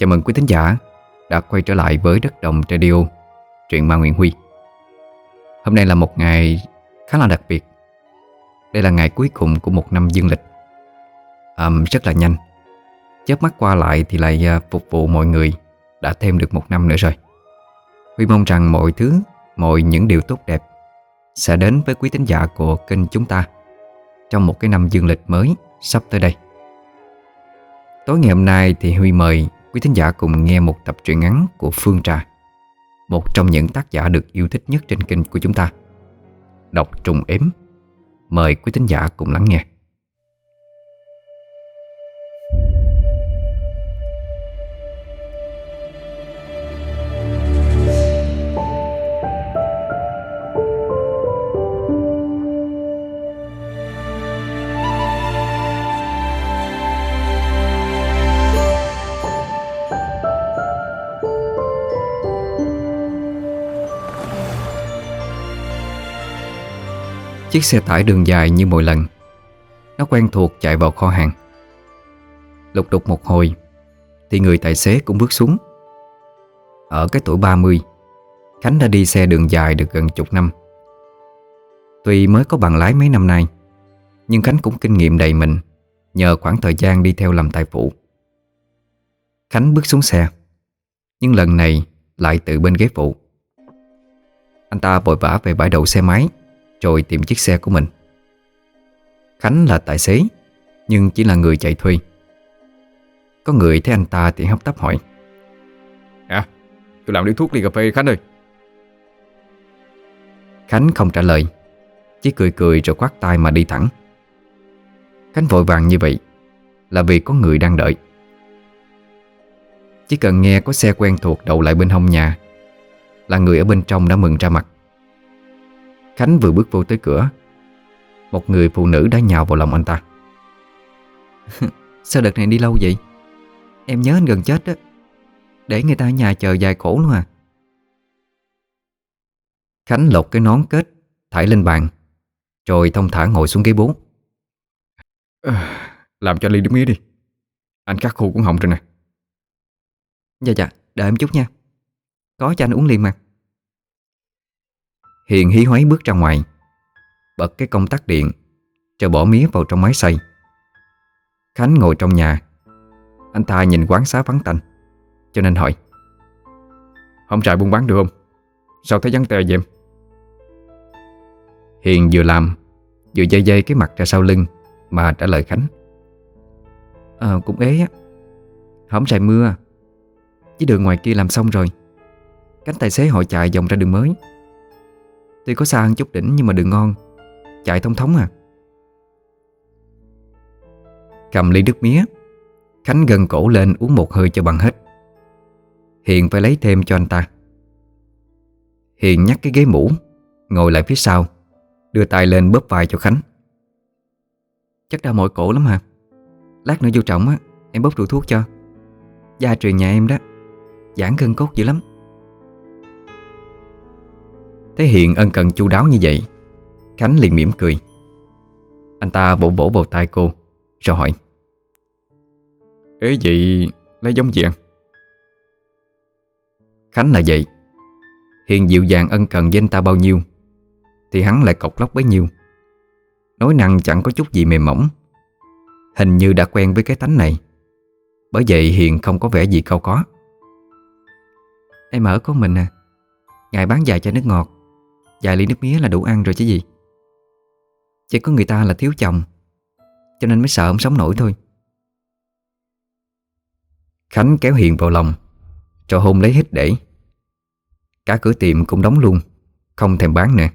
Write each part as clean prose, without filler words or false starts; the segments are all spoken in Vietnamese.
Chào mừng quý thính giả đã quay trở lại với Đất Đồng Radio, truyện ma Nguyễn Huy. Hôm nay là một ngày khá là đặc biệt. Đây là ngày cuối cùng của một năm dương lịch. Rất là nhanh. Chớp mắt qua lại thì lại phục vụ mọi người đã thêm được một năm nữa rồi. Huy mong rằng mọi những điều tốt đẹp sẽ đến với quý thính giả của kênh chúng ta trong một cái năm dương lịch mới sắp tới đây. Tối ngày hôm nay thì Huy mời quý thính giả cùng nghe một tập truyện ngắn của Phương Trà, một trong những tác giả được yêu thích nhất trên kênh của chúng ta, Độc Trùng Ếm. Mời quý thính giả cùng lắng nghe. Chiếc xe tải đường dài như mọi lần, nó quen thuộc chạy vào kho hàng. Lục đục một hồi thì người tài xế cũng bước xuống. Ở cái tuổi 30, Khánh đã đi xe đường dài được gần chục năm. Tuy mới có bằng lái mấy năm nay, nhưng Khánh cũng kinh nghiệm đầy mình nhờ khoảng thời gian đi theo làm tài phụ. Khánh bước xuống xe, nhưng lần này lại từ bên ghế phụ. Anh ta vội vã về bãi đậu xe máy rồi tìm chiếc xe của mình. Khánh là tài xế, nhưng chỉ là người chạy thuê. Có người thấy anh ta thì hấp tấp hỏi: tôi làm điếu thuốc ly cà phê Khánh ơi. Khánh không trả lời, chỉ cười cười rồi khoát tay mà đi thẳng. Khánh vội vàng như vậy là vì có người đang đợi. Chỉ cần nghe có xe quen thuộc đậu lại bên hông nhà là người ở bên trong đã mừng ra mặt. Khánh vừa bước vô tới cửa, một người phụ nữ đã nhào vào lòng anh ta. Sao đợt này đi lâu vậy? Em nhớ anh gần chết đó. Để người ta ở nhà chờ dài khổ luôn à. Khánh lột cái nón kết thảy lên bàn, rồi thong thả ngồi xuống ghế bố. Làm cho ly nước mía đi, anh khát khô cũng họng rồi nè. Dạ, đợi em chút nha. Có cho anh uống liền mà. Hiền hí hoáy bước ra ngoài, bật cái công tắc điện rồi bỏ mía vào trong máy xay. Khánh ngồi trong nhà. Anh ta nhìn quán xá vắng tanh, cho nên hỏi: Hôm trại buôn bán được không? Sao thấy vắng tè vậy em? Hiền vừa làm vừa dây dây cái mặt ra sau lưng mà trả lời Khánh: Cũng ế á. Hổng trời mưa, chứ đường ngoài kia làm xong rồi. Cánh tài xế hội chạy vòng ra đường mới. Tuy có xa hơn chút đỉnh nhưng mà đường ngon, chạy thông thống à. Cầm ly nước mía, Khánh gân cổ lên uống một hơi cho bằng hết. Hiền phải lấy thêm cho anh ta. Hiền nhắc cái ghế mũ, ngồi lại phía sau, đưa tay lên bóp vai cho Khánh. Chắc đau mỏi cổ lắm hả? Lát nữa vô trọng á, em bóp rượu thuốc cho. Gia truyền nhà em đó, giãn gân cốt dữ lắm. Thấy Hiền ân cần chu đáo như vậy, Khánh liền mỉm cười. Anh ta vỗ vỗ vào tay cô rồi hỏi: Ế vậy lấy giống gì ăn? Khánh là vậy. Hiền dịu dàng ân cần với anh ta bao nhiêu thì hắn lại cộc lốc bấy nhiêu. Nói năng chẳng có chút gì mềm mỏng. Hình như đã quen với cái tánh này. Bởi vậy Hiền không có vẻ gì cau có. Em ở có mình à. Ngày bán vài chai nước ngọt, vài ly nước mía là đủ ăn rồi chứ gì. Chỉ có người ta là thiếu chồng, cho nên mới sợ không sống nổi thôi. Khánh kéo Hiền vào lòng rồi hôn lấy hít để. Cả cửa tiệm cũng đóng luôn, không thèm bán nữa.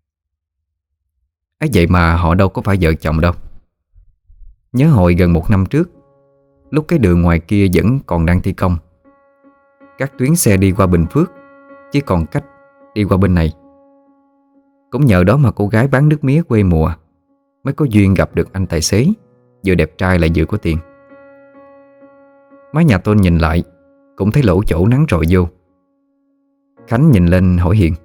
Ấy vậy mà họ đâu có phải vợ chồng đâu. Nhớ hồi gần một năm trước, lúc cái đường ngoài kia vẫn còn đang thi công, các tuyến xe đi qua Bình Phước chỉ còn cách đi qua bên này. Cũng nhờ đó mà cô gái bán nước mía quê mùa mới có duyên gặp được anh tài xế, vừa đẹp trai lại vừa có tiền. Mái nhà tôn nhìn lại cũng thấy lỗ chỗ nắng rọi vô. Khánh nhìn lên hỏi Hiền: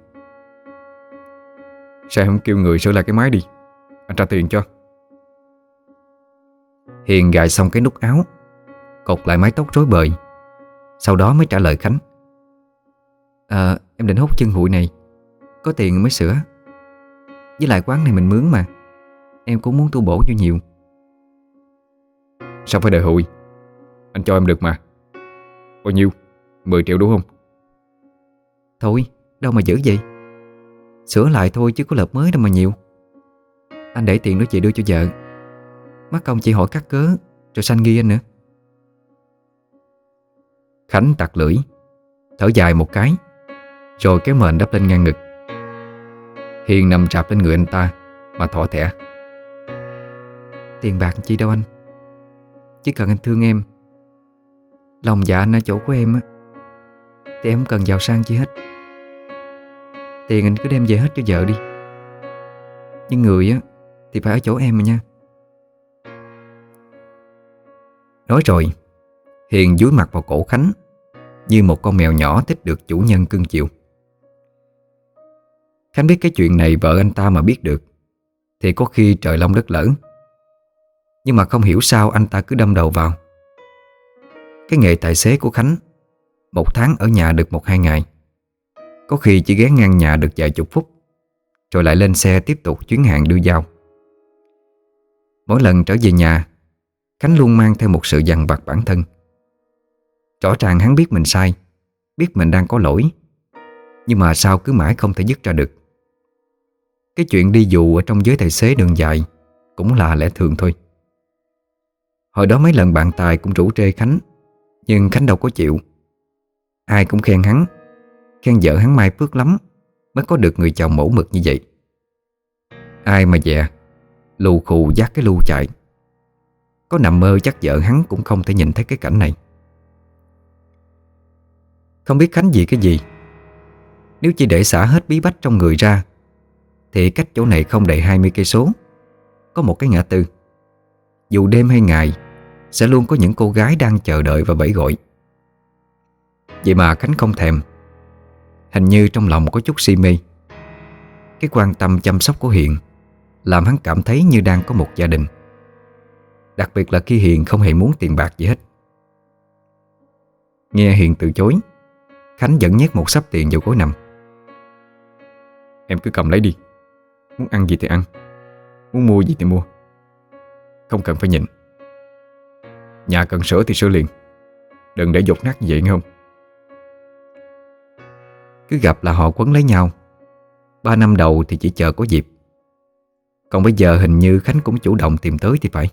Sao không kêu người sửa lại cái máy đi, anh trả tiền cho. Hiền gài xong cái nút áo, cột lại mái tóc rối bời, Sau đó mới trả lời Khánh: Em định hút chân hụi này, có tiền mới sửa. Với lại quán này mình mướn mà, em cũng muốn tu bổ cho nhiều. Sao phải đợi hụi? Anh cho em được mà. Bao nhiêu? 10 triệu đúng không? Thôi, đâu mà dữ vậy. Sửa lại thôi chứ có lợp mới đâu mà nhiều. Anh để tiền đó chị đưa cho vợ. Mắc công chị hỏi cắt cớ rồi sanh nghi anh nữa. Khánh tặc lưỡi, thở dài một cái, rồi kéo mền đắp lên ngang ngực. Hiền nằm rạp lên người anh ta mà thỏ thẻ: Tiền bạc chi đâu anh, chỉ cần anh thương em, lòng dạ anh ở chỗ của em á, thì em không cần giàu sang chi hết. Tiền anh cứ đem về hết cho vợ đi, nhưng người á thì phải ở chỗ em mà nha. Nói rồi, Hiền dúi mặt vào cổ Khánh như một con mèo nhỏ thích được chủ nhân cưng chiều. Khánh biết cái chuyện này vợ anh ta mà biết được thì có khi trời long đất lở. Nhưng mà không hiểu sao anh ta cứ đâm đầu vào. Cái nghề tài xế của Khánh, một tháng ở nhà được 1-2 ngày, có khi chỉ ghé ngang nhà được vài chục phút, rồi lại lên xe tiếp tục chuyến hàng đưa giao. Mỗi lần trở về nhà, Khánh luôn mang theo một sự dằn vặt bản thân. Rõ ràng hắn biết mình sai, biết mình đang có lỗi, nhưng mà sao cứ mãi không thể dứt ra được. Cái chuyện đi dù ở trong giới tài xế đường dài cũng là lẽ thường thôi. Hồi đó mấy lần bạn tài cũng rủ rê Khánh, nhưng Khánh đâu có chịu. Ai cũng khen hắn, khen vợ hắn may phước lắm mới có được người chồng mẫu mực như vậy. Ai mà dè lù khù dắt cái lu chạy. Có nằm mơ chắc vợ hắn cũng không thể nhìn thấy cái cảnh này. Không biết Khánh vì cái gì, nếu chỉ để xả hết bí bách trong người ra thì cách chỗ này không đầy 20 cây số có một cái ngã tư. Dù đêm hay ngày sẽ luôn có những cô gái đang chờ đợi và vẫy gọi. Vậy mà Khánh không thèm. Hình như trong lòng có chút si mê. Cái quan tâm chăm sóc của Hiền làm hắn cảm thấy như đang có một gia đình. Đặc biệt là khi Hiền không hề muốn tiền bạc gì hết. Nghe Hiền từ chối, Khánh vẫn nhét một xấp tiền vào gối nằm. Em cứ cầm lấy đi. Muốn ăn gì thì ăn, muốn mua gì thì mua. Không cần phải nhịn. Nhà cần sửa thì sửa liền, đừng để dột nát như vậy nghe không? Cứ gặp là họ quấn lấy nhau. 3 năm đầu thì chỉ chờ có dịp, còn bây giờ hình như Khánh cũng chủ động tìm tới thì phải.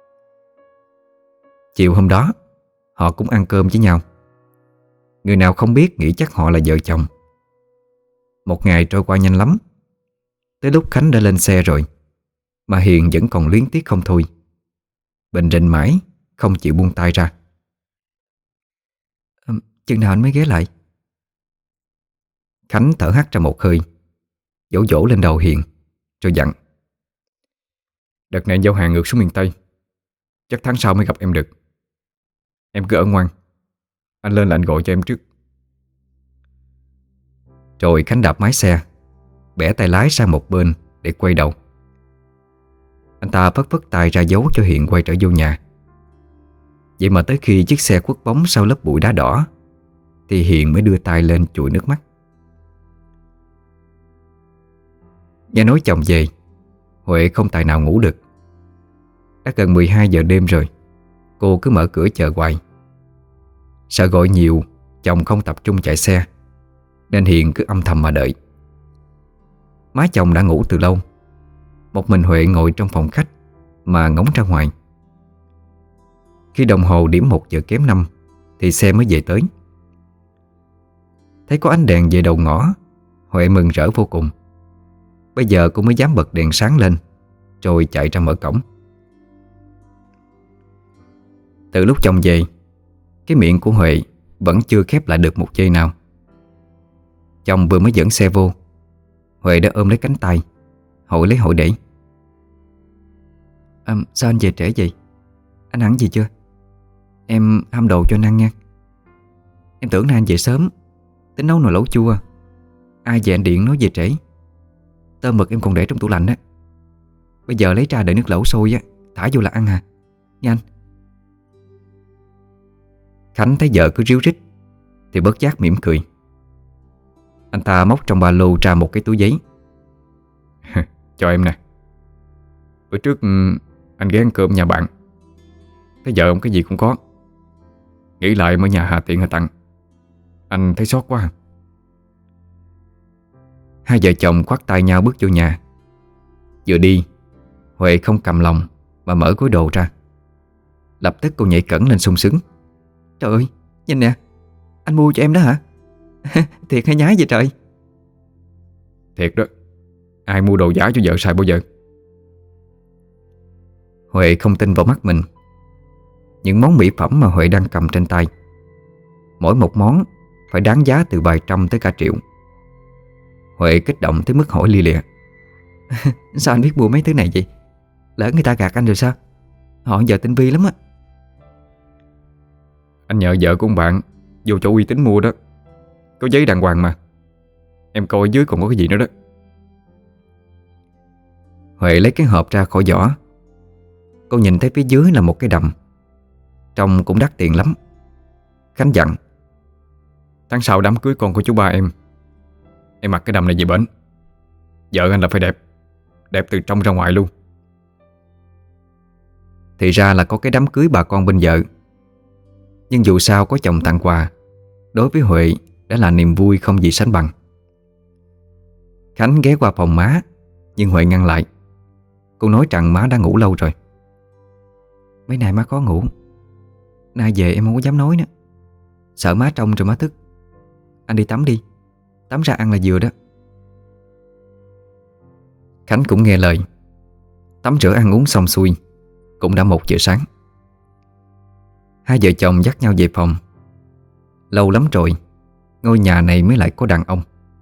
Chiều hôm đó, họ cũng ăn cơm với nhau. Người nào không biết nghĩ chắc họ là vợ chồng. Một ngày trôi qua nhanh lắm. Tới lúc Khánh đã lên xe rồi mà Hiền vẫn còn luyến tiếc không thôi. Bình rình mãi không chịu buông tay ra. Chừng nào anh mới ghé lại? Khánh thở hắt ra một hơi, vỗ vỗ lên đầu Hiền rồi dặn: Đợt này giao hàng ngược xuống miền Tây, chắc tháng sau mới gặp em được. Em cứ ở ngoan, anh lên là anh gọi cho em trước. Rồi Khánh đạp máy xe, bẻ tay lái sang một bên để quay đầu. Anh ta phất phất tay ra dấu cho Hiền quay trở vô nhà. Vậy mà tới khi chiếc xe khuất bóng sau lớp bụi đá đỏ thì Hiền mới đưa tay lên chùi nước mắt. Nghe nói chồng về, Huệ không tài nào ngủ được. Đã gần 12 giờ đêm rồi, cô cứ mở cửa chờ hoài. Sợ gọi nhiều chồng không tập trung chạy xe, nên Hiền cứ âm thầm mà đợi. Má chồng đã ngủ từ lâu. Một mình Huệ ngồi trong phòng khách mà ngóng ra ngoài. Khi đồng hồ điểm 1 giờ kém 5 thì xe mới về tới. Thấy có ánh đèn về đầu ngõ, Huệ mừng rỡ vô cùng. Bây giờ cô mới dám bật đèn sáng lên, rồi chạy ra mở cổng. Từ lúc chồng về, cái miệng của Huệ vẫn chưa khép lại được một giây nào. Chồng vừa mới dẫn xe vô, Huệ đã ôm lấy cánh tay, hỏi lấy hỏi để: Sao anh về trễ vậy? Anh ăn gì chưa? Em hâm đồ cho anh ăn nha. Em tưởng là anh về sớm, tính nấu nồi lẩu chua. Ai về anh điện nói về trễ. Tôm mực em còn để trong tủ lạnh á. Bây giờ lấy ra đợi nước lẩu sôi á, thả vô là ăn hà. Nha anh. Khánh thấy vợ cứ ríu rít thì bất giác mỉm cười. Anh ta móc trong ba lô ra một cái túi giấy. Cho em nè. Bữa trước anh ghé ăn cơm nhà bạn, thấy vợ ông cái gì cũng có. Nghĩ lại mới nhà hà tiện hà tặng. Anh thấy xót quá. Hai vợ chồng khoác tay nhau bước vô nhà. Vừa đi, Huệ không cầm lòng mà mở gói đồ ra. Lập tức cô nhảy cẫng lên sung sướng. Trời ơi, nhìn nè, anh mua cho em đó hả? Thiệt hay nhái vậy trời? Thiệt đó. Ai mua đồ giả cho vợ xài bao giờ? Huệ không tin vào mắt mình. Những món mỹ phẩm mà Huệ đang cầm trên tay, mỗi một món phải đáng giá từ vài trăm tới cả triệu. Huệ kích động tới mức hỏi lia lịa. Sao anh biết mua mấy thứ này vậy? Lỡ người ta gạt anh rồi sao? Họ giờ tinh vi lắm á. Anh nhờ vợ của ông bạn vô chỗ uy tín mua đó. Có giấy đàng hoàng mà. Em coi ở dưới còn có cái gì nữa đó. Huệ lấy cái hộp ra khỏi giỏ. Cô nhìn thấy phía dưới là một cái đầm. Trông cũng đắt tiền lắm. Khánh dặn. Tháng sau đám cưới con của chú ba em mặc cái đầm này về bển. Vợ anh là phải đẹp. Đẹp từ trong ra ngoài luôn. Thì ra là có cái đám cưới bà con bên vợ. Nhưng dù sao có chồng tặng quà, đối với Huệ đã là niềm vui không gì sánh bằng. Khánh ghé qua phòng má, nhưng Huệ ngăn lại. Cô nói rằng má đã ngủ lâu rồi. Mấy nay má khó ngủ. Nay về em không có dám nói nữa, sợ má trông rồi má thức. Anh đi tắm đi, tắm ra ăn là vừa đó. Khánh cũng nghe lời. Tắm rửa ăn uống xong xuôi, cũng đã 1 giờ sáng. Hai vợ chồng dắt nhau về phòng. Lâu lắm rồi ngôi nhà này mới lại có đàn ông.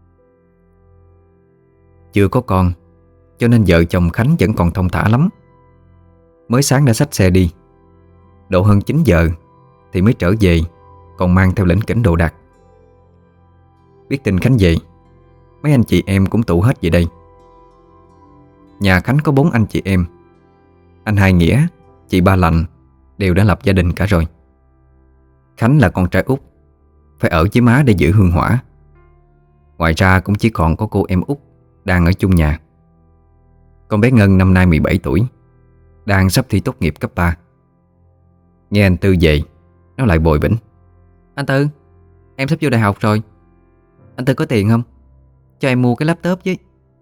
Chưa có con, cho nên vợ chồng Khánh vẫn còn thong thả lắm. Mới sáng đã xách xe đi. Độ hơn 9 giờ thì mới trở về, còn mang theo lỉnh kỉnh đồ đạc. Biết tin Khánh về, mấy anh chị em cũng tụ hết về đây. Nhà Khánh có 4 anh chị em. Anh Hai Nghĩa, chị Ba Lạnh đều đã lập gia đình cả rồi. Khánh là con trai út, phải ở với má để giữ hương hỏa. Ngoài ra cũng chỉ còn có cô em út đang ở chung nhà. Con bé Ngân năm nay 17 tuổi, đang sắp thi tốt nghiệp cấp 3. Nghe anh Tư về, nó lại bồi bỉnh. Anh Tư, em sắp vô đại học rồi. Anh Tư có tiền không? Cho em mua cái laptop với.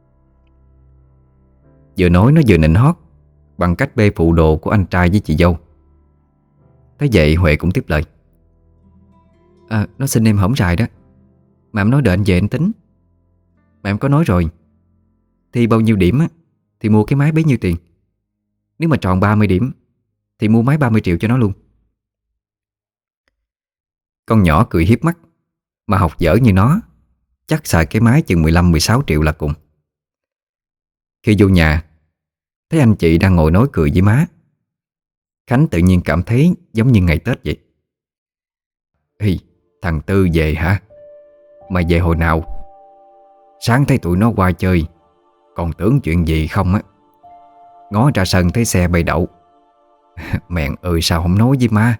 Vừa nói nó vừa nịnh hót bằng cách bê phụ đồ của anh trai với chị dâu. Thế vậy Huệ cũng tiếp lời. Nó xin em hổng xài đó. Mà em nói đợi anh về anh tính. Mà em có nói rồi, thi bao nhiêu điểm á thì mua cái máy bấy nhiêu tiền. Nếu mà tròn 30 điểm thì mua máy 30 triệu cho nó luôn. Con nhỏ cười hiếp mắt. Mà học dở như nó chắc xài cái máy chừng 15-16 triệu là cùng. Khi vô nhà, thấy anh chị đang ngồi nói cười với má, Khánh tự nhiên cảm thấy giống như ngày Tết vậy. Ê, thằng Tư về hả? Mày về hồi nào? Sáng thấy tụi nó qua chơi, còn tưởng chuyện gì không á. Ngó ra sân thấy xe bay đậu. Mẹn ơi, sao không nói với má?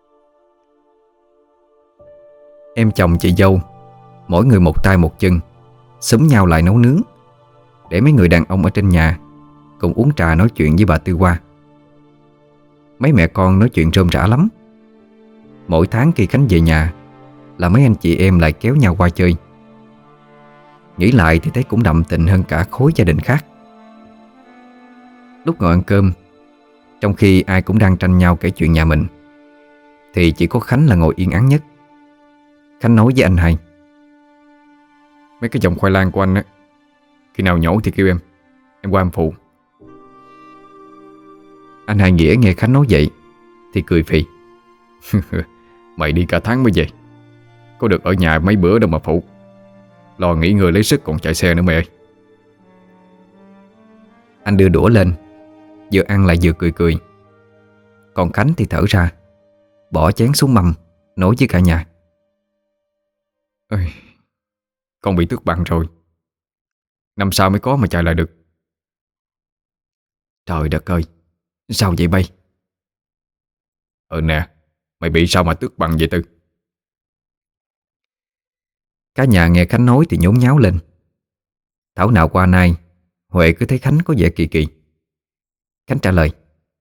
Em chồng chị dâu mỗi người một tay một chân, xúm nhau lại nấu nướng, để mấy người đàn ông ở trên nhà cùng uống trà nói chuyện với bà Tư Hoa. Mấy mẹ con nói chuyện rôm rả lắm. Mỗi tháng khi Khánh về nhà là mấy anh chị em lại kéo nhau qua chơi. Nghĩ lại thì thấy cũng đậm tình hơn cả khối gia đình khác. Lúc ngồi ăn cơm, trong khi ai cũng đang tranh nhau kể chuyện nhà mình, thì chỉ có Khánh là ngồi yên ắng nhất. Khánh nói với anh Hai. Mấy cái dòng khoai lang của anh á, khi nào nhổ thì kêu em qua em phụ. Anh Hai Nghĩa nghe Khánh nói vậy thì cười phì. Mày đi cả tháng mới về, có được ở nhà mấy bữa đâu mà phụ. Lo nghỉ ngơi lấy sức còn chạy xe nữa mày ơi. Anh đưa đũa lên, vừa ăn lại vừa cười cười. Còn Khánh thì thở ra, bỏ chén xuống mâm, nói với cả nhà. Ơi, con bị tước bằng rồi. Năm sau mới có mà chạy lại được. Trời đất ơi, sao vậy bay? Nè, mày bị sao mà tước bằng vậy Tư? Cả nhà nghe Khánh nói thì nhốn nháo lên. Thảo nào qua nay Huệ cứ thấy Khánh có vẻ kỳ kỳ. Khánh trả lời: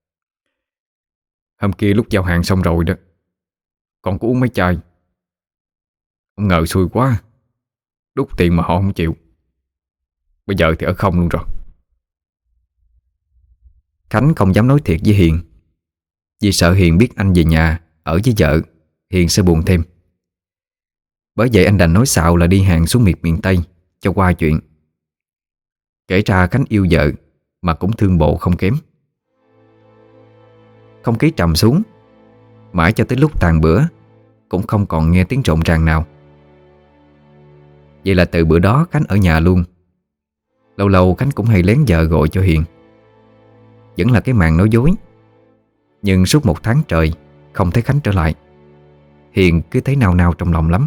Hôm kia lúc giao hàng xong rồi đó, con có uống mấy chai. Không ngờ xui quá, đút tiền mà họ không chịu. Bây giờ thì ở không luôn rồi. Khánh không dám nói thiệt với Hiền, vì sợ Hiền biết anh về nhà ở với vợ, Hiền sẽ buồn thêm. Bởi vậy anh đành nói xạo là đi hàng xuống miệt miền Tây cho qua chuyện. Kể ra Khánh yêu vợ mà cũng thương bộ không kém. Không khí trầm xuống, mãi cho tới lúc tàn bữa cũng không còn nghe tiếng rộn ràng nào. Vậy là từ bữa đó Khánh ở nhà luôn. Lâu lâu Khánh cũng hay lén vợ gọi cho Hiền. Vẫn là cái màn nói dối. Nhưng suốt 1 tháng trời không thấy Khánh trở lại, Hiền cứ thấy nao nao trong lòng lắm.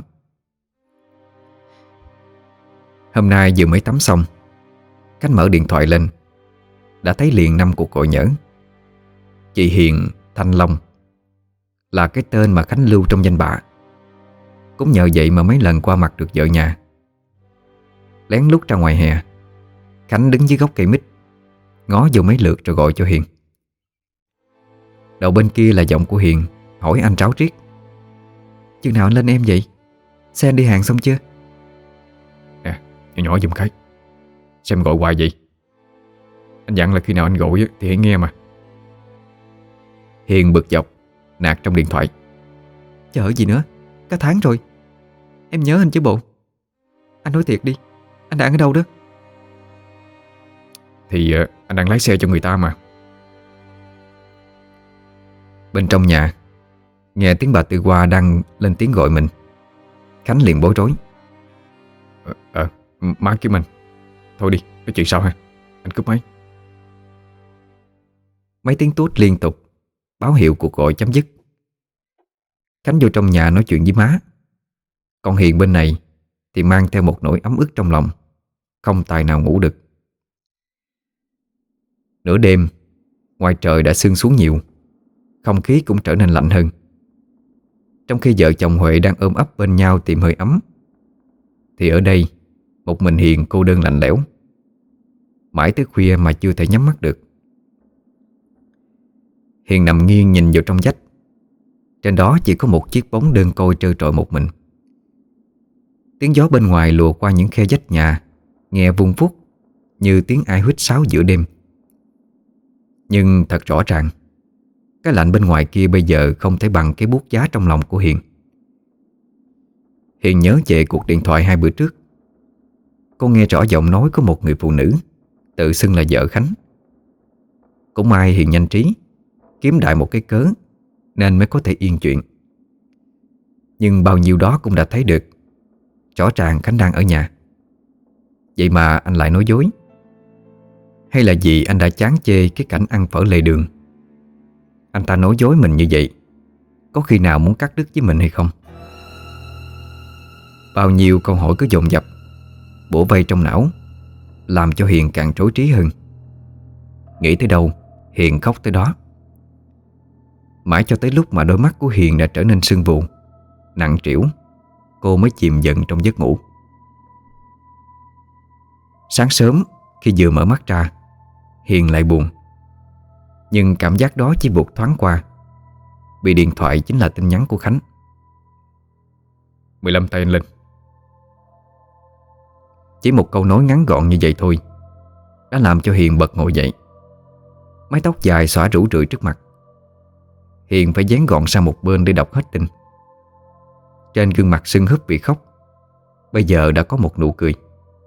Hôm nay vừa mới tắm xong, Khánh mở điện thoại lên, đã thấy liền 5 cuộc gọi nhỡ. Chị Hiền Thanh Long là cái tên mà Khánh lưu trong danh bạ. Cũng nhờ vậy mà mấy lần qua mặt được vợ nhà. Lén lút ra ngoài hè, Khánh đứng dưới gốc cây mít, ngó vô mấy lượt rồi gọi cho Hiền. Đầu bên kia là giọng của Hiền hỏi anh ráo riết: chừng nào anh lên em vậy? Xe anh đi hàng xong chưa? Nè, nhỏ nhỏ giùm cái. Xem gọi hoài vậy. Anh dặn là khi nào anh gọi á thì hãy nghe mà. Hiền bực dọc, nạt trong điện thoại: chờ gì nữa, cả tháng rồi. Em nhớ anh chứ bộ. Anh nói thiệt đi, anh đang ở đâu đó? Thì anh đang lái xe cho người ta mà. Bên trong nhà, nghe tiếng bà Tư Hoa đang lên tiếng gọi mình. Khánh liền bối rối: Má kiếm anh. Thôi đi, nói chuyện sau ha. Anh cúp máy. Mấy tiếng tút liên tục báo hiệu cuộc gọi chấm dứt. Khánh vô trong nhà nói chuyện với má. Còn Hiền bên này thì mang theo một nỗi ấm ức trong lòng, không tài nào ngủ được. Nửa đêm, ngoài trời đã sương xuống nhiều, không khí cũng trở nên lạnh hơn. Trong khi vợ chồng Huệ đang ôm ấp bên nhau tìm hơi ấm, thì ở đây một mình Hiền cô đơn lạnh lẽo. Mãi tới khuya mà chưa thể nhắm mắt được. Hiền nằm nghiêng nhìn vào trong vách. Trên đó chỉ có một chiếc bóng đơn côi trơ trọi một mình. Tiếng gió bên ngoài lùa qua những khe vách nhà, nghe vun vút như tiếng ai huýt sáo giữa đêm. Nhưng thật rõ ràng, cái lạnh bên ngoài kia bây giờ không thể bằng cái buốt giá trong lòng của Hiền. Hiền nhớ về cuộc điện thoại 2 bữa trước. Cô nghe rõ giọng nói của một người phụ nữ tự xưng là vợ Khánh. Cũng may Hiền nhanh trí kiếm đại một cái cớ nên mới có thể yên chuyện. Nhưng bao nhiêu đó cũng đã thấy được rõ ràng Khánh đang ở nhà. Vậy mà anh lại nói dối. Hay là vì anh đã chán chê cái cảnh ăn phở lề đường, anh ta nói dối mình như vậy? Có khi nào muốn cắt đứt với mình hay không? Bao nhiêu câu hỏi cứ dồn dập bủa vây trong não, làm cho Hiền càng rối trí hơn. Nghĩ tới đâu Hiền khóc tới đó. Mãi cho tới lúc mà đôi mắt của Hiền đã trở nên sưng vù, nặng trĩu, cô mới chìm dần trong giấc ngủ. Sáng sớm khi vừa mở mắt ra, Hiền lại buồn. Nhưng cảm giác đó chỉ vụt thoáng qua, vì điện thoại chính là tin nhắn của Khánh. 15 tay anh lên. Chỉ một câu nói ngắn gọn như vậy thôi đã làm cho Hiền bật ngồi dậy. Mái tóc dài xõa rủ rượi trước mặt. Hiền phải dán gọn sang một bên để đọc hết tin. Trên gương mặt sưng húp vì khóc bây giờ đã có một nụ cười.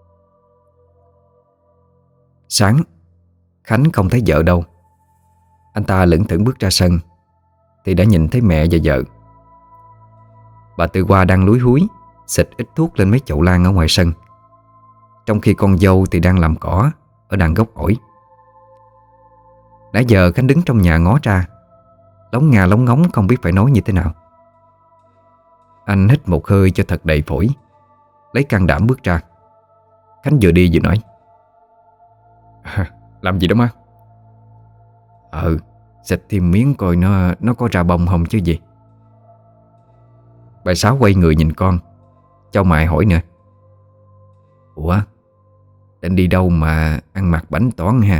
Sáng, Khánh không thấy vợ đâu. Anh ta lững thững bước ra sân thì đã nhìn thấy mẹ và vợ. Bà Tư Hoa đang lúi húi xịt ít thuốc lên mấy chậu lan ở ngoài sân, trong khi con dâu thì đang làm cỏ ở đằng gốc ổi. Nãy giờ Khánh đứng trong nhà ngó ra, lóng ngà lóng ngóng không biết phải nói như thế nào. Anh hít một hơi cho thật đầy phổi, lấy can đảm bước ra. Khánh vừa đi vừa nói: Làm gì đó má? Xịt thêm miếng coi nó có ra bông không chứ gì. Bà Sáu quay người nhìn con, Châu mày hỏi nữa: Ủa, định đi đâu mà ăn mặc bảnh toán ha?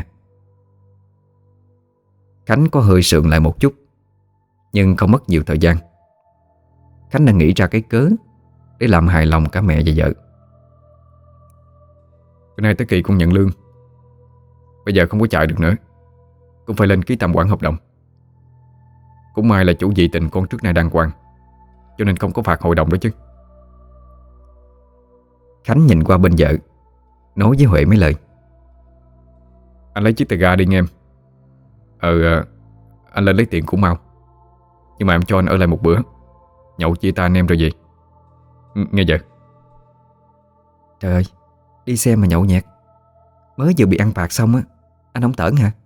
Khánh có hơi sượng lại một chút, nhưng không mất nhiều thời gian. Khánh đã nghĩ ra cái cớ để làm hài lòng cả mẹ và vợ. Bữa nay tới kỳ con nhận lương, bây giờ không có chạy được nữa, cũng phải lên ký tạm quản hợp đồng. Cũng may là chủ dị tình con trước nay đàng hoàng, cho nên không có phạt hội đồng đó chứ. Khánh nhìn qua bên vợ, nói với Huệ mấy lời: Anh lấy chiếc tay ga đi nghe em. Anh lên lấy tiền của mau, nhưng mà em cho anh ở lại một bữa, nhậu chia tay anh em rồi gì. Nghe vợ. Trời ơi, đi xe mà nhậu nhẹt, mới vừa bị ăn phạt xong á, anh không tởn hả?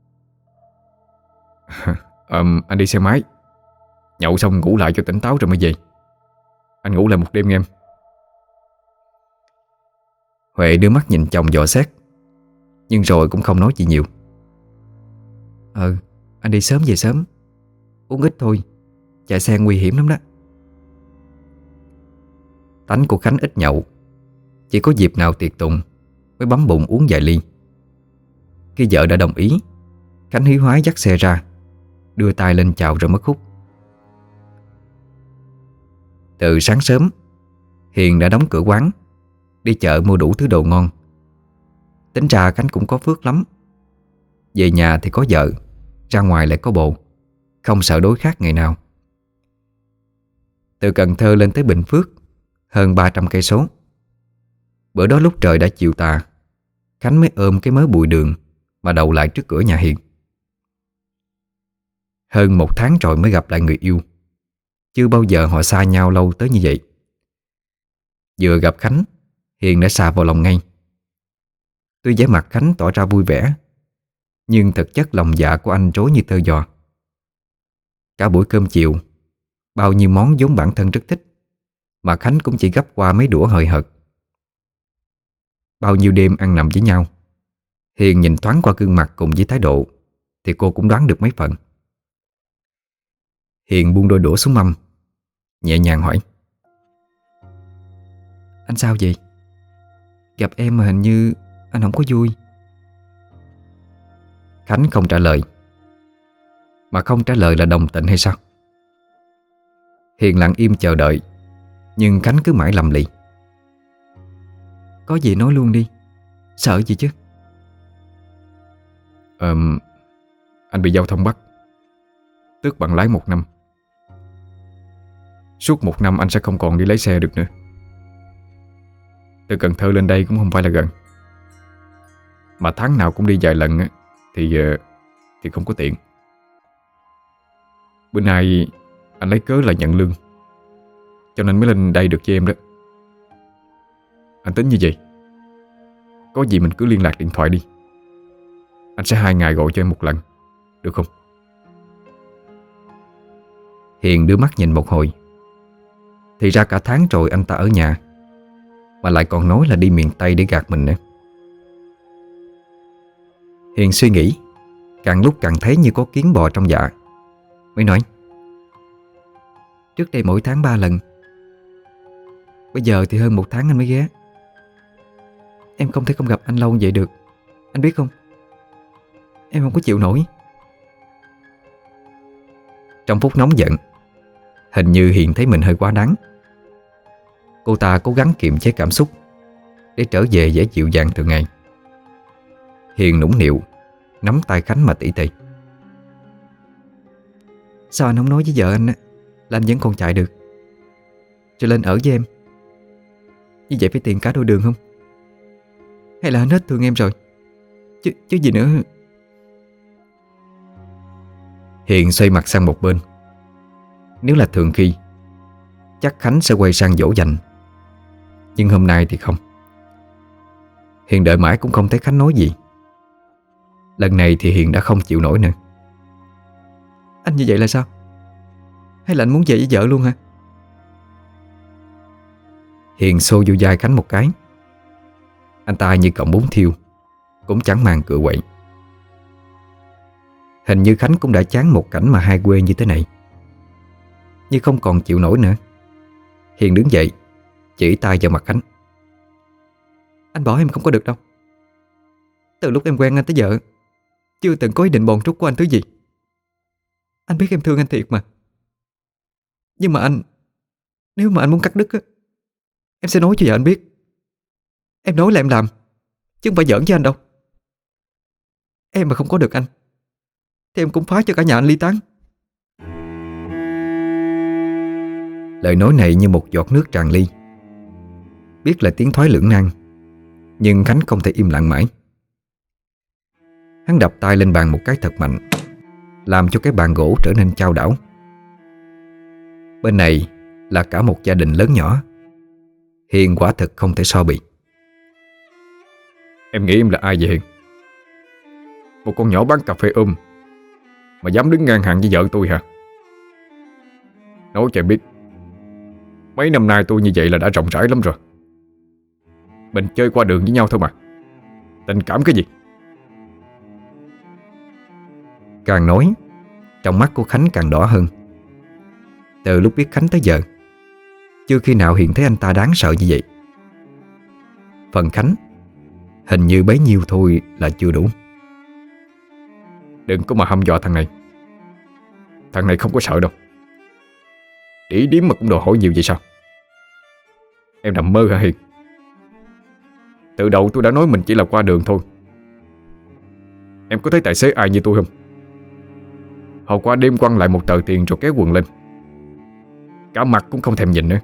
Anh đi xe máy, nhậu xong ngủ lại cho tỉnh táo rồi mới về. Anh ngủ lại một đêm nghe em. Huệ đưa mắt nhìn chồng dò xét, nhưng rồi cũng không nói gì nhiều. Anh đi sớm về sớm, uống ít thôi, chạy xe nguy hiểm lắm đó. Tánh của Khánh ít nhậu, chỉ có dịp nào tiệc tùng mới bấm bụng uống vài ly. Khi vợ đã đồng ý, Khánh hí hoái dắt xe ra, đưa tay lên chào rồi mất hút. Từ sáng sớm, Hiền đã đóng cửa quán, đi chợ mua đủ thứ đồ ngon. Tính ra Khánh cũng có phước lắm. Về nhà thì có vợ, ra ngoài lại có bồ, không sợ đối khác ngày nào. Từ Cần Thơ lên tới Bình Phước hơn 300 cây số. Bữa đó lúc trời đã chiều tà, Khánh mới ôm cái mớ bụi đường mà đậu lại trước cửa nhà Hiền. Hơn 1 tháng rồi mới gặp lại người yêu. Chưa bao giờ họ xa nhau lâu tới như vậy. Vừa gặp Khánh, Hiền đã xà vào lòng ngay. Tuy vẻ mặt Khánh tỏ ra vui vẻ, nhưng thực chất lòng dạ của anh trối như tơ giò. Cả buổi cơm chiều, bao nhiêu món vốn bản thân rất thích mà Khánh cũng chỉ gắp qua mấy đũa hời hợt. Bao nhiêu đêm ăn nằm với nhau, Hiền nhìn thoáng qua gương mặt cùng với thái độ thì cô cũng đoán được mấy phần. Hiền buông đôi đũa xuống mâm, nhẹ nhàng hỏi: Anh sao vậy? Gặp em mà hình như anh không có vui. Khánh không trả lời. Mà không trả lời là đồng tình hay sao? Hiền lặng im chờ đợi, nhưng Khánh cứ mãi lầm lì. Có gì nói luôn đi, sợ gì chứ? Anh bị giao thông bắt, tước bằng lái 1 năm. Suốt 1 năm anh sẽ không còn đi lấy xe được nữa. Từ Cần Thơ lên đây cũng không phải là gần, mà tháng nào cũng đi vài lần á, thì không có tiện. Bữa nay anh lấy cớ là nhận lương, cho nên mới lên đây được với em đó. Anh tính như vậy, có gì mình cứ liên lạc điện thoại đi. Anh sẽ 2 ngày gọi cho em 1 lần, được không? Hiền đưa mắt nhìn một hồi. Thì ra cả tháng rồi anh ta ở nhà, mà lại còn nói là đi miền Tây để gạt mình nữa. Hiền suy nghĩ, càng lúc càng thấy như có kiến bò trong dạ, mới nói: Trước đây mỗi tháng 3 lần, bây giờ thì hơn 1 tháng anh mới ghé. Em không thể không gặp anh lâu như vậy được, anh biết không? Em không có chịu nổi. Trong phút nóng giận, hình như Hiền thấy mình hơi quá đáng. Cô ta cố gắng kiềm chế cảm xúc để trở về vẻ dịu dàng thường ngày. Hiền nũng nịu nắm tay Khánh mà tỉ tỉ: Sao anh không nói với vợ anh á, là anh vẫn còn chạy được, cho lên ở với em? Như vậy phải tiền cả đôi đường không? Hay là anh hết thương em rồi? Chứ gì nữa. Hiền xoay mặt sang một bên. Nếu là thường khi, chắc Khánh sẽ quay sang dỗ dành, nhưng hôm nay thì không. Hiền đợi mãi cũng không thấy Khánh nói gì. Lần này thì Hiền đã không chịu nổi nữa. Anh như vậy là sao? Hay là anh muốn về với vợ luôn hả? Hiền xô vô vai Khánh một cái. Anh ta như cọng bún thiêu, cũng chẳng màng cựa quậy. Hình như Khánh cũng đã chán một cảnh mà hai quê như thế này. Nhưng không còn chịu nổi nữa, Hiền đứng dậy, chỉ tay vào mặt Khánh. Anh bỏ em không có được đâu. Từ lúc em quen anh tới giờ chưa từng có ý định bòn trút của anh thứ gì. Anh biết em thương anh thiệt mà. Nhưng mà nếu mà anh muốn cắt đứt á, em sẽ nói cho vợ anh biết. Em nói là em làm, chứ không phải giỡn với anh đâu. Em mà không có được anh thì em cũng phá cho cả nhà anh ly tán. Lời nói này như một giọt nước tràn ly. Biết là tiếng thoái lưỡng nan, nhưng Khánh không thể im lặng mãi. Hắn đập tay lên bàn một cái thật mạnh, làm cho cái bàn gỗ trở nên chao đảo. Bên này là cả một gia đình lớn nhỏ. Hiền quả thực không thể so bì. Em nghĩ em là ai vậy Hiền? Một con nhỏ bán cà phê mà dám đứng ngang hàng với vợ tôi hả? Nói cho em biết, mấy năm nay tôi như vậy là đã rộng rãi lắm rồi. Mình chơi qua đường với nhau thôi mà. Tình cảm cái gì? Càng nói, trong mắt của Khánh càng đỏ hơn. Từ lúc biết Khánh tới giờ, chưa khi nào Hiền thấy anh ta đáng sợ như vậy. Phần Khánh, hình như bấy nhiêu thôi là chưa đủ. Đừng có mà hăm dọa thằng này. Thằng này không có sợ đâu. Đĩ điếm mà cũng đòi hỏi nhiều vậy sao? Em nằm mơ hả Hiền? Từ đầu tôi đã nói mình chỉ là qua đường thôi. Em có thấy tài xế ai như tôi không? Họ qua đêm quăng lại một tờ tiền rồi kéo quần lên, cả mặt cũng không thèm nhìn nữa.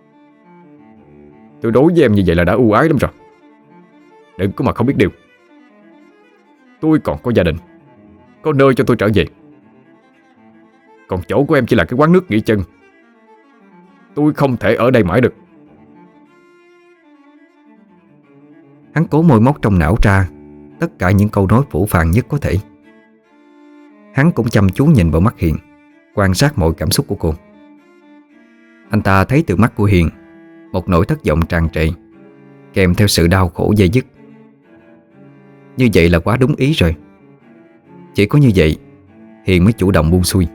Tôi đối với em như vậy là đã ưu ái lắm rồi. Đừng có mà không biết điều. Tôi còn có gia đình, có nơi cho tôi trở về. Còn chỗ của em chỉ là cái quán nước nghỉ chân. Tôi không thể ở đây mãi được. Hắn cố môi móc trong não ra tất cả những câu nói phũ phàng nhất có thể. Hắn cũng chăm chú nhìn vào mắt Hiền, quan sát mọi cảm xúc của cô. Anh ta thấy từ mắt của Hiền một nỗi thất vọng tràn trề, kèm theo sự đau khổ dây dứt. Như vậy là quá đúng ý rồi. Chỉ có như vậy Hiền mới chủ động buông xuôi.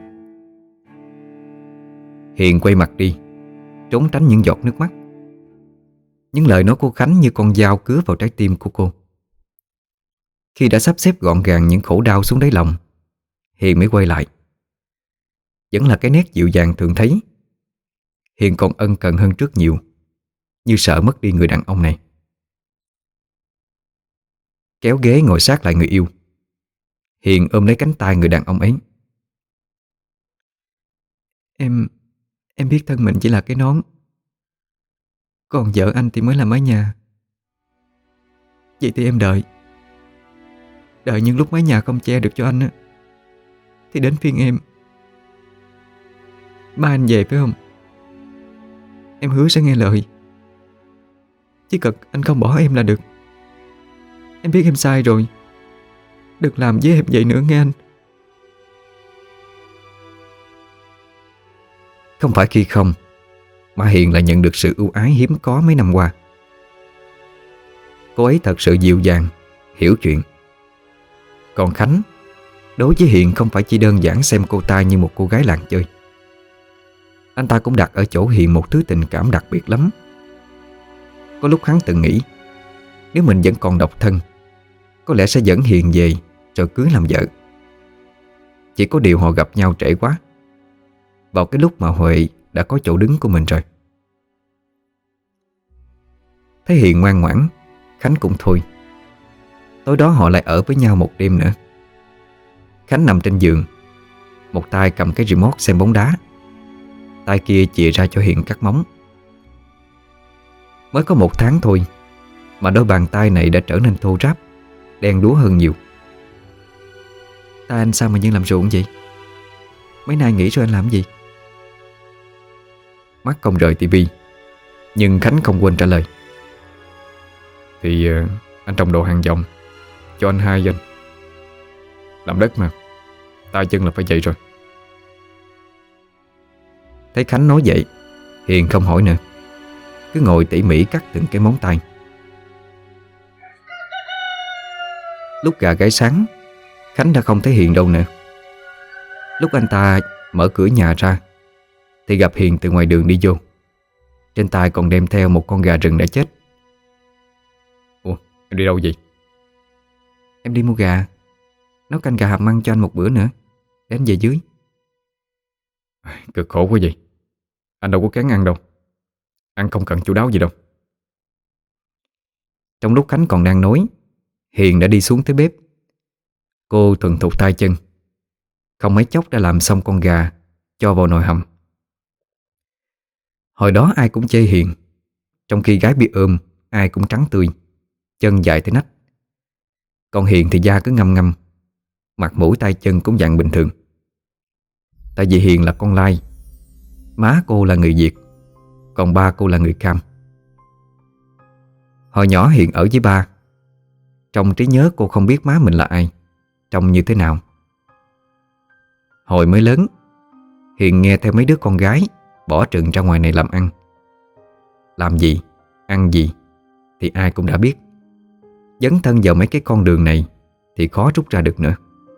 Hiền quay mặt đi, trốn tránh những giọt nước mắt. Những lời nói của Khánh như con dao cứa vào trái tim của cô. Khi đã sắp xếp gọn gàng những khổ đau xuống đáy lòng, Hiền mới quay lại. Vẫn là cái nét dịu dàng thường thấy. Hiền còn ân cần hơn trước nhiều, như sợ mất đi người đàn ông này. Kéo ghế ngồi sát lại người yêu, Hiền ôm lấy cánh tay người đàn ông ấy. Em biết thân mình chỉ là cái nón, còn vợ anh thì mới là mái nhà. Vậy thì em đợi những lúc mái nhà không che được cho anh á, thì đến phiên em. Ba anh về phải không? Em hứa sẽ nghe lời. Chỉ cần anh không bỏ em là được. Em biết em sai rồi, đừng làm với em vậy nữa nghe anh. Không phải khi không, mà Hiền lại nhận được sự ưu ái hiếm có mấy năm qua. Cô ấy thật sự dịu dàng, hiểu chuyện. Còn Khánh, đối với Hiền không phải chỉ đơn giản xem cô ta như một cô gái làng chơi. Anh ta cũng đặt ở chỗ Hiền một thứ tình cảm đặc biệt lắm. Có lúc hắn từng nghĩ, nếu mình vẫn còn độc thân, có lẽ sẽ dẫn Hiền về rồi cưới làm vợ. Chỉ có điều họ gặp nhau trễ quá, vào cái lúc mà Huệ đã có chỗ đứng của mình rồi. Thấy Hiền ngoan ngoãn, Khánh cũng thôi. Tối đó họ lại ở với nhau một đêm nữa. Khánh nằm trên giường, một tay cầm cái remote xem bóng đá, tay kia chìa ra cho Hiền cắt móng. Mới có 1 tháng thôi mà đôi bàn tay này đã trở nên thô ráp, đen đúa hơn nhiều. Tay anh sao mà như làm ruộng vậy? Mấy nay nghỉ rồi anh làm gì? Mắt không rời tivi, nhưng Khánh không quên trả lời. Thì anh trồng đồ hàng dòng cho anh hai dân. Làm đất mà, tay chân là phải vậy rồi. Thấy Khánh nói vậy, Hiền không hỏi nữa, cứ ngồi tỉ mỉ cắt từng cái móng tay. Lúc gà gáy sáng, Khánh đã không thấy Hiền đâu nữa. Lúc anh ta mở cửa nhà ra thì gặp Hiền từ ngoài đường đi vô. Trên tay còn đem theo một con gà rừng đã chết. Ủa, em đi đâu vậy? Em đi mua gà, nấu canh gà hầm ăn cho anh một bữa nữa, để anh về dưới. Cực khổ quá vậy. Anh đâu có kén ăn đâu. Ăn không cần chu đáo gì đâu. Trong lúc Khánh còn đang nói, Hiền đã đi xuống tới bếp. Cô thuần thục tay chân, không mấy chốc đã làm xong con gà, cho vào nồi hầm. Hồi đó ai cũng chê Hiền, trong khi gái bị ôm ai cũng trắng tươi, chân dài tới nách. Còn Hiền thì da cứ ngăm ngăm, mặt mũi tay chân cũng dạng bình thường. Tại vì Hiền là con Lai, má cô là người Việt, còn ba cô là người Cam. Hồi nhỏ Hiền ở với ba. Trong trí nhớ cô không biết má mình là ai, trông như thế nào. Hồi mới lớn, Hiền nghe theo mấy đứa con gái bỏ trừng ra ngoài này làm ăn. Làm gì, ăn gì thì ai cũng đã biết. Dấn thân vào mấy cái con đường này thì khó rút ra được nữa.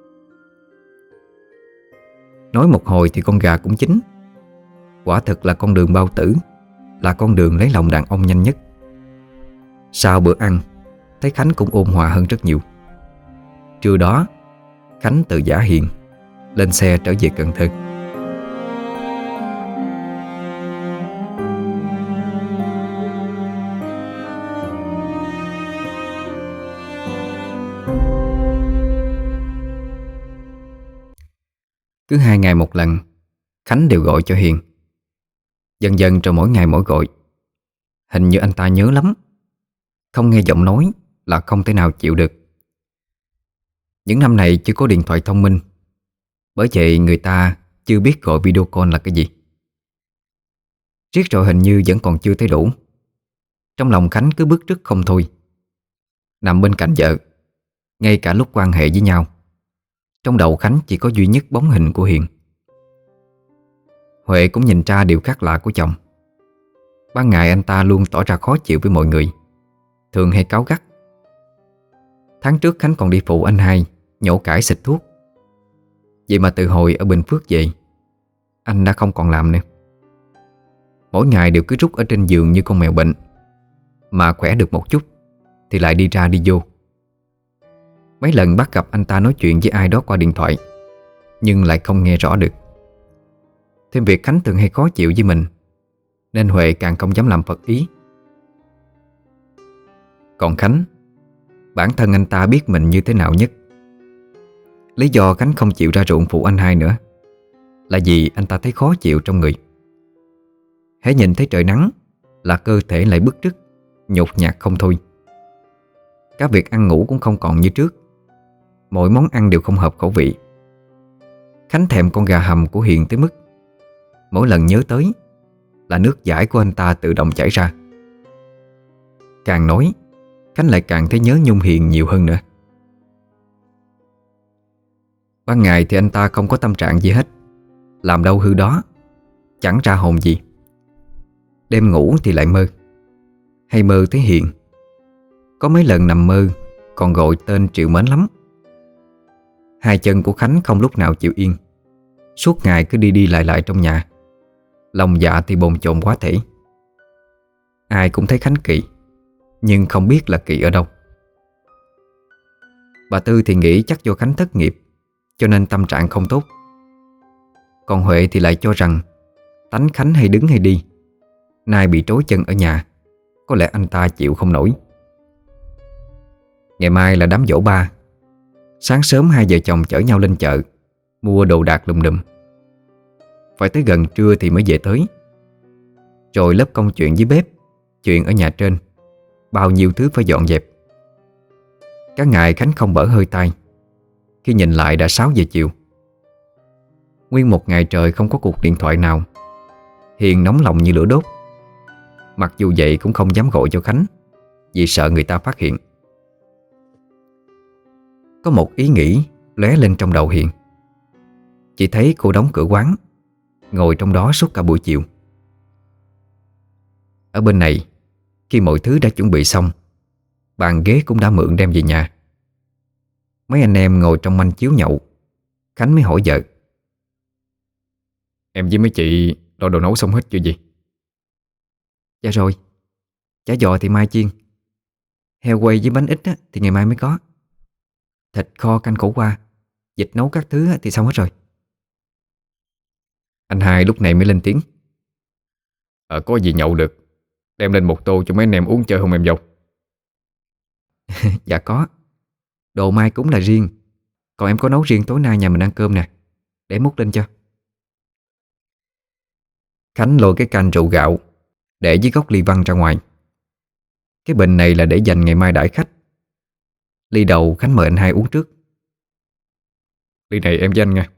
Nói một hồi thì con gà cũng chín. Quả thực là con đường bao tử, là con đường lấy lòng đàn ông nhanh nhất. Sau bữa ăn, thấy Khánh cũng ôn hòa hơn rất nhiều. Trưa đó, Khánh từ giả Hiền lên xe trở về Cần Thơ. Cứ 2 ngày một lần, Khánh đều gọi cho Hiền. Dần dần rồi mỗi ngày mỗi gọi. Hình như anh ta nhớ lắm. Không nghe giọng nói là không thể nào chịu được. Những năm này chưa có điện thoại thông minh, bởi vậy người ta chưa biết gọi video call là cái gì. Riết rồi hình như vẫn còn chưa thấy đủ. Trong lòng Khánh cứ bứt rứt không thôi. Nằm bên cạnh vợ, ngay cả lúc quan hệ với nhau, trong đầu Khánh chỉ có duy nhất bóng hình của Hiền. Huệ cũng nhìn ra điều khác lạ của chồng. Ban ngày anh ta luôn tỏ ra khó chịu với mọi người, thường hay cáu gắt. Tháng trước Khánh còn đi phụ anh hai nhổ cải xịt thuốc. Vậy mà từ hồi ở Bình Phước về, anh đã không còn làm nữa. Mỗi ngày đều cứ rút ở trên giường như con mèo bệnh. Mà khỏe được một chút thì lại đi ra đi vô. Mấy lần bắt gặp anh ta nói chuyện với ai đó qua điện thoại, nhưng lại không nghe rõ được. Thêm việc Khánh thường hay khó chịu với mình, nên Huệ càng không dám làm phật ý. Còn Khánh, bản thân anh ta biết mình như thế nào nhất. Lý do Khánh không chịu ra ruộng phụ anh hai nữa là vì anh ta thấy khó chịu trong người. Hễ nhìn thấy trời nắng là cơ thể lại bứt rứt, nhột nhạt không thôi. Các việc ăn ngủ cũng không còn như trước. Mỗi món ăn đều không hợp khẩu vị. Khánh thèm con gà hầm của Hiền tới mức mỗi lần nhớ tới là nước dãi của anh ta tự động chảy ra. Càng nói, Khánh lại càng thấy nhớ nhung Hiền nhiều hơn nữa. Ban ngày thì anh ta không có tâm trạng gì hết, làm đâu hư đó, chẳng ra hồn gì. Đêm ngủ thì lại mơ, hay mơ thấy Hiền. Có mấy lần nằm mơ còn gọi tên trìu mến lắm. Hai chân của Khánh không lúc nào chịu yên, suốt ngày cứ đi đi lại lại trong nhà. Lòng dạ thì bồn chồn quá thể. Ai cũng thấy Khánh kỳ, nhưng không biết là kỳ ở đâu. Bà Tư thì nghĩ chắc do Khánh thất nghiệp, cho nên tâm trạng không tốt. Còn Huệ thì lại cho rằng tánh Khánh hay đứng hay đi, nay bị trối chân ở nhà, có lẽ anh ta chịu không nổi. Ngày mai là đám giỗ ba. Sáng sớm hai vợ chồng chở nhau lên chợ mua đồ đạc lùm đùm. Phải tới gần trưa thì mới về tới. Rồi lớp công chuyện dưới bếp, chuyện ở nhà trên, bao nhiêu thứ phải dọn dẹp. Cả ngày Khánh không bở hơi tay. Khi nhìn lại đã 6 giờ chiều. Nguyên một ngày trời không có cuộc điện thoại nào. Hiền nóng lòng như lửa đốt. Mặc dù vậy cũng không dám gọi cho Khánh, vì sợ người ta phát hiện. Có một ý nghĩ lóe lên trong đầu Hiền. Chỉ thấy cô đóng cửa quán, ngồi trong đó suốt cả buổi chiều. Ở bên này, khi mọi thứ đã chuẩn bị xong, bàn ghế cũng đã mượn đem về nhà. Mấy anh em ngồi trong manh chiếu nhậu. Khánh mới hỏi vợ: Em với mấy chị lo đồ nấu xong hết chưa gì? Dạ rồi. Chả giò thì mai chiên. Heo quay với bánh ít á, thì ngày mai mới có. Thịt kho canh khổ qua, vịt nấu các thứ á, thì xong hết rồi. Anh hai lúc này mới lên tiếng. Có gì nhậu được, đem lên một tô cho mấy anh em uống chơi không em dâu? Dạ có. Đồ mai cúng là riêng, còn em có nấu riêng tối nay nhà mình ăn cơm nè. Để múc lên cho. Khánh lôi cái canh rượu gạo để dưới gốc ly văng ra ngoài. Cái bình này là để dành ngày mai đãi khách. Ly đầu Khánh mời anh hai uống trước. Ly này em với anh nha.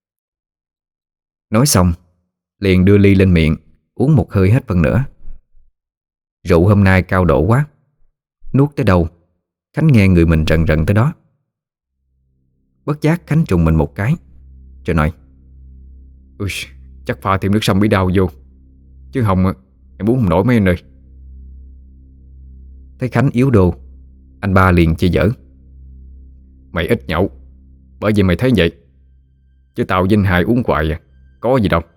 Nói xong liền đưa ly lên miệng, uống một hơi hết phần nữa. Rượu hôm nay cao độ quá, nuốt tới đâu Khánh nghe người mình rần rần tới đó. Bất giác Khánh trùng mình một cái, rồi nói: Ui, chắc pha thêm nước sâm bí đao vô, chứ không em uống không nổi mấy anh ơi. Thấy Khánh yếu đô, anh ba liền chê dở: Mày ít nhậu, bởi vì mày thấy vậy, chứ tao với anh hai uống hoài à, có gì đâu.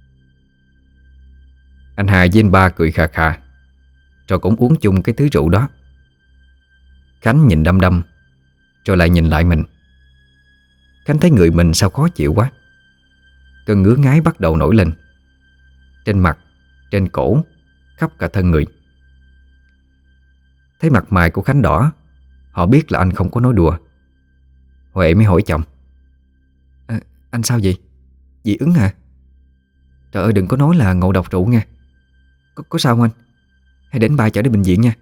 Anh hai với anh ba cười khà khà, rồi cũng uống chung cái thứ rượu đó. Khánh nhìn đăm đăm, rồi lại nhìn lại mình. Khánh thấy người mình sao khó chịu quá. Cơn ngứa ngáy bắt đầu nổi lên, trên mặt, trên cổ, khắp cả thân người. Thấy mặt mày của Khánh đỏ, họ biết là anh không có nói đùa. Huệ mới hỏi chồng: Anh sao vậy? Dị ứng hả? Trời ơi, đừng có nói là ngộ độc rượu nha. Có sao không anh? Hãy đến ba chở đi bệnh viện nha.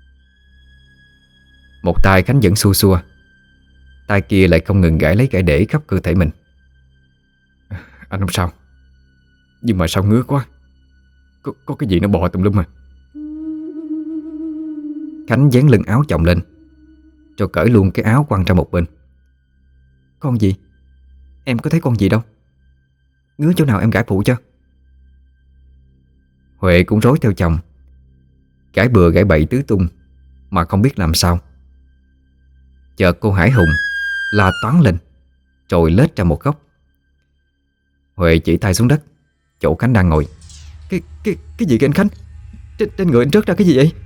Một tay Khánh vẫn xua xua, tay kia lại không ngừng gãi lấy gãi để khắp cơ thể mình. Anh không sao, nhưng mà sao ngứa quá, có cái gì nó bò tùm lum à. Khánh dán lưng áo chồng lên, rồi cởi luôn cái áo quăng ra một bên. Con gì? Em có thấy con gì đâu. Ngứa chỗ nào em gãi phụ cho. Huệ cũng rối theo chồng, gãi bừa gãi bậy tứ tung mà không biết làm sao. Chợt cô Hải Hùng la toáng lên, rồi lết ra một góc. Huệ chỉ tay xuống đất, chỗ Khánh đang ngồi. Cái gì kìa anh Khánh? Trên người anh rớt ra cái gì vậy?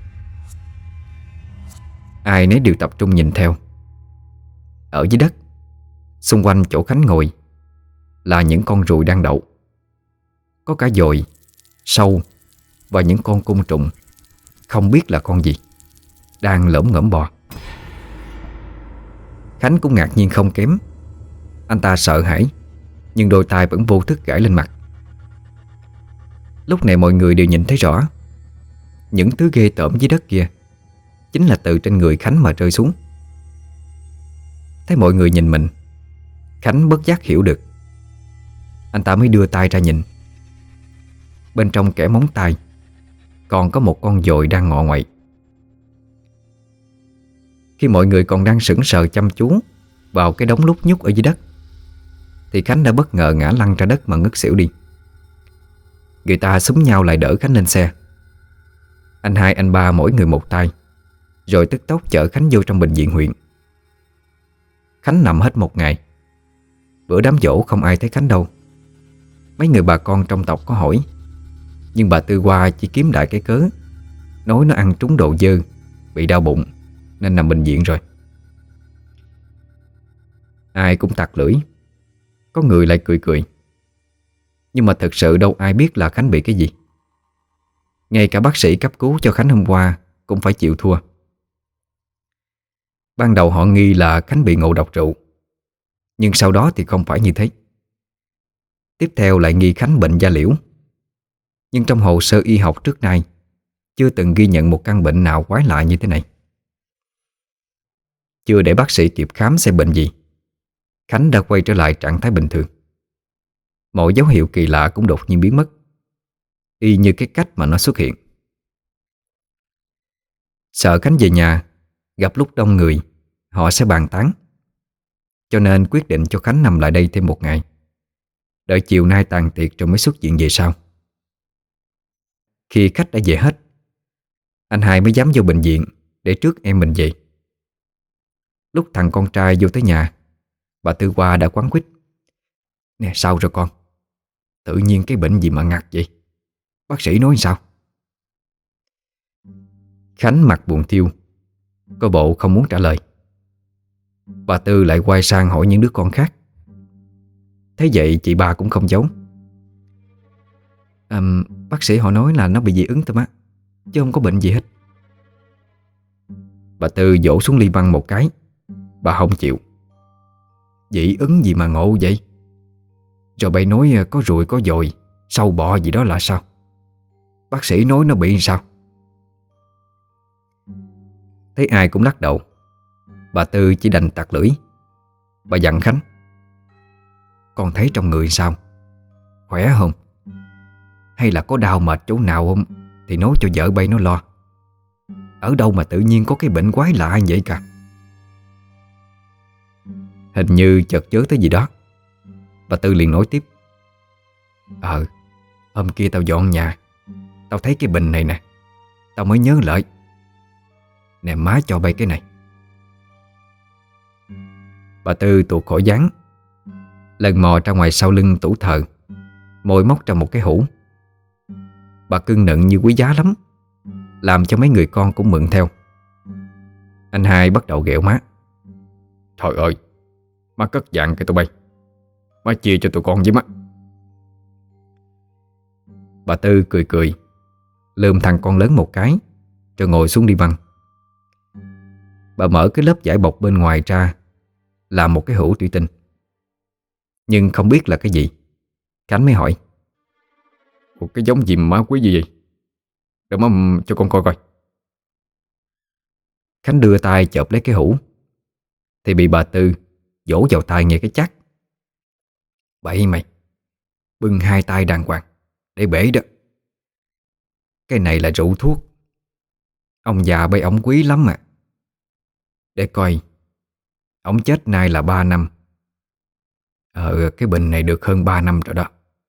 Ai nấy đều tập trung nhìn theo. Ở dưới đất, xung quanh chỗ Khánh ngồi là những con ruồi đang đậu. Có cả dồi, sâu và những con côn trùng không biết là con gì đang lởm ngởm bò. Khánh cũng ngạc nhiên không kém. Anh ta sợ hãi, nhưng đôi tay vẫn vô thức gãi lên mặt. Lúc này mọi người đều nhìn thấy rõ, những thứ ghê tởm dưới đất kia chính là từ trên người Khánh mà rơi xuống. Thấy mọi người nhìn mình, Khánh bất giác hiểu được. Anh ta mới đưa tay ra nhìn. Bên trong kẽ móng tay còn có một con dồi đang ngọ nguậy. Khi mọi người còn đang sững sờ chăm chú vào cái đống lúc nhúc ở dưới đất, thì Khánh đã bất ngờ ngã lăn ra đất mà ngất xỉu đi. Người ta xúm nhau lại đỡ Khánh lên xe. Anh hai anh ba mỗi người một tay, rồi tức tốc chở Khánh vô trong bệnh viện huyện. Khánh nằm hết một ngày. Bữa đám giỗ không ai thấy Khánh đâu. Mấy người bà con trong tộc có hỏi, nhưng bà Tư Hoa chỉ kiếm đại cái cớ, nói nó ăn trúng đồ dơ, bị đau bụng nên nằm bệnh viện rồi. Ai cũng tặc lưỡi, có người lại cười cười. Nhưng mà thật sự đâu ai biết là Khánh bị cái gì. Ngay cả bác sĩ cấp cứu cho Khánh hôm qua cũng phải chịu thua. Ban đầu họ nghi là Khánh bị ngộ độc rượu, nhưng sau đó thì không phải như thế. Tiếp theo lại nghi Khánh bệnh da liễu. Nhưng trong hồ sơ y học trước nay chưa từng ghi nhận một căn bệnh nào quái lạ như thế này. Chưa để bác sĩ kịp khám xem bệnh gì, Khánh đã quay trở lại trạng thái bình thường. Mọi dấu hiệu kỳ lạ cũng đột nhiên biến mất, y như cái cách mà nó xuất hiện. Sợ Khánh về nhà gặp lúc đông người họ sẽ bàn tán, cho nên quyết định cho Khánh nằm lại đây thêm một ngày, đợi chiều nay tàn tiệc rồi mới xuất viện về sau. Khi khách đã về hết, anh hai mới dám vô bệnh viện để trước em mình về. Lúc thằng con trai vô tới nhà, bà Tư Hoa đã quán quýt: "Nè, sao rồi con? Tự nhiên cái bệnh gì mà ngặt vậy? Bác sĩ nói sao?" Khánh mặt buồn thiu, coi bộ không muốn trả lời. Bà Tư lại quay sang hỏi những đứa con khác. Thế vậy chị ba cũng không giấu. Bác sĩ họ nói là nó bị dị ứng thôi má, chứ không có bệnh gì hết. Bà Tư vỗ xuống ly băng một cái. Bà không chịu. Dị ứng gì mà ngộ vậy? Rồi bày nói có ruồi có dồi, sâu bọ gì đó là sao? Bác sĩ nói nó bị sao? Thấy ai cũng lắc đầu, bà Tư chỉ đành tặc lưỡi. Bà dặn Khánh: con thấy trong người sao? Khỏe không? Hay là có đau mệt chỗ nào không thì nói cho vợ bay nó lo. Ở đâu mà tự nhiên có cái bệnh quái lạ vậy cả? Hình như chợt nhớ tới gì đó, bà Tư liền nói tiếp: hôm kia tao dọn nhà, tao thấy cái bình này nè, tao mới nhớ lại. Nè má cho bay cái này. Bà Tư tuột khỏi dáng, lần mò ra ngoài sau lưng tủ thờ, môi móc ra một cái hũ. Bà cưng nựng như quý giá lắm, làm cho mấy người con cũng mừng theo. Anh hai bắt đầu ghẹo má: trời ơi, má cất dạng kìa tụi bay, má chia cho tụi con với má. Bà Tư cười cười, lườm thằng con lớn một cái, rồi ngồi xuống đi băng. Bà mở cái lớp vải bọc bên ngoài ra, làm một cái hũ thủy tinh. Nhưng không biết là cái gì. Khánh mới hỏi: ủa, cái giống gì mà má quý gì vậy? Để má cho con coi coi. Khánh đưa tay chộp lấy cái hũ thì bị bà Tư vỗ vào tay nghe cái chắc: bậy mày, bưng hai tay đàng hoàng để bể đó. Cái này là rượu thuốc, ông già bây ổng quý lắm mà. Để coi, ổng chết nay là 3 năm. Cái bình này được hơn 3 năm rồi đó.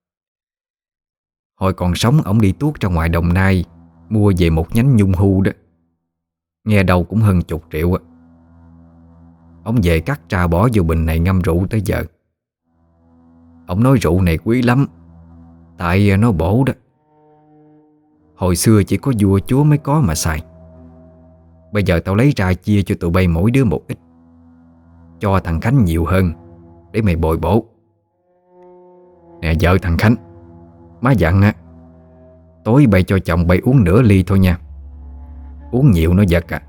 Hồi còn sống ổng đi tuốt ra ngoài Đồng Nai, mua về một nhánh nhung hu đó, nghe đâu cũng hơn 10 triệu á. Ổng về cắt ra bỏ vô bình này ngâm rượu tới giờ. Ổng nói rượu này quý lắm, tại nó bổ đó. Hồi xưa chỉ có vua chúa mới có mà xài. Bây giờ tao lấy ra chia cho tụi bay mỗi đứa một ít, cho thằng Khánh nhiều hơn để mày bồi bổ. Nè vợ thằng Khánh, má dặn á, tối bay cho chồng bay uống nửa ly thôi nha. Uống nhiều nó giật à.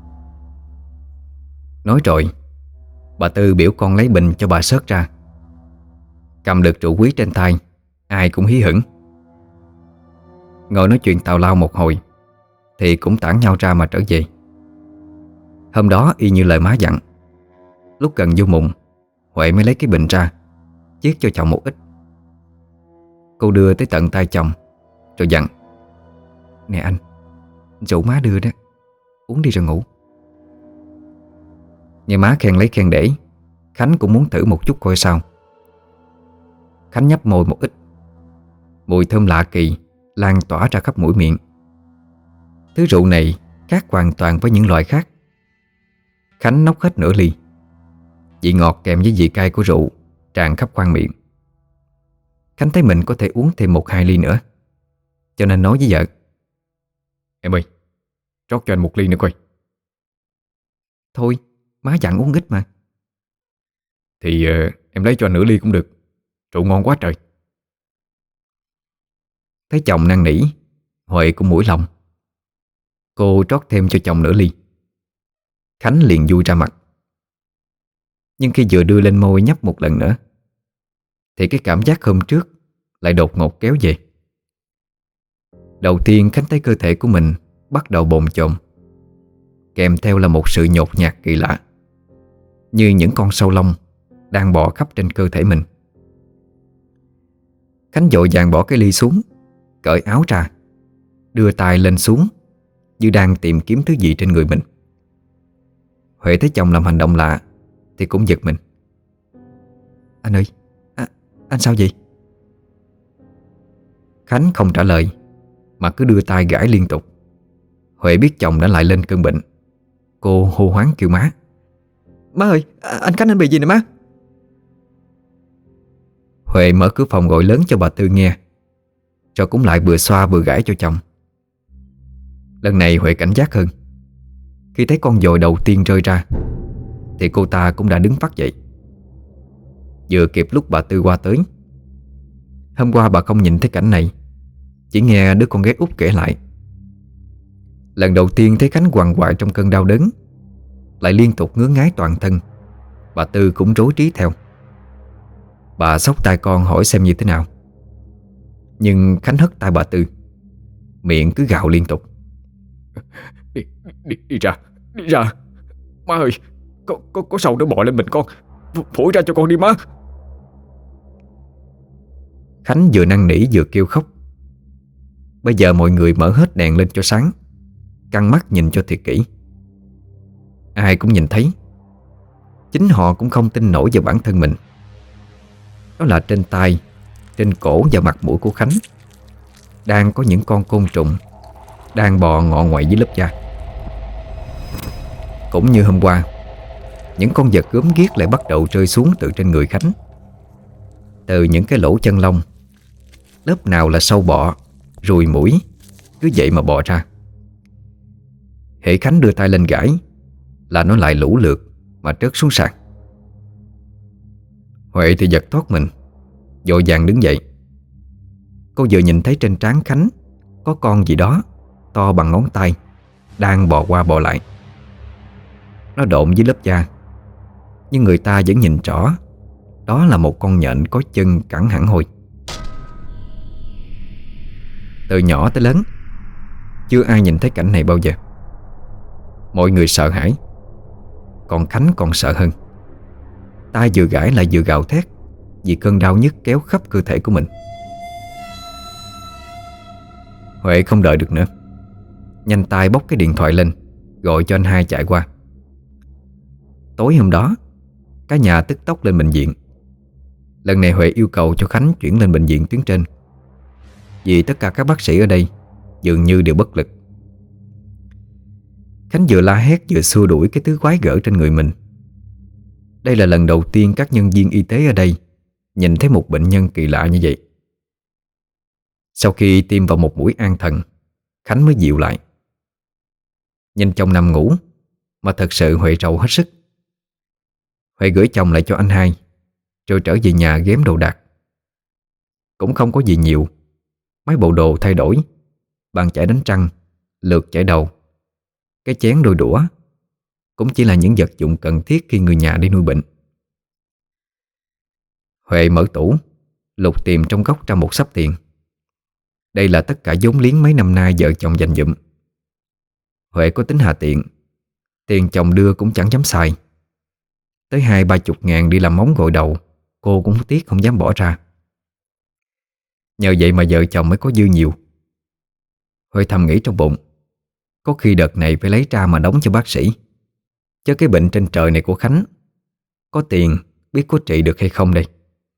Nói rồi, bà Tư biểu con lấy bình cho bà sớt ra. Cầm được rượu quý trên tay, ai cũng hí hửng. Ngồi nói chuyện tào lao một hồi thì cũng tản nhau ra mà trở về. Hôm đó y như lời má dặn, lúc gần vô mùng, Huệ mới lấy cái bình ra, chiết cho chồng một ít. Cô đưa tới tận tay chồng rồi dặn: nè anh, rượu má đưa đó, uống đi rồi ngủ. Nghe má khen lấy khen để, Khánh cũng muốn thử một chút coi sao. Khánh nhấp môi một ít. Mùi thơm lạ kỳ lan tỏa ra khắp mũi miệng. Thứ rượu này khác hoàn toàn với những loại khác. Khánh nốc hết nửa ly. Vị ngọt kèm với vị cay của rượu tràn khắp khoang miệng. Khánh thấy mình có thể uống thêm 1-2 ly nữa, cho nên nói với vợ: em ơi, rót cho anh 1 ly nữa coi. Thôi, má dặn uống ít mà. Thì em lấy cho anh nửa ly cũng được, rượu ngon quá trời. Thấy chồng năn nỉ, Huệ cũng mũi lòng. Cô rót thêm cho chồng nửa ly. Khánh liền vui ra mặt. Nhưng khi vừa đưa lên môi nhấp một lần nữa thì cái cảm giác hôm trước lại đột ngột kéo về. Đầu tiên Khánh thấy cơ thể của mình bắt đầu bồn chồn, kèm theo là một sự nhột nhạt kỳ lạ, như những con sâu lông đang bò khắp trên cơ thể mình. Khánh vội vàng bỏ cái ly xuống, cởi áo ra, đưa tay lên xuống như đang tìm kiếm thứ gì trên người mình. Huệ thấy chồng làm hành động lạ thì cũng giật mình. Anh ơi, anh sao vậy? Khánh không trả lời mà cứ đưa tay gãi liên tục. Huệ biết chồng đã lại lên cơn bệnh. Cô hô hoáng kêu má: má ơi, anh Khánh anh bị gì nè má? Huệ mở cửa phòng gọi lớn cho bà Tư nghe, rồi cũng lại vừa xoa vừa gãi cho chồng. Lần này Huệ cảnh giác hơn. Khi thấy con dồi đầu tiên rơi ra thì cô ta cũng đã đứng phát dậy, vừa kịp lúc bà Tư qua tới. Hôm qua bà không nhìn thấy cảnh này, chỉ nghe đứa con gái út kể lại. Lần đầu tiên thấy Khánh quằn quại trong cơn đau đớn, lại liên tục ngứa ngáy toàn thân, bà Tư cũng rối trí theo. Bà xốc tai con hỏi xem như thế nào, nhưng Khánh hất tay bà Tư, miệng cứ gào liên tục: Đi ra, đi ra. Má ơi, có sâu nó bò lên mình con. Phủi ra cho con đi má. Khánh vừa năn nỉ vừa kêu khóc. Bây giờ mọi người mở hết đèn lên cho sáng, căng mắt nhìn cho thiệt kỹ. Ai cũng nhìn thấy. Chính họ cũng không tin nổi vào bản thân mình. Đó là trên tay, trên cổ và mặt mũi của Khánh đang có những con côn trùng đang bò ngọ nguậy dưới lớp da. Cũng như hôm qua, những con vật gớm ghiếc lại bắt đầu rơi xuống từ trên người Khánh. Từ những cái lỗ chân lông, lớp nào là sâu bọ, ruồi muỗi, cứ vậy mà bò ra. Hễ Khánh đưa tay lên gãi là nó lại lũ lượt mà rớt xuống sàn. Huệ thì giật thoát mình, vội vàng đứng dậy. Cô vừa nhìn thấy trên trán Khánh có con gì đó to bằng ngón tay đang bò qua bò lại. Nó độn dưới lớp da, nhưng người ta vẫn nhìn rõ đó là một con nhện có chân cẳng hẳn hoi. Từ nhỏ tới lớn, chưa ai nhìn thấy cảnh này bao giờ. Mọi người sợ hãi, còn Khánh còn sợ hơn. Tai vừa gãi lại vừa gào thét vì cơn đau nhức kéo khắp cơ thể của mình. Huệ không đợi được nữa, nhanh tay bóc cái điện thoại lên, gọi cho anh hai chạy qua. Tối hôm đó, cả nhà tức tốc lên bệnh viện. Lần này Huệ yêu cầu cho Khánh chuyển lên bệnh viện tuyến trên, vì tất cả các bác sĩ ở đây dường như đều bất lực. Khánh vừa la hét vừa xua đuổi cái thứ quái gở trên người mình. Đây là lần đầu tiên các nhân viên y tế ở đây nhìn thấy một bệnh nhân kỳ lạ như vậy. Sau khi tiêm vào một mũi an thần, Khánh mới dịu lại. Nhìn chồng nằm ngủ mà thật sự Huệ rầu hết sức. Huệ gửi chồng lại cho anh hai, rồi trở về nhà ghém đồ đạc. Cũng không có gì nhiều, mấy bộ đồ thay đổi, bàn chải đánh răng, lược chải đầu, cái chén đôi đũa, cũng chỉ là những vật dụng cần thiết khi người nhà đi nuôi bệnh. Huệ mở tủ, lục tìm trong góc ra một xấp tiền. Đây là tất cả vốn liếng mấy năm nay vợ chồng dành dụm. Huệ có tính hà tiện, tiền chồng đưa cũng chẳng dám xài. Tới 20-30 ngàn đi làm móng gội đầu, cô cũng tiếc không dám bỏ ra. Nhờ vậy mà vợ chồng mới có dư nhiều. Huệ thầm nghĩ trong bụng, có khi đợt này phải lấy ra mà đóng cho bác sĩ, chứ cái bệnh trên trời này của Khánh, có tiền biết có trị được hay không đây.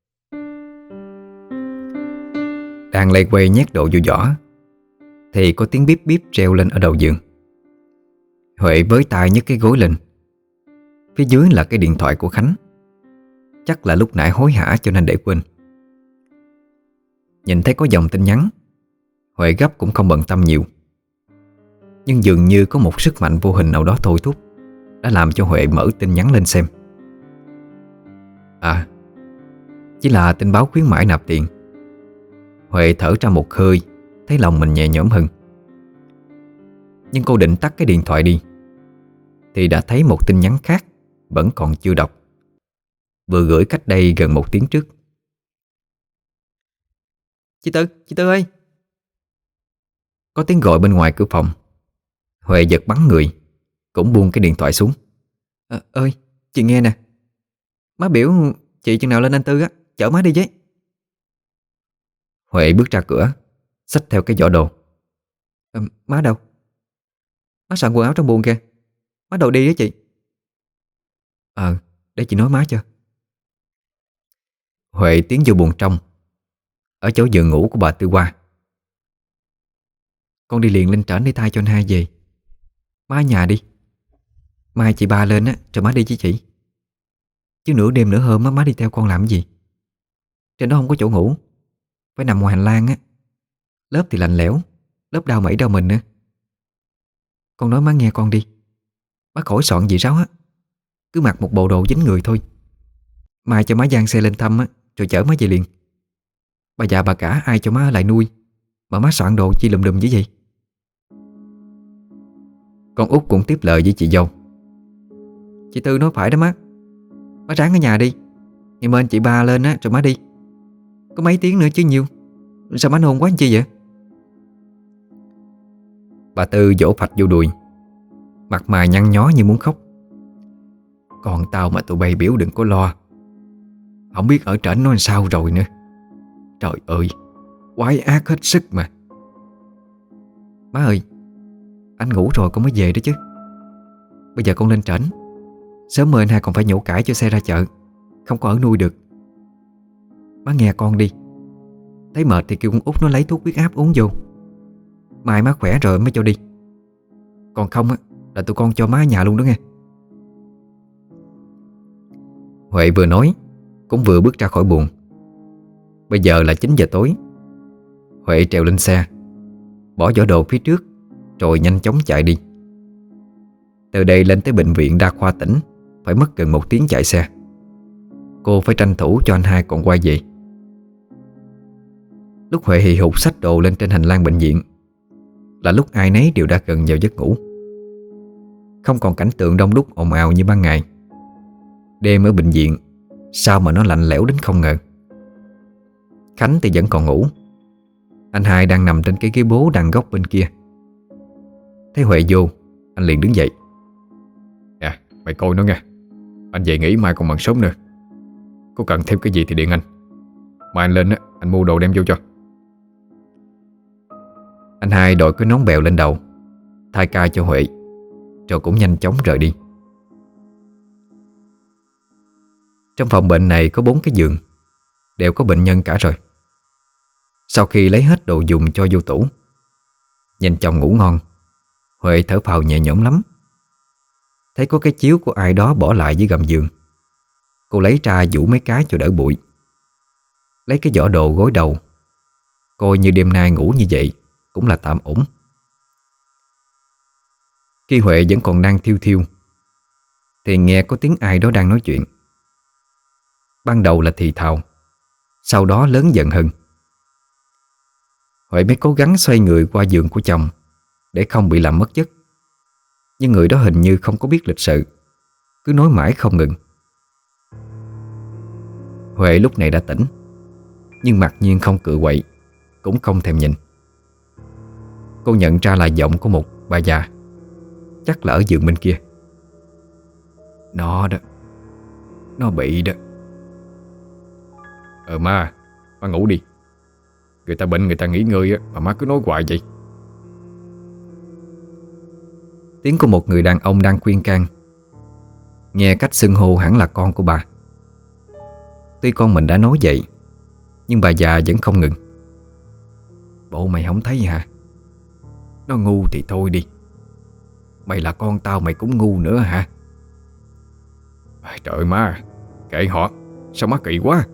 Đang lay quay nhét đồ vô giỏ thì có tiếng bíp bíp reo lên ở đầu giường. Huệ với tay nhấc cái gối lên. Phía dưới là cái điện thoại của Khánh. Chắc là lúc nãy hối hả cho nên để quên. Nhìn thấy có dòng tin nhắn, Huệ gấp cũng không bận tâm nhiều. Nhưng dường như có một sức mạnh vô hình nào đó thôi thúc đã làm cho Huệ mở tin nhắn lên xem. À, chỉ là tin báo khuyến mãi nạp tiền. Huệ thở ra một hơi, thấy lòng mình nhẹ nhõm hơn. Nhưng cô định tắt cái điện thoại đi thì đã thấy một tin nhắn khác vẫn còn chưa đọc, vừa gửi cách đây gần 1 tiếng trước. Chị Tư ơi! Có tiếng gọi bên ngoài cửa phòng. Huệ giật bắn người, cũng buông cái điện thoại xuống. Ơi, chị nghe nè. Má biểu chị chừng nào lên anh Tư á, chở má đi với. Huệ bước ra cửa, xách theo cái giỏ đồ. Má đâu? Má soạn quần áo trong buồng kìa. Má đồ đi á chị. Để chị nói má cho. Huệ tiến vô buồng trong, ở chỗ giường ngủ của bà Tư Hoa. Con đi liền lên trển để thay cho anh hai về. Má ở nhà đi. Mai chị ba lên á, rồi má đi với chị. Chứ nửa đêm nửa hôm á, má đi theo con làm cái gì? Trên đó không có chỗ ngủ, phải nằm ngoài hành lang á. Lớp thì lạnh lẽo, lớp đau mẩy đau mình nữa. Con nói má nghe con đi. Má khỏi soạn gì ráo á. Cứ mặc một bộ đồ dính người thôi. Mai cho má giang xe lên thăm á, rồi chở má về liền. Bà già bà cả ai cho má ở lại nuôi, mà má soạn đồ chi lùm đùm dữ vậy? Con út cũng tiếp lời với chị dâu. Chị Tư nói phải đó má. Má ráng ở nhà đi. Ngày mai chị ba lên á rồi má đi. Có mấy tiếng nữa chứ nhiều. Sao má nôn quá chi vậy? Bà Tư vỗ phạch vô đùi, mặt mày nhăn nhó như muốn khóc. Còn tao mà tụi bay biểu đừng có lo. Không biết ở trển nó làm sao rồi nữa. Trời ơi, quái ác hết sức mà. Má ơi, anh ngủ rồi con mới về đó chứ. Bây giờ con lên trển. Sớm mai anh hai còn phải nhổ cải cho xe ra chợ. Không có ở nuôi được. Má nghe con đi. Thấy mệt thì kêu con út nó lấy thuốc huyết áp uống vô. Mai má khỏe rồi mới cho đi. Còn không á là tụi con cho má ở nhà luôn đó nghe. Huệ vừa nói cũng vừa bước ra khỏi buồng. Bây giờ là 9 giờ tối. Huệ trèo lên xe, bỏ giỏ đồ phía trước, rồi nhanh chóng chạy đi. Từ đây lên tới bệnh viện đa khoa tỉnh phải mất gần 1 tiếng chạy xe. Cô phải tranh thủ cho anh hai còn quay về. Lúc Huệ hì hục xách đồ lên trên hành lang bệnh viện là lúc ai nấy đều đã gần vào giấc ngủ. Không còn cảnh tượng đông đúc ồn ào như ban ngày. Đêm ở bệnh viện sao mà nó lạnh lẽo đến không ngờ. Khánh thì vẫn còn ngủ. Anh hai đang nằm trên cái ghế bố đằng góc bên kia. Thấy Huệ vô, anh liền đứng dậy. Nè, mày coi nó nghe. Anh về nghỉ mai còn bằng sớm nữa. Có cần thêm cái gì thì điện anh. Mai anh lên á, anh mua đồ đem vô cho. Anh hai đội cái nón bèo lên đầu, thay ca cho Huệ, rồi cũng nhanh chóng rời đi. Trong phòng bệnh này có 4 cái giường, đều có bệnh nhân cả rồi. Sau khi lấy hết đồ dùng cho vô tủ, nhìn chồng ngủ ngon, Huệ thở phào nhẹ nhõm lắm. Thấy có cái chiếu của ai đó bỏ lại dưới gầm giường, cô lấy ra vũ mấy cái cho đỡ bụi. Lấy cái giỏ đồ gối đầu, coi như đêm nay ngủ như vậy cũng là tạm ổn. Khi Huệ vẫn còn đang thiêu thiêu thì nghe có tiếng ai đó đang nói chuyện. Ban đầu là thì thào, sau đó lớn dần hơn. Huệ mới cố gắng xoay người qua giường của chồng để không bị làm mất giấc. Nhưng người đó hình như không có biết lịch sự, cứ nói mãi không ngừng. Huệ lúc này đã tỉnh, nhưng mặc nhiên không cựa quậy, cũng không thèm nhìn. Cô nhận ra là giọng của một bà già, chắc là ở giường bên kia. Nó đó, nó bị đó. Má ngủ đi. Người ta bệnh người ta nghỉ ngơi á, mà má cứ nói hoài vậy. Tiếng của một người đàn ông đang khuyên can. Nghe cách xưng hô hẳn là con của bà. Tuy con mình đã nói vậy, nhưng bà già vẫn không ngừng. Bộ mày không thấy hả? Nó ngu thì thôi đi. Mày là con tao mày cũng ngu nữa hả? Trời má, kệ họ. Sao má kỳ quá.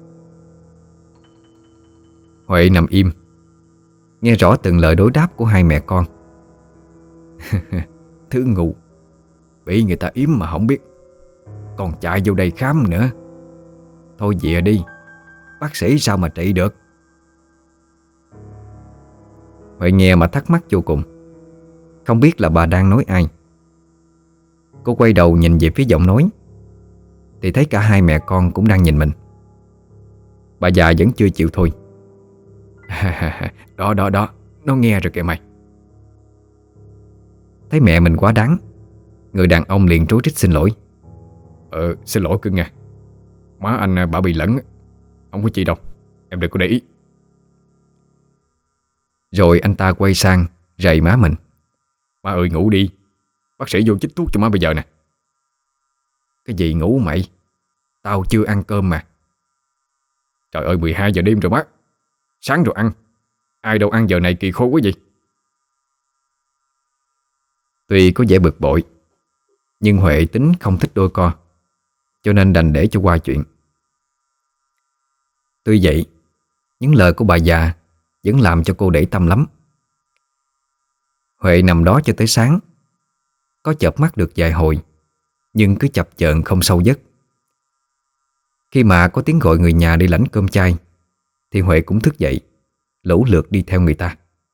Huệ nằm im, nghe rõ từng lời đối đáp của hai mẹ con. Thứ ngu, bị người ta yếm mà không biết, còn chạy vô đây khám nữa. Thôi về đi, bác sĩ sao mà trị được. Huệ nghe mà thắc mắc vô cùng, không biết là bà đang nói ai. Cô quay đầu nhìn về phía giọng nói thì thấy cả hai mẹ con cũng đang nhìn mình. Bà già vẫn chưa chịu thôi. Đó, nó nghe rồi kìa mày. Thấy mẹ mình quá đáng, người đàn ông liền trối trích xin lỗi. Xin lỗi cưng nha. Má anh bà bị lẫn. Không có chi đâu, em đừng có để ý. Rồi anh ta quay sang rầy má mình. Má ơi ngủ đi. Bác sĩ vô chích thuốc cho má bây giờ nè. Cái gì ngủ mày? Tao chưa ăn cơm mà. Trời ơi 12 giờ đêm rồi má. Sáng rồi ăn. Ai đâu ăn giờ này kỳ khô quá vậy. Tuy có vẻ bực bội, nhưng Huệ tính không thích đôi co, cho nên đành để cho qua chuyện. Tuy vậy, những lời của bà già vẫn làm cho cô để tâm lắm. Huệ nằm đó cho tới sáng Có chợp mắt được vài hồi, nhưng cứ chập chờn không sâu giấc. Khi mà có tiếng gọi người nhà đi lãnh cơm chay, thì Huệ cũng thức dậy, lũ lượt đi theo người ta.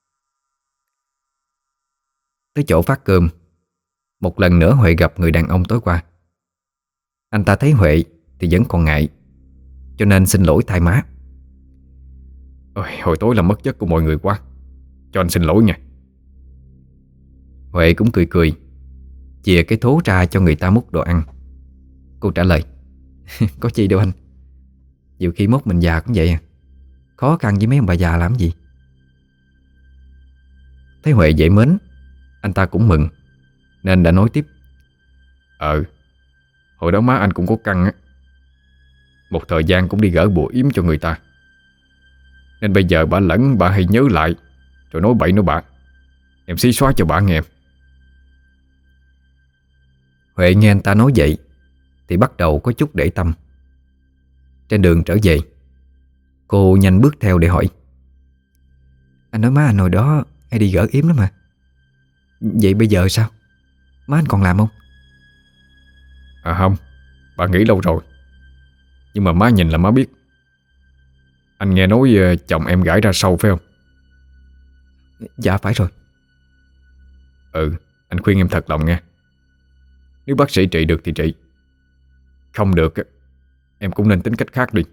Tới chỗ phát cơm, một lần nữa Huệ gặp người đàn ông tối qua. Anh ta thấy Huệ thì vẫn còn ngại, cho nên xin lỗi thay má. Ôi, hồi tối làm mất giấc của mọi người quá, cho anh xin lỗi nha. Huệ cũng cười cười, chìa cái thố ra cho người ta múc đồ ăn. Cô trả lời: Có chi đâu anh, nhiều khi mốt mình già cũng vậy à. Khó khăn với mấy ông bà già làm gì. Thấy Huệ dễ mến, anh ta cũng mừng, nên đã nói tiếp: Hồi đó má anh cũng có căn á. Một thời gian cũng đi gỡ bùa yếm cho người ta, nên bây giờ bà lẫn bà hay nhớ lại, rồi nói bậy nói bạ. Em xí xóa cho bà nghe. Huệ nghe anh ta nói vậy thì bắt đầu có chút để tâm. Trên đường trở về, cô nhanh bước theo để hỏi: Anh nói má anh hồi đó hay đi gỡ yếm lắm mà, vậy bây giờ sao? Má anh còn làm không? Không, bà nghĩ lâu rồi. Nhưng mà má nhìn là má biết. Anh nghe nói chồng em gãi ra sâu phải không? Dạ phải rồi. Anh khuyên em thật lòng nghe. Nếu bác sĩ trị được thì trị, không được em cũng nên tính cách khác đi.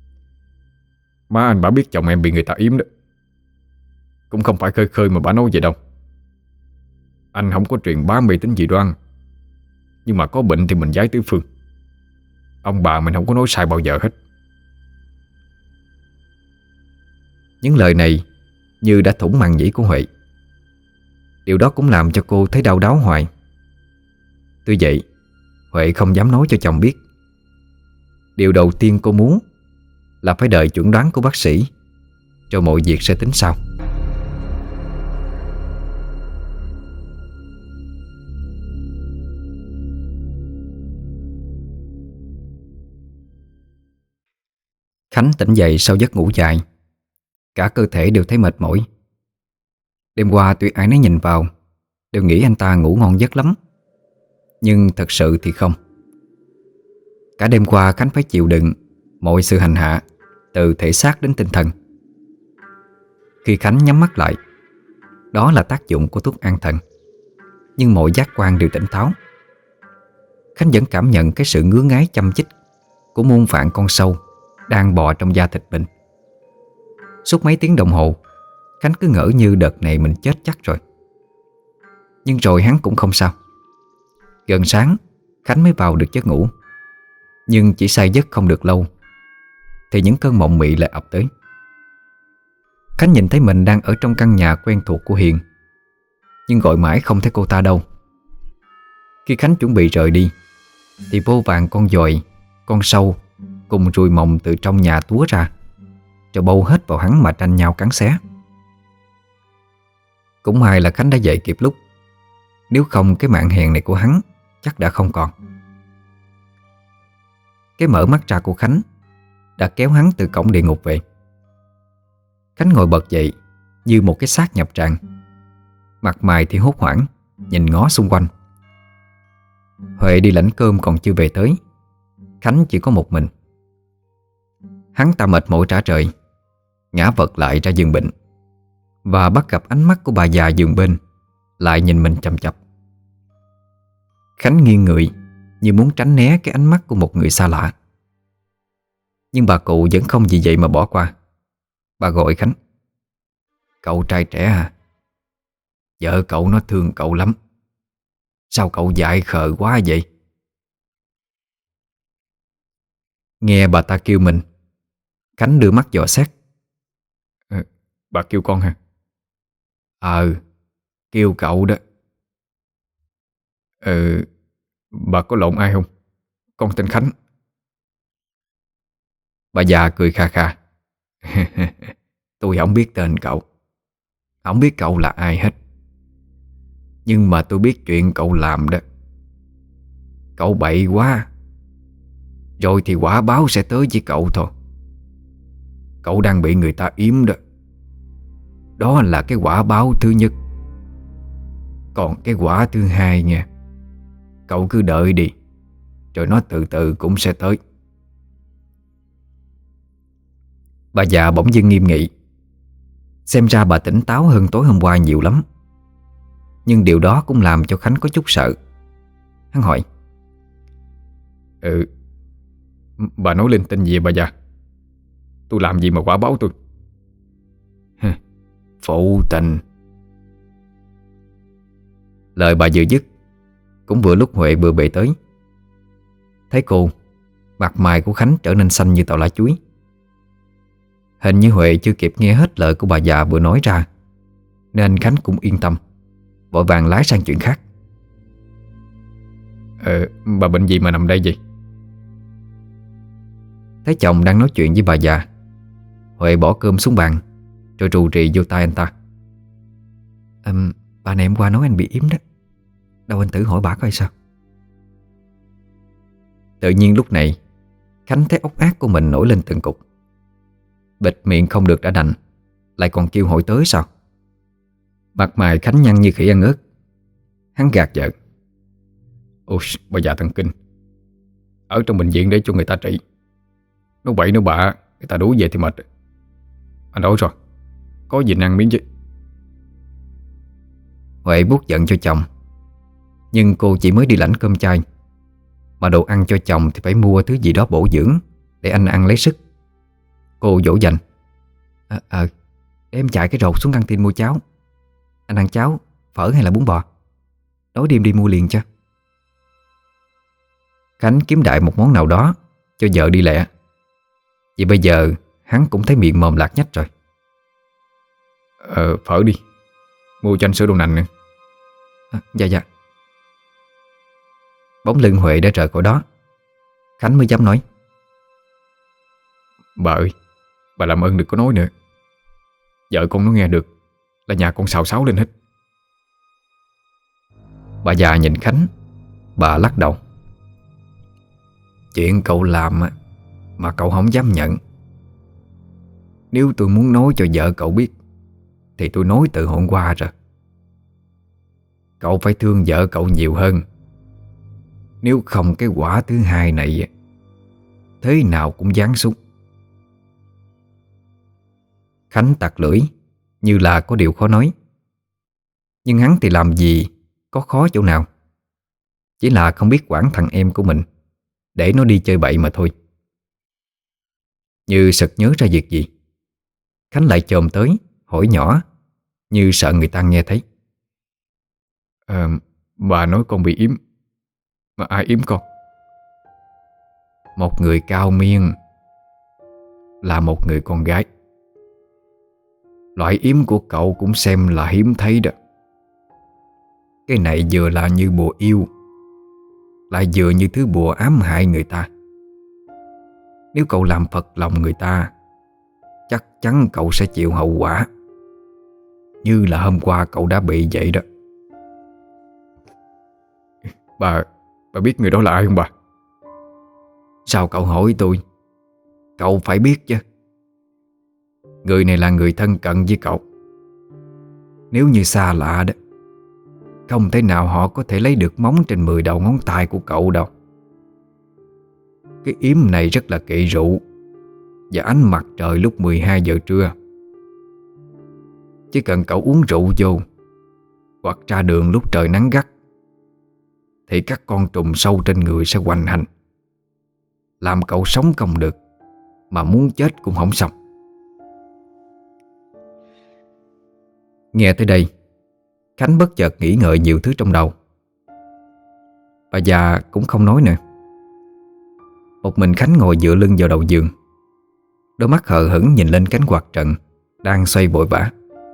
Má anh bà biết chồng em bị người ta yếm đó, cũng không phải khơi khơi mà bà nói vậy đâu. Anh không có truyền bá mê tín dị đoan, nhưng mà có bệnh thì mình giái tứ phương. Ông bà mình không có nói sai bao giờ hết. Những lời này như đã thủng màng nhĩ của Huệ. Điều đó cũng làm cho cô thấy đau đáu hoài. Tuy vậy, Huệ không dám nói cho chồng biết. Điều đầu tiên cô muốn là phải đợi chẩn đoán của bác sĩ, rồi mọi việc sẽ tính sau. Khánh tỉnh dậy sau giấc ngủ dài. Cả cơ thể đều thấy mệt mỏi. Đêm qua tuy ai nấy nhìn vào đều nghĩ anh ta ngủ ngon giấc lắm, nhưng thật sự thì không. Cả đêm qua Khánh phải chịu đựng mọi sự hành hạ, từ thể xác đến tinh thần. Khi Khánh nhắm mắt lại, đó là tác dụng của thuốc an thần, nhưng mọi giác quan đều tỉnh táo. Khánh vẫn cảm nhận cái sự ngứa ngáy châm chích của muôn vạn con sâu đang bò trong da thịt mình. Suốt mấy tiếng đồng hồ, Khánh cứ ngỡ như đợt này mình chết chắc rồi. Nhưng rồi hắn cũng không sao. Gần sáng, Khánh mới vào được giấc ngủ. Nhưng chỉ say giấc không được lâu thì những cơn mộng mị lại ập tới. Khánh nhìn thấy mình đang ở trong căn nhà quen thuộc của Hiền, nhưng gọi mãi không thấy cô ta đâu. Khi Khánh chuẩn bị rời đi thì vô vàn con giòi, con sâu cùng ruồi mồng từ trong nhà túa ra, rồi bâu hết vào hắn mà tranh nhau cắn xé. Cũng may là Khánh đã dậy kịp lúc, nếu không cái mạng hèn này của hắn chắc đã không còn. Cái mở mắt ra của Khánh đã kéo hắn từ cổng địa ngục về. Khánh ngồi bật dậy như một cái xác nhập tràn, mặt mày thì hốt hoảng, nhìn ngó xung quanh. Huệ đi lãnh cơm còn chưa về tới, Khánh chỉ có một mình. Hắn ta mệt mỏi trả trời, ngã vật lại ra giường bệnh, và bắt gặp ánh mắt của bà già giường bên lại nhìn mình chằm chằm. Khánh nghiêng người như muốn tránh né cái ánh mắt của một người xa lạ. Nhưng bà cụ vẫn không vì vậy mà bỏ qua. Bà gọi Khánh: Cậu trai trẻ à, vợ cậu nó thương cậu lắm. Sao cậu dại khờ quá vậy? Nghe bà ta kêu mình, Khánh đưa mắt dò xét. Bà kêu con hả? Kêu cậu đó. Bà có lộn ai không? Con tên Khánh. Bà già cười kha kha. Tôi không biết tên cậu, không biết cậu là ai hết, nhưng mà tôi biết chuyện cậu làm đó. Cậu bậy quá, rồi thì quả báo sẽ tới với cậu thôi. Cậu đang bị người ta yếm đó. Đó là cái quả báo thứ nhất. Còn cái quả thứ hai nha, Cậu cứ đợi đi, rồi nó từ từ cũng sẽ tới. Bà già bỗng dưng nghiêm nghị. Xem ra bà tỉnh táo hơn tối hôm qua nhiều lắm. Nhưng điều đó cũng làm cho Khánh có chút sợ. Hắn hỏi: Bà nói linh tinh gì bà già? Tôi làm gì mà quả báo tôi? Phụ tình. Lời bà vừa dứt cũng vừa lúc Huệ vừa bề tới. Thấy cô, mặt mày của Khánh trở nên xanh như tàu lá chuối. Hình như Huệ chưa kịp nghe hết lời của bà già vừa nói ra, nên Khánh cũng yên tâm, vội vàng lái sang chuyện khác. Bà bệnh gì mà nằm đây vậy? Thấy chồng đang nói chuyện với bà già, Huệ bỏ cơm xuống bàn rồi rù rì vô tai anh ta. Bà này em qua nói anh bị yếm đó. Đâu anh thử hỏi bà coi sao. Tự nhiên lúc này Khánh thấy ốc ác của mình nổi lên từng cục. Bịt miệng không được đã đành, lại còn kêu hỏi tới sao? Mặt mày Khánh nhăn như khỉ ăn ớt. Hắn gạt vợ: Ôi, bà già thần kinh. Ở trong bệnh viện để cho người ta trị, nó bậy nó bạ, người ta đuổi về thì mệt. Anh nói rồi, có gì ăn miếng chứ. Huệ buốt giận cho chồng, nhưng cô chỉ mới đi lãnh cơm chay, mà đồ ăn cho chồng thì phải mua thứ gì đó bổ dưỡng để anh ăn lấy sức. Cô dỗ dành: để em chạy cái rột xuống căng tin mua cháo. Anh ăn cháo, phở hay là bún bò? Tối đêm đi mua liền cho. Khánh kiếm đại một món nào đó cho vợ đi lẹ, vì bây giờ hắn cũng thấy miệng mồm lạc nhách rồi. Phở đi, mua cho anh sữa đậu nành nữa. Dạ. Bóng lưng Huệ đã rời khỏi đó, Khánh mới dám nói: Bà ơi, bà làm ơn đừng có nói nữa. Vợ con nó nghe được là nhà con xào xáo lên hết. Bà già nhìn Khánh, bà lắc đầu: Chuyện cậu làm mà cậu không dám nhận. Nếu tôi muốn nói cho vợ cậu biết thì tôi nói từ hôm qua rồi. Cậu phải thương vợ cậu nhiều hơn. Nếu không cái quả thứ hai này thế nào cũng giáng xuống. Khánh tặc lưỡi như là có điều khó nói. Nhưng hắn thì làm gì có khó chỗ nào. Chỉ là không biết quản thằng em của mình, để nó đi chơi bậy mà thôi. Như sực nhớ ra việc gì, Khánh lại chồm tới hỏi nhỏ, như sợ người ta nghe thấy: Bà nói con bị yếm, mà ai yếm con? Một người cao miên, là một người con gái. Loại yếm của cậu cũng xem là hiếm thấy đó. Cái này vừa là như bùa yêu, lại vừa như thứ bùa ám hại người ta. Nếu cậu làm phật lòng người ta, chắc chắn cậu sẽ chịu hậu quả, như là hôm qua cậu đã bị vậy đó. Bà biết người đó là ai không bà? Sao cậu hỏi tôi? Cậu phải biết chứ. Người này là người thân cận với cậu. Nếu như xa lạ đó, không thể nào họ có thể lấy được móng trên 10 đầu ngón tay của cậu đâu. Cái yếm này rất là kỵ rượu và ánh mặt trời lúc 12 giờ trưa. Chỉ cần cậu uống rượu vô, hoặc ra đường lúc trời nắng gắt, thì các con trùng sâu trên người sẽ hoành hành, làm cậu sống không được, mà muốn chết cũng không xong. Nghe tới đây, Khánh bất chợt nghĩ ngợi nhiều thứ trong đầu. Bà già cũng không nói nữa. Một mình Khánh ngồi dựa lưng vào đầu giường, đôi mắt hờ hững nhìn lên cánh quạt trận đang xoay vội vã.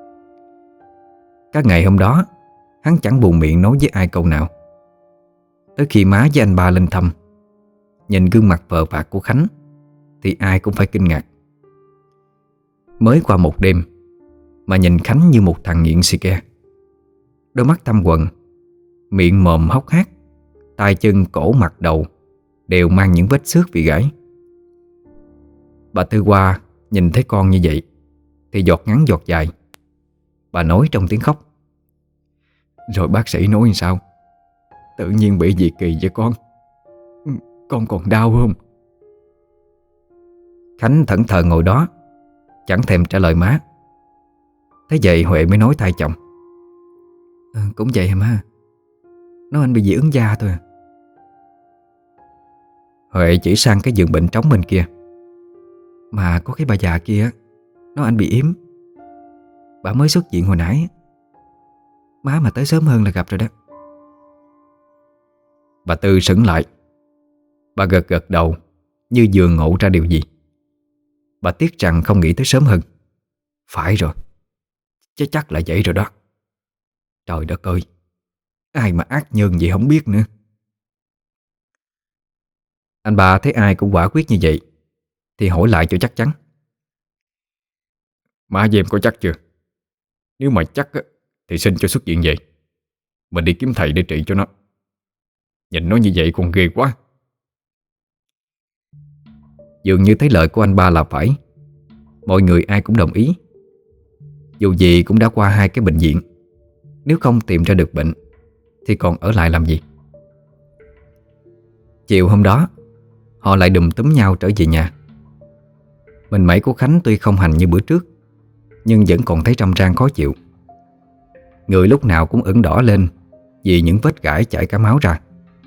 Các ngày hôm đó, hắn chẳng buồn miệng nói với ai câu nào. Tới khi má với anh ba lên thăm, nhìn gương mặt phờ phạc của Khánh thì ai cũng phải kinh ngạc. Mới qua một đêm mà nhìn Khánh như một thằng nghiện xì ke. Đôi mắt thâm quầng, miệng mồm hốc hác, tay chân cổ mặt đầu đều mang những vết xước bị gãy. Bà Tư Hoa nhìn thấy con như vậy thì giọt ngắn giọt dài. Bà nói trong tiếng khóc: Rồi bác sĩ nói sao? Tự nhiên bị gì kỳ vậy con? Con còn đau không? Khánh thẫn thờ ngồi đó, chẳng thèm trả lời má. Thế vậy Huệ mới nói thay chồng. Cũng vậy hả má? Nó anh bị dị ứng da thôi à. Huệ chỉ sang cái giường bệnh trống bên kia. Mà có cái bà già kia, nó anh bị yếm. Bà mới xuất viện hồi nãy. Má mà tới sớm hơn là gặp rồi đó. Bà Tư sững lại. Bà gật gật đầu như vừa ngộ ra điều gì. Bà tiếc rằng không nghĩ tới sớm hơn. Phải rồi, chắc là vậy rồi đó. Trời đất ơi, ai mà ác nhân vậy không biết nữa. Anh ba thấy ai cũng quả quyết như vậy thì hỏi lại cho chắc chắn. Má với em có chắc chưa? Nếu mà chắc á, thì xin cho xuất viện vậy. Mình đi kiếm thầy để trị cho nó. Nhìn nó như vậy còn ghê quá. Dường như thấy lời của anh ba là phải. Mọi người ai cũng đồng ý. Dù gì cũng đã qua 2 cái bệnh viện. Nếu không tìm ra được bệnh thì còn ở lại làm gì. Chiều hôm đó họ lại đùm túm nhau trở về nhà. Mình mẩy của Khánh tuy không hành như bữa trước, nhưng vẫn còn thấy trăm ran khó chịu. Người lúc nào cũng ửng đỏ lên vì những vết gãi chảy cả máu ra.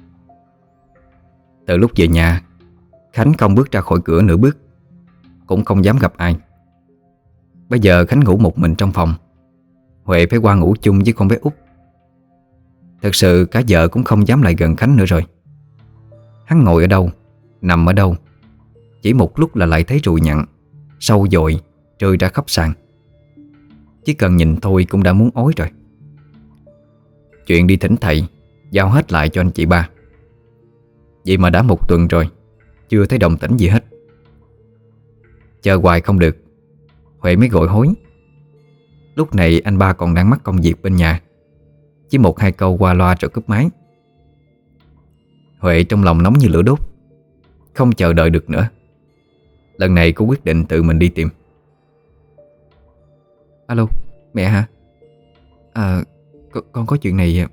Từ lúc về nhà, Khánh không bước ra khỏi cửa nửa bước, cũng không dám gặp ai. Bây giờ Khánh ngủ một mình trong phòng. Huệ phải qua ngủ chung với con bé Út. Thật sự cả vợ cũng không dám lại gần Khánh nữa rồi. Hắn ngồi ở đâu, nằm ở đâu, chỉ một lúc là lại thấy ruồi nhặn, sâu dội rơi ra khắp sàn. Chỉ cần nhìn thôi cũng đã muốn ói rồi. Chuyện đi thỉnh thầy giao hết lại cho anh chị ba. Vậy mà đã 1 tuần rồi, chưa thấy động tĩnh gì hết. Chờ hoài không được, Huệ mới gọi hối. Lúc này anh ba còn đang mắc công việc bên nhà, chỉ 1-2 câu qua loa rồi cúp máy. Huệ trong lòng nóng như lửa đốt, không chờ đợi được nữa. Lần này cô quyết định tự mình đi tìm. Alo, mẹ hả? Con có chuyện này.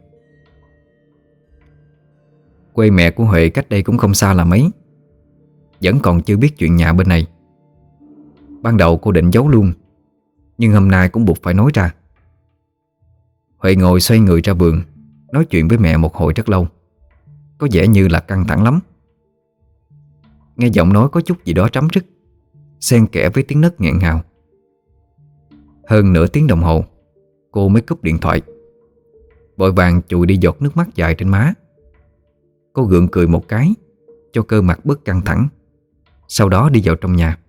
Quê mẹ của Huệ cách đây cũng không xa là mấy. Vẫn còn chưa biết chuyện nhà bên này. Ban đầu cô định giấu luôn, nhưng hôm nay cũng buộc phải nói ra. Huệ ngồi xoay người ra vườn, nói chuyện với mẹ một hồi rất lâu. Có vẻ như là căng thẳng lắm. Nghe giọng nói có chút gì đó trắm rứt, xen kẽ với tiếng nấc nghẹn ngào. Hơn nửa tiếng đồng hồ cô mới cúp điện thoại. Vội vàng chùi đi giọt nước mắt dài trên má. Cô gượng cười một cái cho cơ mặt bớt căng thẳng, sau đó đi vào trong nhà.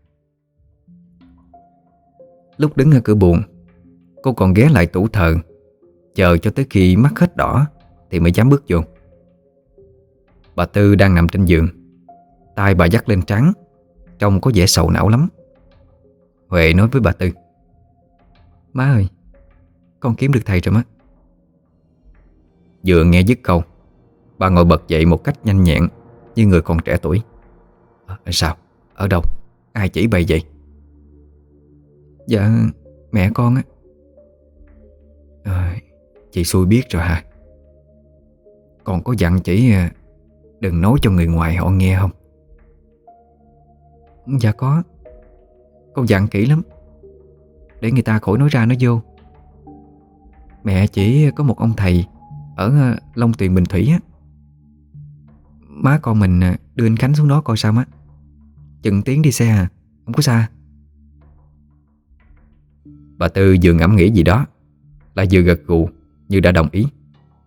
Lúc đứng ở cửa buồng, cô còn ghé lại tủ thờ, chờ cho tới khi mắt hết đỏ thì mới dám bước vô. Bà Tư đang nằm trên giường, tay bà dắt lên trán, trông có vẻ sầu não lắm. Huệ nói với bà Tư: Má ơi, con kiếm được thầy rồi má. Vừa nghe dứt câu, bà ngồi bật dậy một cách nhanh nhẹn như người còn trẻ tuổi. Sao? Ở đâu? Ai chỉ bày vậy? Dạ, mẹ con á. Chị xui biết rồi hả? Còn có dặn chỉ đừng nói cho người ngoài họ nghe không? Dạ có. Con dặn kỹ lắm, để người ta khỏi nói ra nói vô. Mẹ chỉ có một ông thầy ở Long Tuyền Bình Thủy á. Má con mình đưa anh Khánh xuống đó coi sao má. Chừng tiếng đi xe à, không có xa. Bà Tư vừa ngẫm nghĩ gì đó, lại vừa gật gù như đã đồng ý.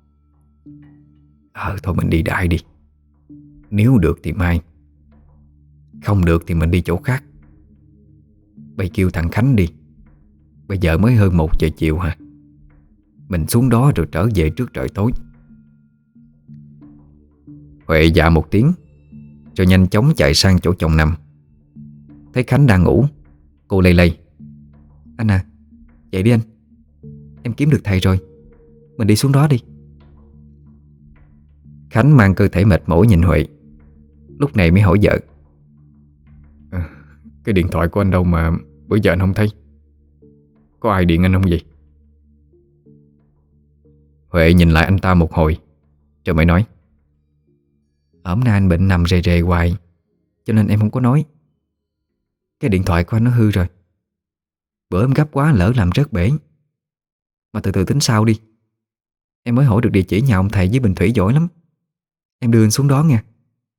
Thôi mình đi đại đi. Nếu được thì mai, không được thì mình đi chỗ khác. Bây kêu thằng Khánh đi. Bây giờ mới hơn 1 giờ chiều hả? Mình xuống đó rồi trở về trước trời tối. Huệ dạ một tiếng, rồi nhanh chóng chạy sang chỗ chồng nằm. Thấy Khánh đang ngủ, cô lay lay: Anh à, dậy đi anh. Em kiếm được thầy rồi, mình đi xuống đó đi. Khánh mang cơ thể mệt mỏi nhìn Huệ, lúc này mới hỏi vợ: Cái điện thoại của anh đâu mà bữa giờ anh không thấy? Có ai điện anh không vậy? Huệ nhìn lại anh ta một hồi, Rồi mới nói: Hôm nay anh bệnh nằm rề rề hoài, cho nên em không có nói. Cái điện thoại của anh nó hư rồi. Bữa em gấp quá lỡ làm rớt bể. Mà từ từ tính sau đi. Em mới hỏi được địa chỉ nhà ông thầy với Bình Thủy giỏi lắm. Em đưa anh xuống đó nha.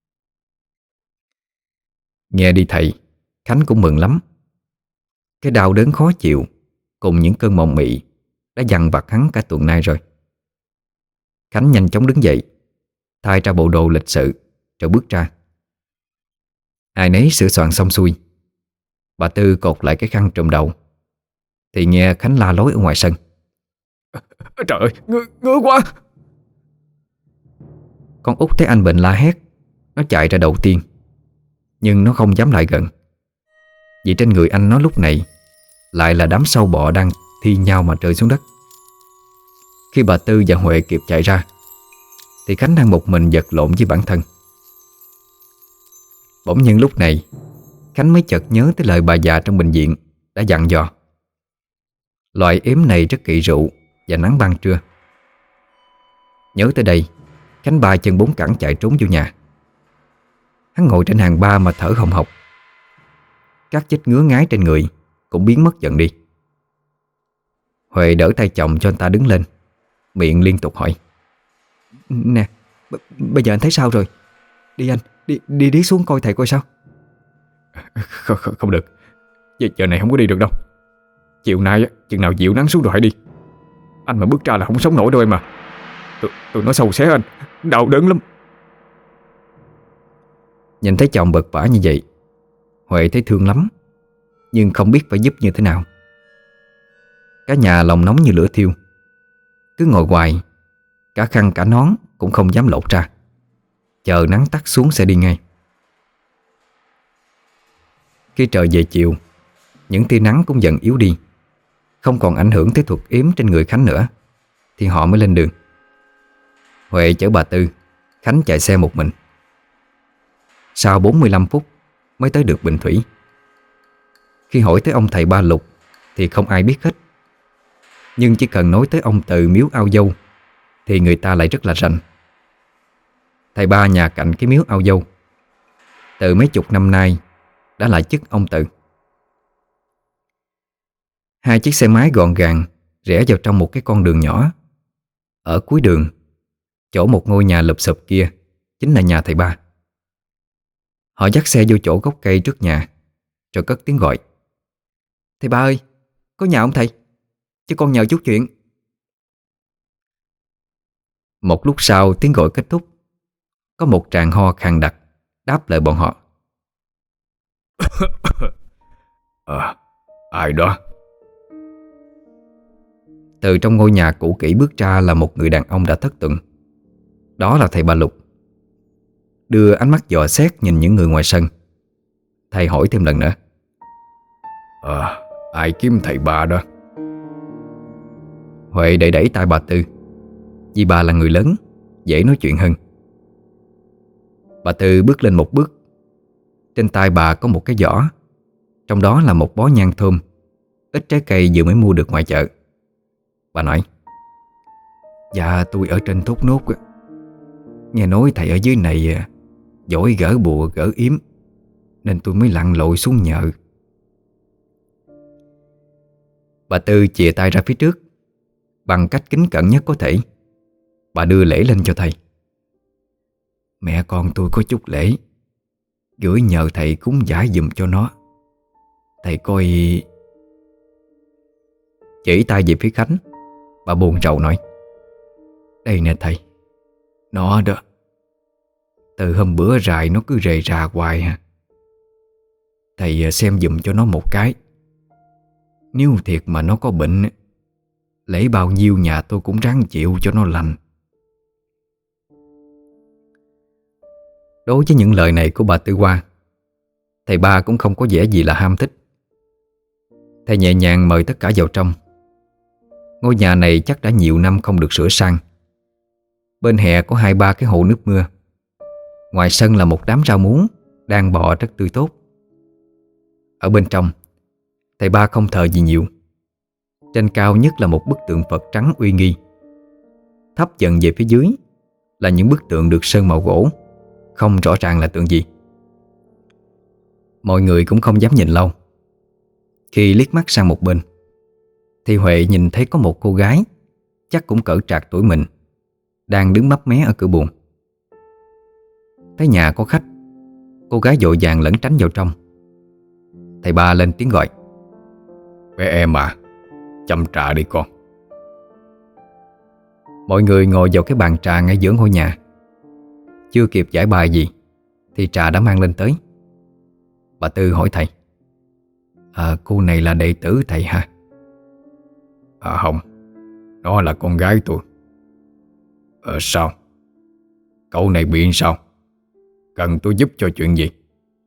Nghe đi thầy, Khánh cũng mừng lắm. Cái đau đớn khó chịu cùng những cơn mộng mị đã dằn vặt hắn cả tuần nay rồi. Khánh nhanh chóng đứng dậy, thay ra bộ đồ lịch sự, rồi bước ra. Ai nấy sửa soạn xong xuôi, bà Tư cột lại cái khăn trùm đầu, thì nghe Khánh la lối ở ngoài sân: Trời ơi, ngứa quá. Con út thấy anh bệnh la hét, nó chạy ra đầu tiên, nhưng nó không dám lại gần, vì trên người anh nó lúc này lại là đám sâu bọ đang thi nhau mà rơi xuống đất. Khi bà Tư và Huệ kịp chạy ra, thì Khánh đang một mình vật lộn với bản thân. Bỗng nhiên lúc này, Khánh mới chợt nhớ tới lời bà già trong bệnh viện đã dặn dò: loại ếm này rất kỵ rượu và nắng ban trưa. Nhớ tới đây, Khánh ba chân bốn cẳng chạy trốn vô nhà. Hắn ngồi trên hàng ba mà thở hồng hộc. Các vết ngứa ngái trên người cũng biến mất dần đi. Huệ đỡ tay chồng cho anh ta đứng lên, miệng liên tục hỏi: Nè, bây giờ anh thấy sao rồi? Đi anh, đi xuống coi thầy coi sao. Không được. Giờ này không có đi được đâu. Chiều nay chừng nào dịu nắng xuống rồi hãy đi. Anh mà bước ra là không sống nổi đâu em mà. Tụi nó xâu xé anh, đau đớn lắm. Nhìn thấy chồng bật vã như vậy, Huệ thấy thương lắm, nhưng không biết phải giúp như thế nào. Cả nhà lòng nóng như lửa thiêu, cứ ngồi hoài, cả khăn cả nón cũng không dám lột ra, chờ nắng tắt xuống sẽ đi ngay. Khi trời về chiều, những tia nắng cũng dần yếu đi, không còn ảnh hưởng tới thuật yếm trên người Khánh nữa, thì họ mới lên đường. Huệ chở bà Tư, Khánh chạy xe một mình. Sau 45 phút mới tới được Bình Thủy. Khi hỏi tới ông thầy Ba Lục thì không ai biết hết, nhưng chỉ cần nói tới ông Từ miếu ao dâu thì người ta lại rất là rành. Thầy Ba nhà cạnh cái miếu ao dâu, từ mấy chục năm nay đã là chức ông Từ. Hai chiếc xe máy gọn gàng rẽ vào trong một cái con đường nhỏ. Ở cuối đường, chỗ một ngôi nhà lụp xụp kia chính là nhà thầy Ba. Họ dắt xe vô chỗ gốc cây trước nhà, rồi cất tiếng gọi: Thầy Ba ơi, có nhà ông thầy? Cho con nhờ chút chuyện. Một lúc sau tiếng gọi kết thúc, có một tràng ho khàn đặc đáp lại bọn họ: Ai đó? Từ trong ngôi nhà cũ kỹ bước ra là một người đàn ông đã thất tuần. Đó là thầy Ba Lục. Đưa ánh mắt dò xét nhìn những người ngoài sân, thầy hỏi thêm lần nữa: Ai kiếm thầy Ba đó? Huệ đẩy đẩy tay bà Tư, vì bà là người lớn, dễ nói chuyện hơn. Bà Tư bước lên một bước. Trên tay bà có một cái giỏ, trong đó là một bó nhang thơm, ít trái cây vừa mới mua được ngoài chợ. Bà nói: Dạ tôi ở trên Thốt Nốt. Nghe nói thầy ở dưới này giỏi gỡ bùa gỡ yếm, nên tôi mới lặn lội xuống nhờ. Bà Tư chìa tay ra phía trước, bằng cách kính cẩn nhất có thể. Bà đưa lễ lên cho thầy. Mẹ con tôi có chút lễ, gửi nhờ thầy cúng giải giùm cho nó. Thầy coi. Chỉ tay về phía Khánh, bà buồn rầu nói: Đây nè thầy, nó đó. Từ hôm bữa rài nó cứ rề rà hoài ha. Thầy xem giùm cho nó một cái. Nếu thiệt mà nó có bệnh, lễ bao nhiêu nhà tôi cũng ráng chịu cho nó lành. Đối với những lời này của bà Tư Hoa, thầy Ba cũng không có vẻ gì là ham thích. Thầy nhẹ nhàng mời tất cả vào trong. Ngôi nhà này chắc đã nhiều năm không được sửa sang. Bên hè có 2-3 cái hồ nước mưa. Ngoài sân là một đám rau muống đang bò rất tươi tốt. Ở bên trong, thầy Ba không thờ gì nhiều. Trên cao nhất là một bức tượng Phật trắng uy nghi. Thấp dần về phía dưới là những bức tượng được sơn màu gỗ, không rõ ràng là tượng gì. Mọi người cũng không dám nhìn lâu. Khi liếc mắt sang một bên thì Huệ nhìn thấy có một cô gái, chắc cũng cỡ trạc tuổi mình, đang đứng mấp mé ở cửa buồng. Thấy nhà có khách, cô gái vội vàng lẩn tránh vào trong. Thầy ba lên tiếng gọi: Bé em à, châm trà đi con. Mọi người ngồi vào cái bàn trà ngay giữa ngôi nhà. Chưa kịp giải bài gì thì trà đã mang lên tới. Bà Tư hỏi thầy: cô này là đệ tử thầy hả? Không, đó là con gái tôi. Sao? Cậu này bị sao? Cần tôi giúp cho chuyện gì?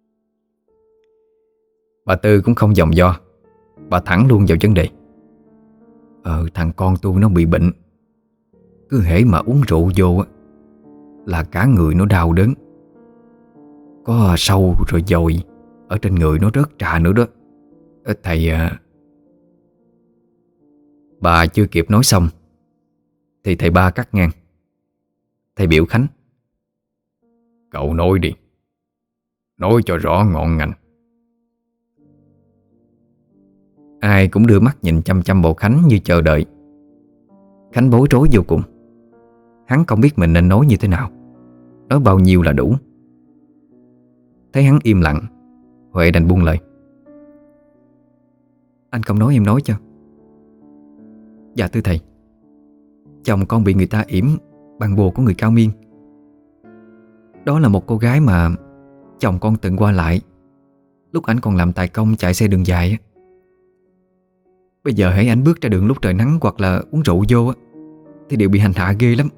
Bà Tư cũng không vòng vo, bà thẳng luôn vào vấn đề. Thằng con tôi nó bị bệnh. Cứ hễ mà uống rượu vô á là cả người nó đau đớn. Có sâu rồi dồi ở trên người nó rớt trà nữa đó. Thầy... Bà chưa kịp nói xong thì thầy ba cắt ngang. Thầy biểu Khánh: Cậu nói đi, nói cho rõ ngọn ngành. Ai cũng đưa mắt nhìn chăm chăm vào Khánh như chờ đợi. Khánh bối rối vô cùng. Hắn không biết mình nên nói như thế nào, nói bao nhiêu là đủ. Thấy hắn im lặng, Huệ đành buông lời: Anh không nói em nói cho. Dạ thưa thầy, chồng con bị người ta yểm bằng bùa của người Cao Miên. Đó là một cô gái mà chồng con từng qua lại lúc ảnh còn làm tài công chạy xe đường dài á. Bây giờ hễ ảnh bước ra đường lúc trời nắng hoặc là uống rượu vô á thì đều bị hành hạ ghê lắm.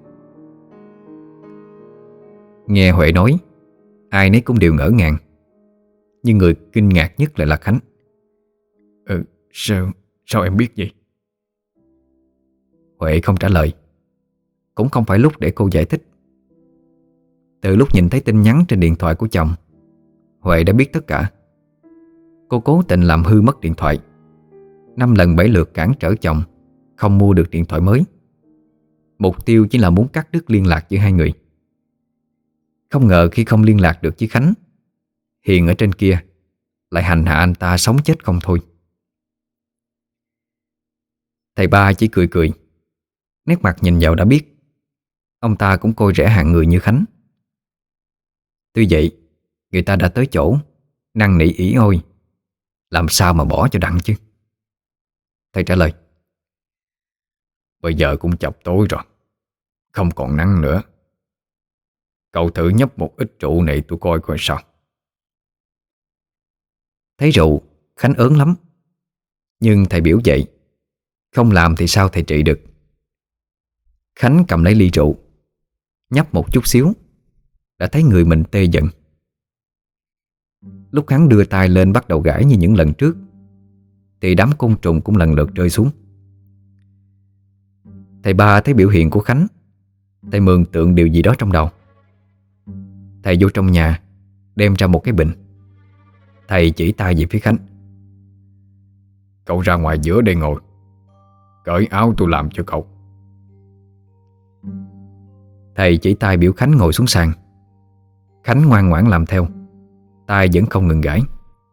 Nghe Huệ nói, ai nấy cũng đều ngỡ ngàng, nhưng người kinh ngạc nhất lại là Khánh. Sao em biết vậy? Huệ không trả lời. Cũng không phải lúc để cô giải thích. Từ lúc nhìn thấy tin nhắn trên điện thoại của chồng, Huệ đã biết tất cả. Cô cố tình làm hư mất điện thoại, 5 lần 7 lượt cản trở chồng không mua được điện thoại mới. Mục tiêu chỉ là muốn cắt đứt liên lạc giữa hai người. Không ngờ khi không liên lạc được với Khánh, Hiền ở trên kia lại hành hạ anh ta sống chết không thôi. Thầy ba chỉ cười cười. Nét mặt nhìn vào đã biết ông ta cũng coi rẻ hạng người như Khánh. Tuy vậy, người ta đã tới chỗ, năn nỉ ỉ ôi, làm sao mà bỏ cho đặng chứ. Thầy trả lời: Bây giờ cũng chập tối rồi, không còn nắng nữa. Cậu thử nhấp một ít rượu này tôi coi coi sao. Thấy rượu, Khánh ớn lắm. Nhưng thầy biểu vậy, không làm thì sao thầy trị được. Khánh cầm lấy ly rượu, nhấp một chút xíu, đã thấy người mình tê dần. Lúc hắn đưa tay lên bắt đầu gãi như những lần trước thì đám côn trùng cũng lần lượt rơi xuống. Thầy ba thấy biểu hiện của Khánh, thầy mường tượng điều gì đó trong đầu. Thầy vô trong nhà, đem ra một cái bình. Thầy chỉ tay về phía Khánh: Cậu ra ngoài giữa đây ngồi, cởi áo tôi làm cho cậu. Thầy chỉ tay biểu Khánh ngồi xuống sàn. Khánh ngoan ngoãn làm theo, tay vẫn không ngừng gãi.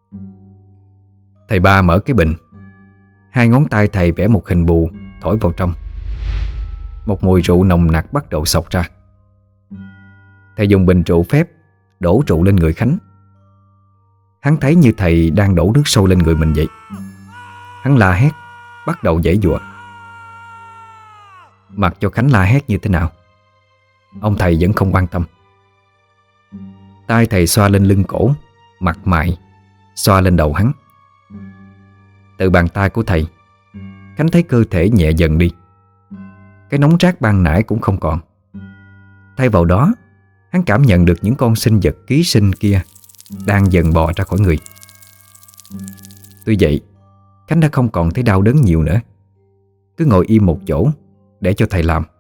Thầy ba mở cái bình. 2 ngón tay thầy vẽ một hình bù, thổi vào trong. Một mùi rượu nồng nặc bắt đầu xộc ra. Thầy dùng bình rượu phép đổ rượu lên người Khánh. Hắn thấy như thầy đang đổ nước sôi lên người mình vậy. Hắn la hét, bắt đầu giãy giụa. Mặc cho Khánh la hét như thế nào, ông thầy vẫn không quan tâm. Tay thầy xoa lên lưng cổ, mặt mày, xoa lên đầu hắn. Từ bàn tay của thầy, Khánh thấy cơ thể nhẹ dần đi. Cái nóng rát ban nãy cũng không còn. Thay vào đó, hắn cảm nhận được những con sinh vật ký sinh kia đang dần bò ra khỏi người. Tuy vậy, Khánh đã không còn thấy đau đớn nhiều nữa. Cứ ngồi im một chỗ để cho thầy làm.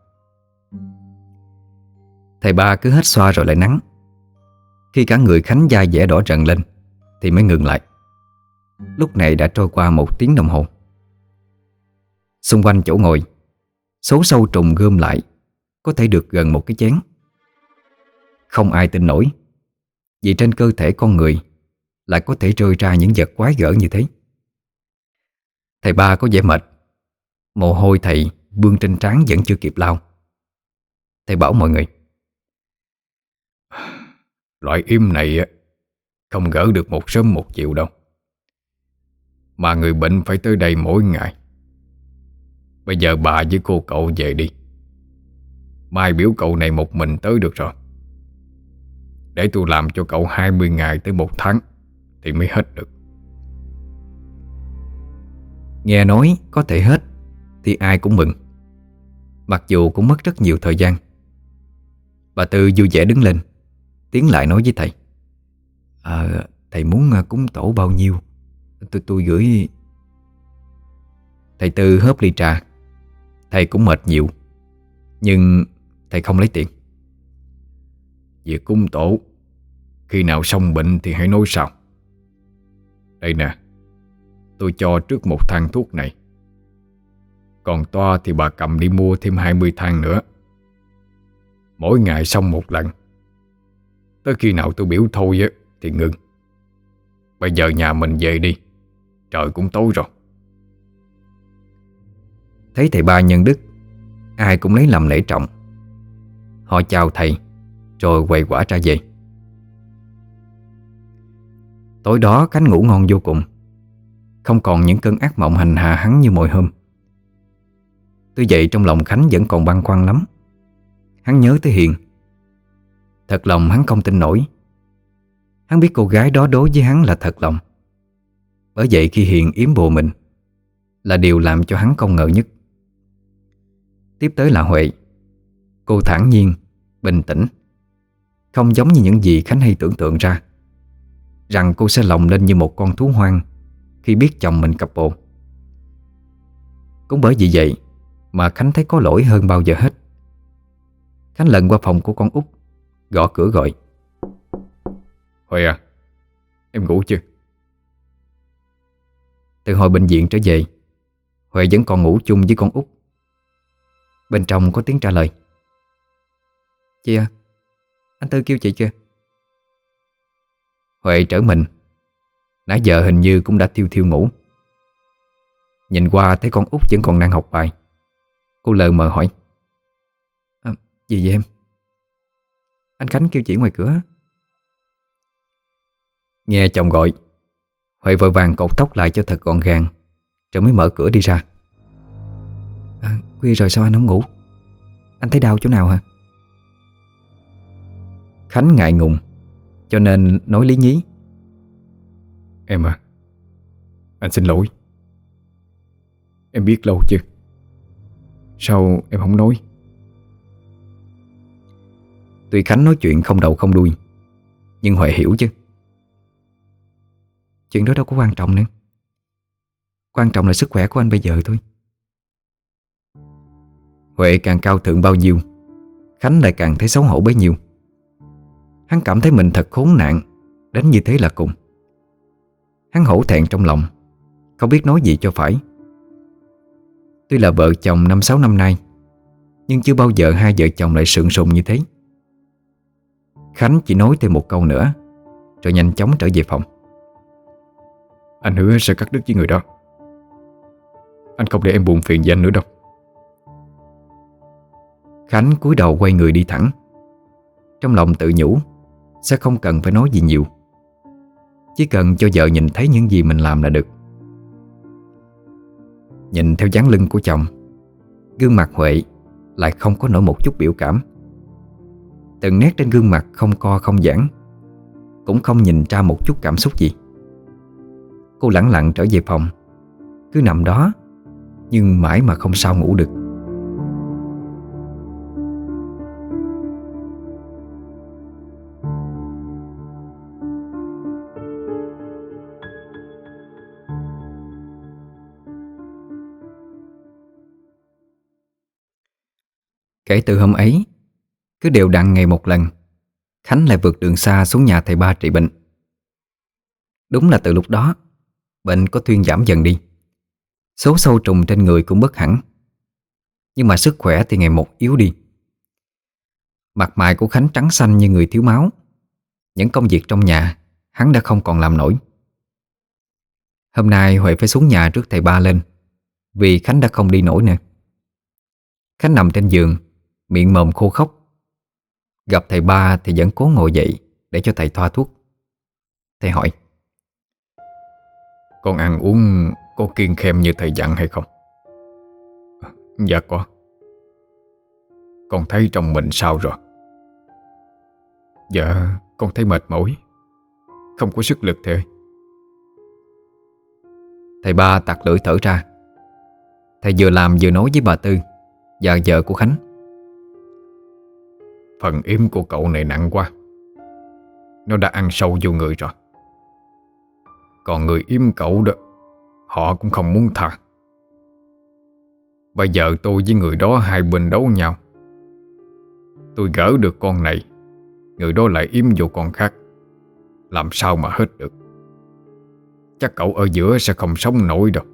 Thầy ba cứ hết xoa rồi lại nắng. Khi cả người Khánh da dẻ đỏ rần lên thì mới ngừng lại. Lúc này đã trôi qua 1 tiếng đồng hồ. Xung quanh chỗ ngồi, số sâu trùng gom lại có thể được gần một cái chén. Không ai tin nổi, vì trên cơ thể con người lại có thể rơi ra những vật quái gở như thế. Thầy ba có vẻ mệt, mồ hôi thầy vương trên trán vẫn chưa kịp lau. Thầy bảo mọi người: Loại yếm này á, không gỡ được một sớm một chiều đâu, mà người bệnh phải tới đây mỗi ngày. Bây giờ bà với cô cậu về đi, mai biểu cậu này một mình tới được rồi. Để tôi làm cho cậu 20 ngày tới 1 tháng thì mới hết được. Nghe nói có thể hết thì ai cũng mừng, mặc dù cũng mất rất nhiều thời gian. Bà Tư vui vẻ đứng lên, tiến lại nói với thầy: Thầy muốn cúng tổ bao nhiêu? Tôi gửi. Thầy Tư hớp ly trà. Thầy cũng mệt nhiều, nhưng thầy không lấy tiền. Việc cúng tổ, khi nào xong bệnh thì hãy nói sau. Đây nè, tôi cho trước 1 thang thuốc này. Còn toa thì bà cầm đi mua thêm 20 thang nữa. Mỗi ngày xong 1 lần. Tới khi nào tôi biểu thôi á thì ngừng. Bây giờ nhà mình về đi, trời cũng tối rồi. Thấy thầy ba nhân đức, ai cũng lấy làm lễ trọng. Họ chào thầy rồi quay quả ra về. Tối đó Khánh ngủ ngon vô cùng, không còn những cơn ác mộng hành hạ hắn như mọi hôm. Tuy vậy trong lòng Khánh vẫn còn băn khoăn lắm. Hắn nhớ tới Hiền. Thật lòng hắn không tin nổi. Hắn biết cô gái đó đối với hắn là thật lòng. Bởi vậy khi Hiền yếm bồ mình là điều làm cho hắn không ngờ nhất. Tiếp tới là Huệ. Cô thản nhiên, bình tĩnh, không giống như những gì Khánh hay tưởng tượng ra, rằng cô sẽ lồng lên như một con thú hoang khi biết chồng mình cặp bồ. Cũng bởi vì vậy mà Khánh thấy có lỗi hơn bao giờ hết. Khánh lần qua phòng của con út, gõ cửa gọi: Huệ à, em ngủ chưa? Từ hồi bệnh viện trở về, Huệ vẫn còn ngủ chung với con út. Bên trong có tiếng trả lời: Chị à, anh Tư kêu chị chưa? Huệ trở mình. Nãy giờ hình như cũng đã thiêu thiêu ngủ. Nhìn qua thấy con út vẫn còn đang học bài. Cô lờ mờ hỏi: Gì vậy em? Anh Khánh kêu chị ngoài cửa. Nghe chồng gọi, Huệ vội vàng cột tóc lại cho thật gọn gàng, rồi mới mở cửa đi ra. Khuya rồi sao anh không ngủ? Anh thấy đau chỗ nào hả? Khánh ngại ngùng, cho nên nói lý nhí: Em à, anh xin lỗi. Em biết lâu chưa? Sao em không nói? Tuy Khánh nói chuyện không đầu không đuôi, nhưng Huệ hiểu chứ. Chuyện đó đâu có quan trọng nữa. Quan trọng là sức khỏe của anh bây giờ thôi. Huệ càng cao thượng bao nhiêu, Khánh lại càng thấy xấu hổ bấy nhiêu. Hắn cảm thấy mình thật khốn nạn đến như thế là cùng. Hắn hổ thẹn trong lòng, không biết nói gì cho phải. Tuy là vợ chồng 5-6 năm nay, nhưng chưa bao giờ hai vợ chồng lại sượng sùng như thế. Khánh chỉ nói thêm một câu nữa, rồi nhanh chóng trở về phòng. Anh hứa sẽ cắt đứt với người đó. Anh không để em buồn phiền với anh nữa đâu. Khánh cúi đầu quay người đi thẳng. Trong lòng tự nhủ sẽ không cần phải nói gì nhiều, chỉ cần cho vợ nhìn thấy những gì mình làm là được. Nhìn theo dáng lưng của chồng, gương mặt Huệ lại không có nổi một chút biểu cảm. Từng nét trên gương mặt không co không giãn, cũng không nhìn ra một chút cảm xúc gì. Cô lẳng lặng trở về phòng, cứ nằm đó, nhưng mãi mà không sao ngủ được. Kể từ hôm ấy, cứ đều đặn ngày một lần, Khánh lại vượt đường xa xuống nhà thầy ba trị bệnh. Đúng là từ lúc đó, bệnh có thuyên giảm dần đi. Số sâu trùng trên người cũng bớt hẳn, nhưng mà sức khỏe thì ngày một yếu đi. Mặt mày của Khánh trắng xanh như người thiếu máu. Những công việc trong nhà hắn đã không còn làm nổi. Hôm nay Huệ phải xuống nhà rước thầy ba lên, vì Khánh đã không đi nổi nữa. Khánh nằm trên giường, miệng mồm khô khốc. Gặp thầy ba thì vẫn cố ngồi dậy để cho thầy thoa thuốc. Thầy hỏi: Con ăn uống có kiêng khem như thầy dặn hay không? Dạ có. Con thấy trong mình sao rồi? Dạ con thấy mệt mỏi, không có sức lực thầy ơi. Thầy ba tặc lưỡi thở ra. Thầy vừa làm vừa nói với bà Tư và vợ của Khánh: Phần yếm của cậu này nặng quá, nó đã ăn sâu vô người rồi. Còn người yếm cậu đó, họ cũng không muốn tha. Bây giờ tôi với người đó hai bên đấu nhau. Tôi gỡ được con này, người đó lại yếm vô con khác, làm sao mà hết được. Chắc cậu ở giữa sẽ không sống nổi đâu.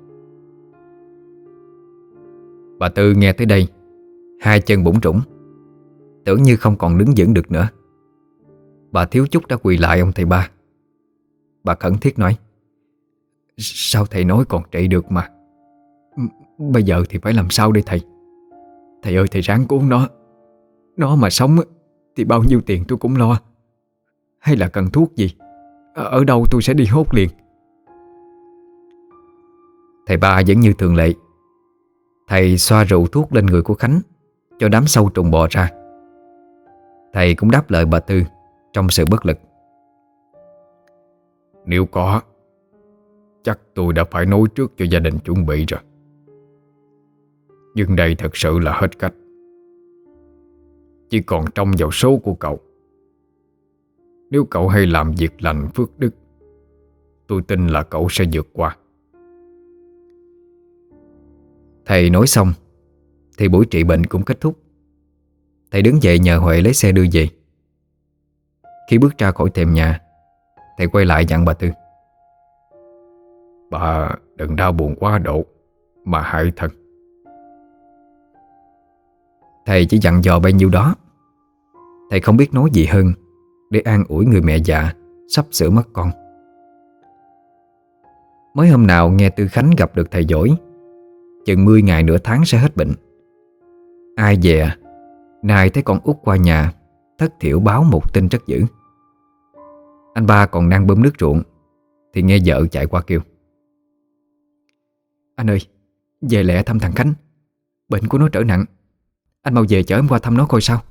Bà Tư nghe tới đây, hai chân bủn rủn, tưởng như không còn đứng vững được nữa. Bà thiếu chút đã quỳ lại ông thầy ba. Bà khẩn thiết nói: Sao thầy nói còn trị được mà? Bây giờ thì phải làm sao đây thầy? Thầy ơi, thầy ráng cứu nó. Nó mà sống thì bao nhiêu tiền tôi cũng lo. Hay là cần thuốc gì, ở đâu tôi sẽ đi hốt liền. Thầy ba vẫn như thường lệ. Thầy xoa rượu thuốc lên người của Khánh, cho đám sâu trùng bò ra. Thầy cũng đáp lời bà Tư trong sự bất lực: Nếu có, chắc tôi đã phải nói trước cho gia đình chuẩn bị rồi. Nhưng đây thật sự là hết cách. Chỉ còn trông vào số của cậu. Nếu cậu hay làm việc lành phước đức, tôi tin là cậu sẽ vượt qua. Thầy nói xong thì buổi trị bệnh cũng kết thúc. Thầy đứng dậy nhờ Huệ lấy xe đưa về. Khi bước ra khỏi thềm nhà, thầy quay lại dặn bà Tư: Bà đừng đau buồn quá độ mà hại thân. Thầy chỉ dặn dò bấy nhiêu đó. Thầy không biết nói gì hơn để an ủi người mẹ già sắp sửa mất con. Mới hôm nào nghe Tư Khánh gặp được thầy giỏi, chừng 10 ngày nửa tháng sẽ hết bệnh. Ai dè nay thấy con út qua nhà, thất thiểu báo một tin rất dữ. Anh ba còn đang bơm nước ruộng thì nghe vợ chạy qua kêu: Anh ơi, về lẹ thăm thằng Khánh. Bệnh của nó trở nặng. Anh mau về chở em qua thăm nó coi sao.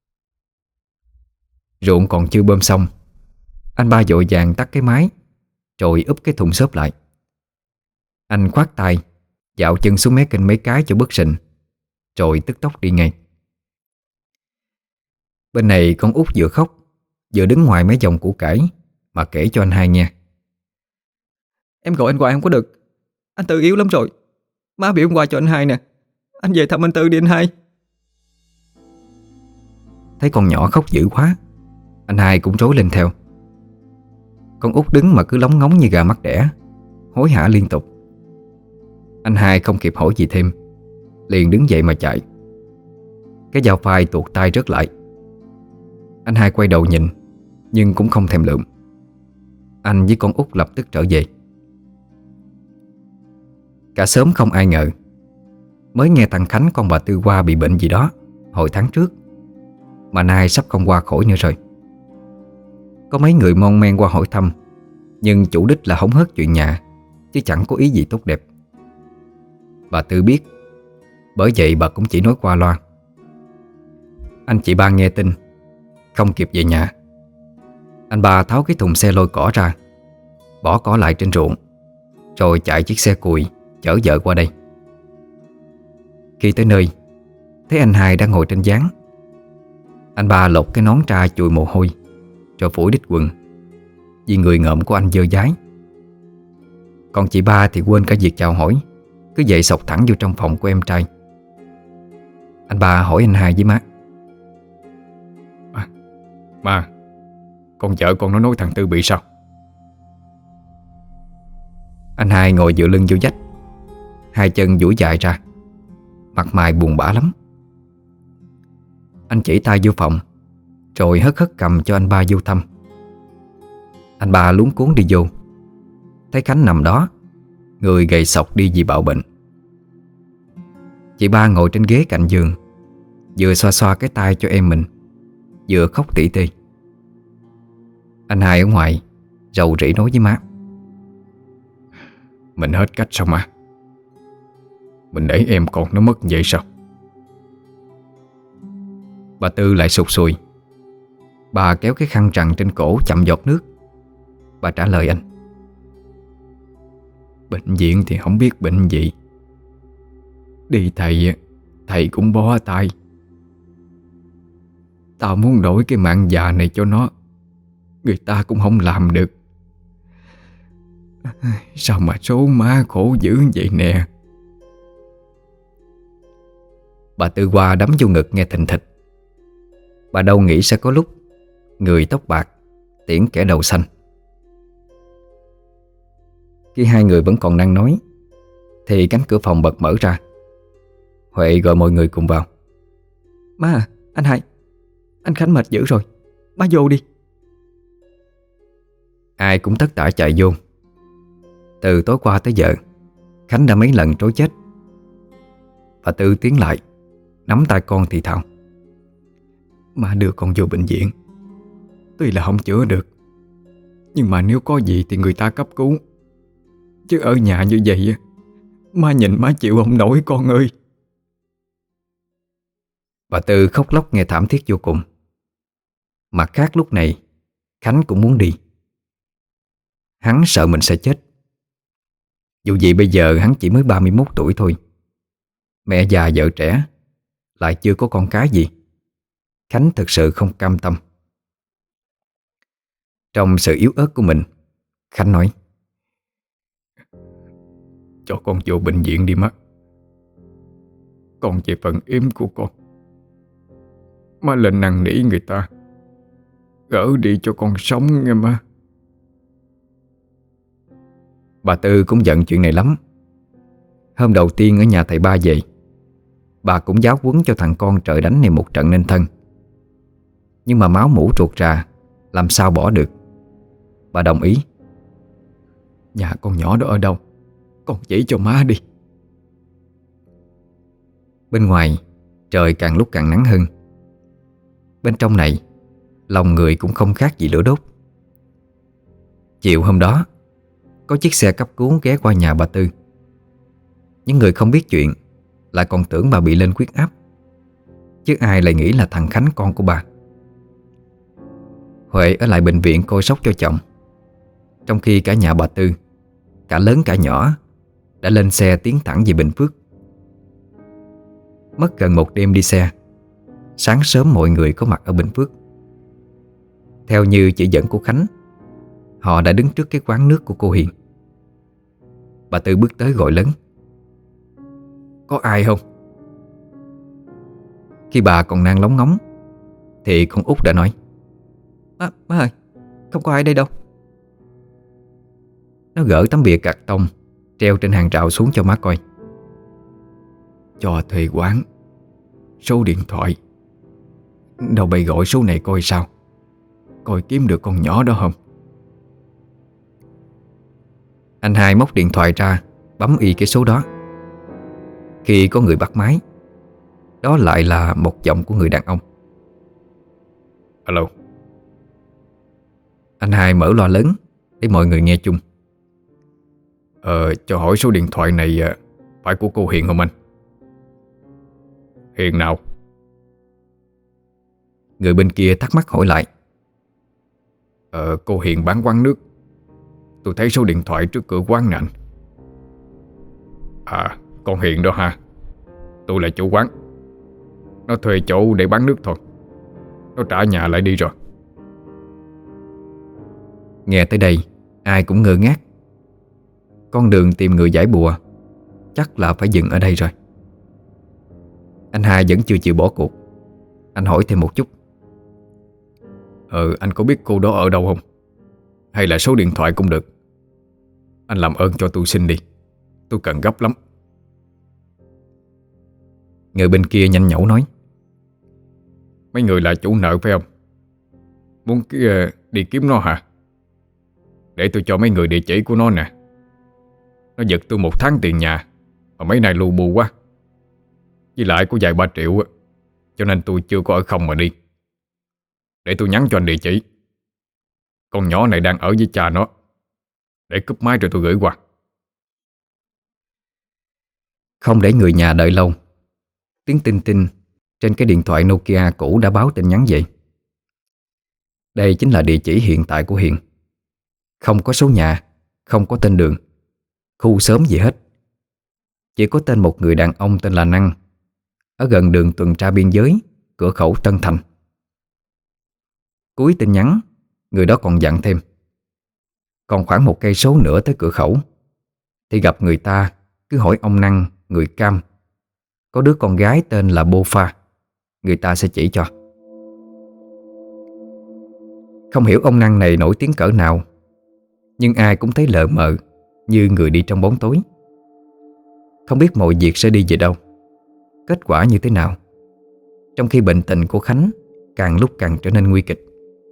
Ruộng còn chưa bơm xong, anh ba vội vàng tắt cái máy, rồi úp cái thùng xốp lại. Anh khoát tay, dạo chân xuống mé kênh mấy cái cho bớt sình, rồi tức tốc đi ngay. Bên này con út vừa khóc vừa đứng ngoài mấy dòng củ cải mà kể cho anh hai nghe: Em gọi anh qua em có được. Anh Tư yếu lắm rồi. Má biểu em qua cho anh hai nè. Anh về thăm anh Tư đi anh hai. Thấy con nhỏ khóc dữ quá, anh hai cũng rối lên theo. Con út đứng mà cứ lóng ngóng như gà mắc đẻ, hối hả liên tục. Anh hai không kịp hỏi gì thêm, liền đứng dậy mà chạy. Cái dao phai tuột tay rớt lại. Anh hai quay đầu nhìn, nhưng cũng không thèm lượm. Anh với con út lập tức trở về. Cả xóm không ai ngờ. Mới nghe thằng Khánh con bà Tư qua bị bệnh gì đó hồi tháng trước, mà nay sắp không qua khỏi nữa rồi. Có mấy người mon men qua hỏi thăm, nhưng chủ đích là hóng hớt chuyện nhà, chứ chẳng có ý gì tốt đẹp. Bà Tư biết, bởi vậy bà cũng chỉ nói qua loa. Anh chị ba nghe tin, không kịp về nhà. Anh ba tháo cái thùng xe lôi cỏ ra, bỏ cỏ lại trên ruộng, rồi chạy chiếc xe cùi chở vợ qua đây. Khi tới nơi, thấy anh hai đang ngồi trên gián. Anh ba lột cái nón ra chùi mồ hôi, rồi phủi đít quần, vì người ngợm của anh dơ dái. Còn chị ba thì quên cả việc chào hỏi, cứ vậy sộc thẳng vô trong phòng của em trai. Anh ba hỏi anh hai với má: Má, con vợ con nó nói thằng Tư bị sao? Anh hai ngồi dựa lưng vô vách, hai chân duỗi dài ra, mặt mày buồn bã lắm. Anh chỉ tay vô phòng, rồi hất hất cầm cho anh ba vô thăm. Anh ba luống cuống đi vô, thấy Khánh nằm đó, người gầy sọc đi vì bạo bệnh. Chị ba ngồi trên ghế cạnh giường, vừa xoa xoa cái tay cho em mình, vừa khóc tỉ tê. Anh hai ở ngoài rầu rĩ nói với má: Mình hết cách sao mà? Mình để em con nó mất vậy sao? Bà Tư lại sụt sùi. Bà kéo cái khăn trằn trên cổ chậm giọt nước. Bà trả lời anh: Bệnh viện thì không biết bệnh gì. Đi thầy cũng bó tay. Tao muốn đổi cái mạng già này cho nó, người ta cũng không làm được. Sao mà số má khổ dữ vậy nè. Bà Tư qua đấm vô ngực nghe thình thịch. Bà đâu nghĩ sẽ có lúc người tóc bạc tiễn kẻ đầu xanh. Khi hai người vẫn còn đang nói thì cánh cửa phòng bật mở ra. Huệ gọi mọi người cùng vào. Má à, anh hai, anh Khánh mệt dữ rồi, má vô đi. Ai cũng tất tả chạy vô. Từ tối qua tới giờ, Khánh đã mấy lần trối chết. Bà Tư tiến lại, nắm tay con thì thào: Má đưa con vô bệnh viện. Tuy là không chữa được, nhưng mà nếu có gì thì người ta cấp cứu. Chứ ở nhà như vậy, má nhìn má chịu không nổi con ơi. Bà Tư khóc lóc nghe thảm thiết vô cùng. Mặt khác lúc này Khánh cũng muốn đi. Hắn sợ mình sẽ chết. Dù gì bây giờ hắn chỉ mới 31 tuổi thôi. Mẹ già vợ trẻ, lại chưa có con cái gì. Khánh thực sự không cam tâm. Trong sự yếu ớt của mình, Khánh nói: Cho con vô bệnh viện đi má. Còn về phần em của con, má lên năn nỉ người ta gỡ đi cho con sống nghe má. Bà Tư cũng giận chuyện này lắm. Hôm đầu tiên ở nhà thầy ba về, bà cũng giáo huấn cho thằng con trời đánh này một trận nên thân. Nhưng mà máu mủ ruột ra, làm sao bỏ được. Bà đồng ý: Nhà con nhỏ đó ở đâu? Con chỉ cho má đi. Bên ngoài trời càng lúc càng nắng hơn. Bên trong này lòng người cũng không khác gì lửa đốt. Chiều hôm đó, có chiếc xe cấp cứu ghé qua nhà bà Tư. Những người không biết chuyện lại còn tưởng bà bị lên huyết áp, chứ ai lại nghĩ là thằng Khánh con của bà. Huệ ở lại bệnh viện coi sóc cho chồng, trong khi cả nhà bà Tư, cả lớn cả nhỏ, đã lên xe tiến thẳng về Bình Phước. Mất gần một đêm đi xe, sáng sớm mọi người có mặt ở Bình Phước. Theo như chỉ dẫn của Khánh, họ đã đứng trước cái quán nước của cô Hiền. Bà Tư bước tới gọi lớn: Có ai không? Khi bà còn đang lóng ngóng thì con út đã nói: Má ơi, không có ai đây đâu. Nó gỡ tấm bìa cạc tông treo trên hàng rào xuống cho má coi. Cho thuê quán, số điện thoại. Đâu bày gọi số này coi sao, coi kiếm được con nhỏ đó không. Anh hai móc điện thoại ra, bấm y cái số đó. Khi có người bắt máy, đó lại là một giọng của người đàn ông. Alo. Anh hai mở loa lớn để mọi người nghe chung. Cho hỏi số điện thoại này phải của cô Hiền không anh? Hiền nào? Người bên kia thắc mắc hỏi lại. Cô Hiền bán quán nước. Tôi thấy số điện thoại trước cửa quán nè anh. À, con Hiền đó ha. Tôi là chủ quán. Nó thuê chỗ để bán nước thôi. Nó trả nhà lại đi rồi. Nghe tới đây, ai cũng ngơ ngác. Con đường tìm người giải bùa chắc là phải dừng ở đây rồi. Anh hai vẫn chưa chịu bỏ cuộc. Anh hỏi thêm một chút. Anh có biết cô đó ở đâu không? Hay là số điện thoại cũng được. Anh làm ơn cho tôi xin đi. Tôi cần gấp lắm. Người bên kia nhanh nhẩu nói. Mấy người là chủ nợ phải không? Muốn đi kiếm nó hả? Để tôi cho mấy người địa chỉ của nó nè. Nó giật tôi 1 tháng tiền nhà, mà mấy này lù bù quá. Với lại có vài 3 triệu á, cho nên tôi chưa có ở không mà đi. Để tôi nhắn cho anh địa chỉ. Con nhỏ này đang ở với cha nó. Để cúp máy rồi tôi gửi qua. Không để người nhà đợi lâu, tiếng tinh tinh trên cái điện thoại Nokia cũ đã báo tin nhắn về. Đây chính là địa chỉ hiện tại của Hiền. Không có số nhà, không có tên đường, khu xóm gì hết. Chỉ có tên một người đàn ông tên là Năng, ở gần đường tuần tra biên giới, cửa khẩu Tân Thành. Cuối tin nhắn, người đó còn dặn thêm: còn khoảng 1 cây số nữa tới cửa khẩu thì gặp người ta, cứ hỏi ông Năng, người Cam, có đứa con gái tên là Bô Pha, người ta sẽ chỉ cho. Không hiểu ông Năng này nổi tiếng cỡ nào, nhưng ai cũng thấy lờ mờ, như người đi trong bóng tối. Không biết mọi việc sẽ đi về đâu, kết quả như thế nào, trong khi bệnh tình của Khánh càng lúc càng trở nên nguy kịch.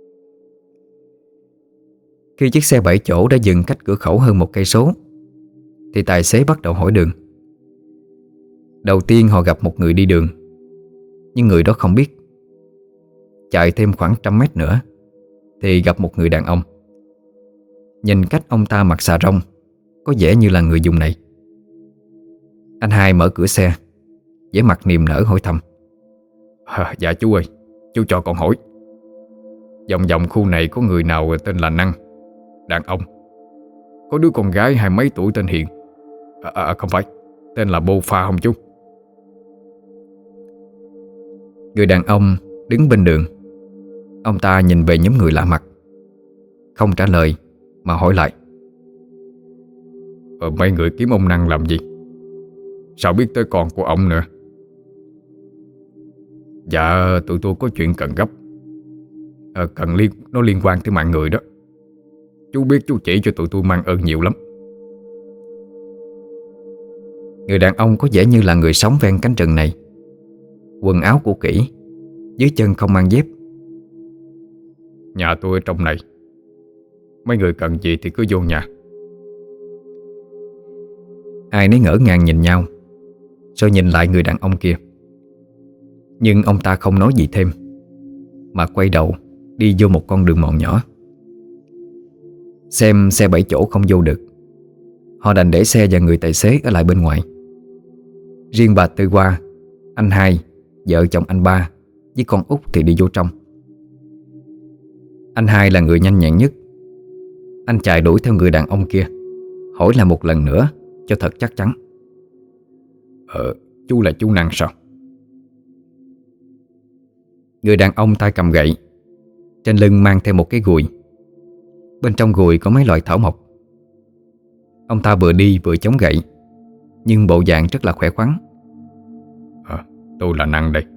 Khi chiếc xe 7 chỗ đã dừng cách cửa khẩu hơn 1 cây số, thì tài xế bắt đầu hỏi đường. Đầu tiên họ gặp một người đi đường, nhưng người đó không biết. Chạy thêm khoảng 100 mét nữa thì gặp một người đàn ông. Nhìn cách ông ta mặc xà rông, có vẻ như là người vùng này. Anh Hai mở cửa xe, vẻ mặt niềm nở hỏi thăm: Dạ chú ơi, chú cho con hỏi, vòng vòng khu này có người nào tên là Năng, đàn ông, có đứa con gái 20 mấy tuổi tên Hiền, không phải, tên là Bô Pha không chú? Người đàn ông đứng bên đường. Ông ta nhìn về nhóm người lạ mặt, không trả lời mà hỏi lại: Mấy người kiếm ông Năng làm gì? Sao biết tới con của ông nữa? Dạ tụi tôi có chuyện cần gấp, nó liên quan tới mạng người đó. Chú biết chú chỉ cho tụi tôi mang ơn nhiều lắm. Người đàn ông có vẻ như là người sống ven cánh rừng này. Quần áo cũ kỹ, dưới chân không mang dép. Nhà tôi ở trong này, mấy người cần gì thì cứ vô nhà. Ai nấy ngỡ ngàng nhìn nhau, rồi nhìn lại người đàn ông kia. Nhưng ông ta không nói gì thêm, mà quay đầu đi vô một con đường mòn nhỏ. Xem xe 7 chỗ không vô được, họ đành để xe và người tài xế ở lại bên ngoài. Riêng bà Tư Hoa, anh Hai, vợ chồng anh Ba với con út thì đi vô trong. Anh Hai là người nhanh nhẹn nhất. Anh chạy đuổi theo người đàn ông kia, hỏi lại một lần nữa cho thật chắc chắn: Chú là chú Năng sao? Người đàn ông tay cầm gậy, trên lưng mang theo một cái gùi. Bên trong gùi có mấy loại thảo mộc. Ông ta vừa đi vừa chống gậy, nhưng bộ dạng rất là khỏe khoắn. Tôi là Năng đây.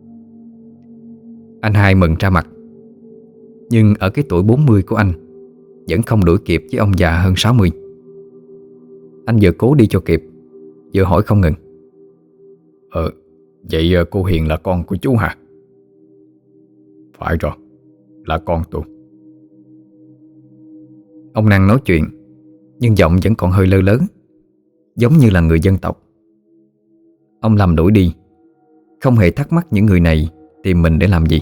Anh Hai mừng ra mặt. Nhưng ở cái tuổi 40 của anh vẫn không đuổi kịp với ông già hơn 60. Anh vừa cố đi cho kịp, vừa hỏi không ngừng: Vậy cô Hiền là con của chú hả? Phải rồi, là con tôi. Ông Năng nói chuyện, nhưng giọng vẫn còn hơi lơ lớn, giống như là người dân tộc. Ông Lâm đuổi đi, không hề thắc mắc những người này tìm mình để làm gì.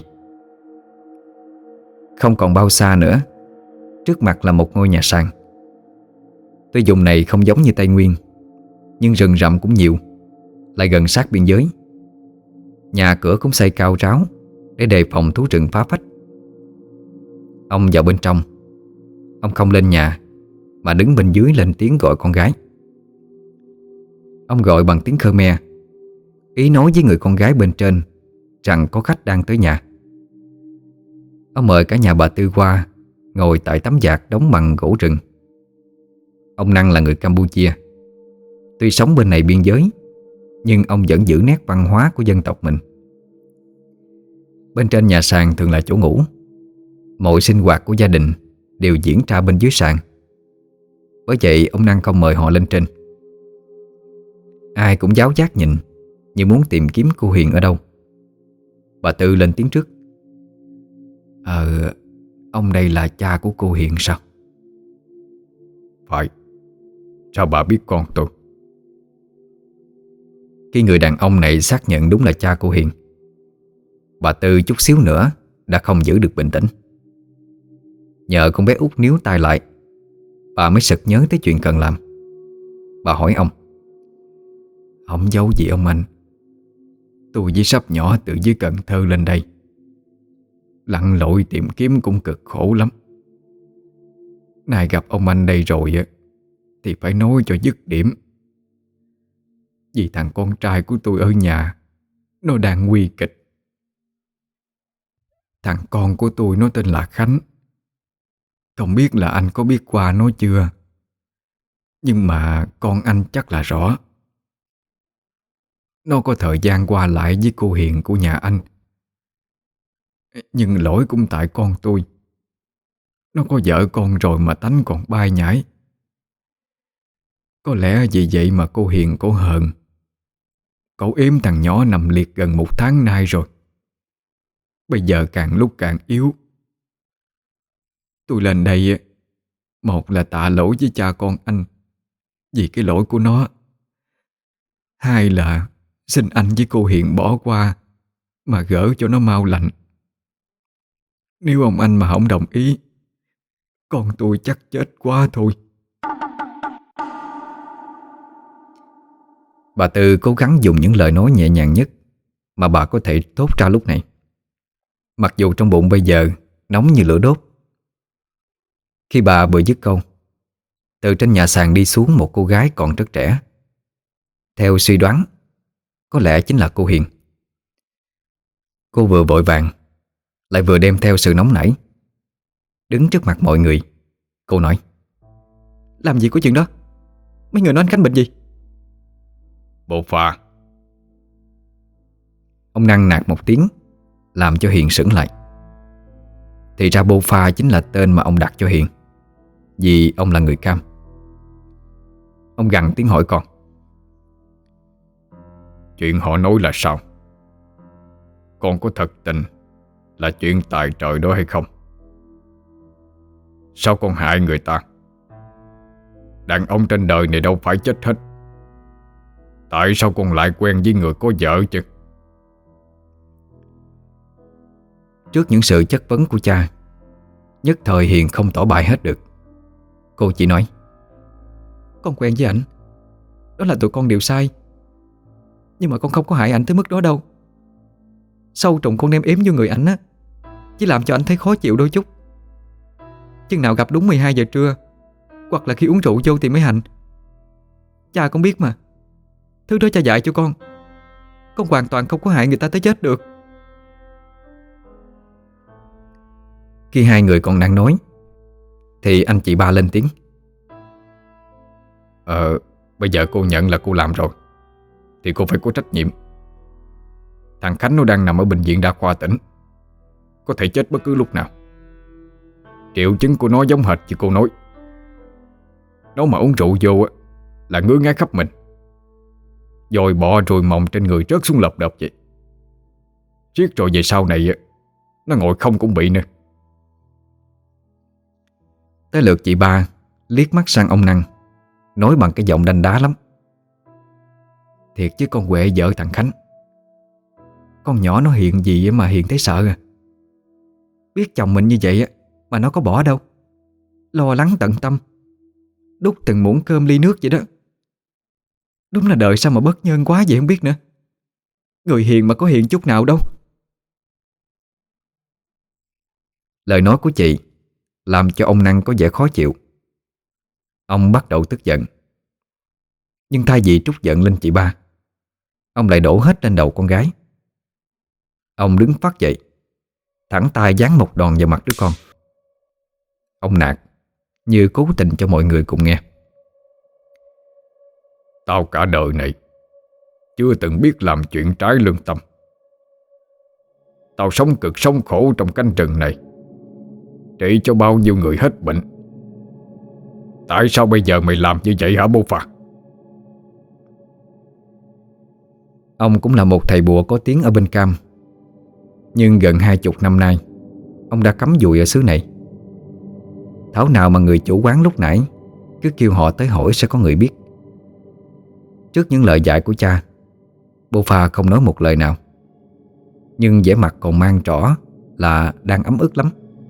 Không còn bao xa nữa, trước mặt là một ngôi nhà sàn. Tuy vùng này không giống như Tây Nguyên, nhưng rừng rậm cũng nhiều, lại gần sát biên giới. Nhà cửa cũng xây cao ráo để đề phòng thú rừng phá phách. Ông vào bên trong. Ông không lên nhà, mà đứng bên dưới lên tiếng gọi con gái. Ông gọi bằng tiếng Khmer, ý nói với người con gái bên trên rằng có khách đang tới nhà. Ông mời cả nhà bà Tư Hoa ngồi tại tấm vạc đóng bằng gỗ rừng. Ông Năng là người Campuchia. Tuy sống bên này biên giới, nhưng ông vẫn giữ nét văn hóa của dân tộc mình. Bên trên nhà sàn thường là chỗ ngủ. Mọi sinh hoạt của gia đình đều diễn ra bên dưới sàn. Bởi vậy ông Năng không mời họ lên trên. Ai cũng giáo giác nhìn, như muốn tìm kiếm cô Hiền ở đâu. Bà Tư lên tiếng trước: Ông đây là cha của cô Hiền sao? Phải. Sao bà biết con tôi? Khi người đàn ông này xác nhận đúng là cha cô Hiền, bà Tư chút xíu nữa đã không giữ được bình tĩnh. Nhờ con bé út níu tay lại, bà mới sực nhớ tới chuyện cần làm. Bà hỏi ông: Không giấu gì ông anh, tôi với sắp nhỏ từ dưới Cần Thơ lên đây, lặn lội tìm kiếm cũng cực khổ lắm. Nay gặp ông anh đây rồi á, thì phải nói cho dứt điểm. Vì thằng con trai của tôi ở nhà nó đang nguy kịch. Thằng con của tôi nó tên là Khánh. Không biết là anh có biết qua nó chưa, nhưng mà con anh chắc là rõ. Nó có thời gian qua lại với cô Hiền của nhà anh, nhưng lỗi cũng tại con tôi. Nó có vợ con rồi mà tánh còn bay nhảy. Có lẽ vì vậy mà cô Hiền cổ hờn. Cậu ếm thằng nhỏ nằm liệt gần 1 tháng nay rồi. Bây giờ càng lúc càng yếu. Tôi lên đây, một là tạ lỗi với cha con anh vì cái lỗi của nó. Hai là xin anh với cô Hiền bỏ qua mà gỡ cho nó mau lành. Nếu ông anh mà không đồng ý, con tôi chắc chết quá thôi. Bà Tư cố gắng dùng những lời nói nhẹ nhàng nhất mà bà có thể thốt ra lúc này, mặc dù trong bụng bây giờ nóng như lửa đốt. Khi bà vừa dứt câu, từ trên nhà sàn đi xuống một cô gái còn rất trẻ. Theo suy đoán, có lẽ chính là cô Hiền. Cô vừa vội vàng, lại vừa đem theo sự nóng nảy. Đứng trước mặt mọi người, cô nói: Làm gì có chuyện đó? Mấy người nói anh Khánh bệnh gì? Bộ pha. Ông Năng nạt một tiếng, làm cho Hiền sững lại. Thì ra Bô Pha chính là tên mà ông đặt cho Hiền, vì ông là người Cam. Ông gằn tiếng hỏi con: Chuyện họ nói là sao? Con có thật tình là chuyện tài trời đó hay không? Sao con hại người ta? Đàn ông trên đời này đâu phải chết hết. Tại sao con lại quen với người có vợ chứ? Trước những sự chất vấn của cha, nhất thời Hiền không tỏ bại hết được. Cô chỉ nói: Con quen với ảnh, đó là tụi con đều sai. Nhưng mà con không có hại ảnh tới mức đó đâu. Sâu trùng con đem ếm vô người ảnh á, chỉ làm cho ảnh thấy khó chịu đôi chút. Chừng nào gặp đúng 12 giờ trưa, hoặc là khi uống rượu vô thì mới hành. Cha con biết mà, thứ đó cha dạy cho con hoàn toàn không có hại người ta tới chết được. Khi hai người còn đang nói thì anh chị ba lên tiếng: Bây giờ cô nhận là cô làm rồi thì cô phải có trách nhiệm. Thằng Khánh nó đang nằm ở bệnh viện đa khoa tỉnh, có thể chết bất cứ lúc nào. Triệu chứng của nó giống hệt như cô nói. Nó mà uống rượu vô là ngứa ngáy khắp mình, dồi bọ ruồi mòng trên người rớt xuống lợp đợp vậy. Riết rồi về sau này nó ngồi không cũng bị nữa. Tới lượt chị ba liếc mắt sang ông Năng, nói bằng cái giọng đanh đá lắm: Thiệt chứ con Huệ vợ thằng Khánh, con nhỏ nó hiền gì mà hiền thấy sợ à. Biết chồng mình như vậy mà nó có bỏ đâu. Lo lắng tận tâm, đút từng muỗng cơm ly nước vậy đó. Đúng là đời sao mà bất nhân quá vậy không biết nữa. Người hiền mà có hiền chút nào đâu. Lời nói của chị làm cho ông Năng có vẻ khó chịu. Ông bắt đầu tức giận, nhưng thay vì trút giận lên chị ba, ông lại đổ hết lên đầu con gái. Ông đứng phắt dậy, thẳng tay giáng một đòn vào mặt đứa con. Ông nạt như cố tình cho mọi người cùng nghe: Tao cả đời này chưa từng biết làm chuyện trái lương tâm. Tao sống cực sống khổ trong cánh rừng này, trị cho bao nhiêu người hết bệnh. Tại sao bây giờ mày làm như vậy hả Bô Pha? Ông cũng là một thầy bùa có tiếng ở bên Cam, nhưng gần 20 năm nay ông đã cắm dùi ở xứ này, Thảo nào mà người chủ quán lúc nãy cứ kêu họ tới hỏi sẽ có người biết. Trước những lời dạy của cha, Bô Pha không nói một lời nào, nhưng vẻ mặt còn mang rõ là đang ấm ức lắm.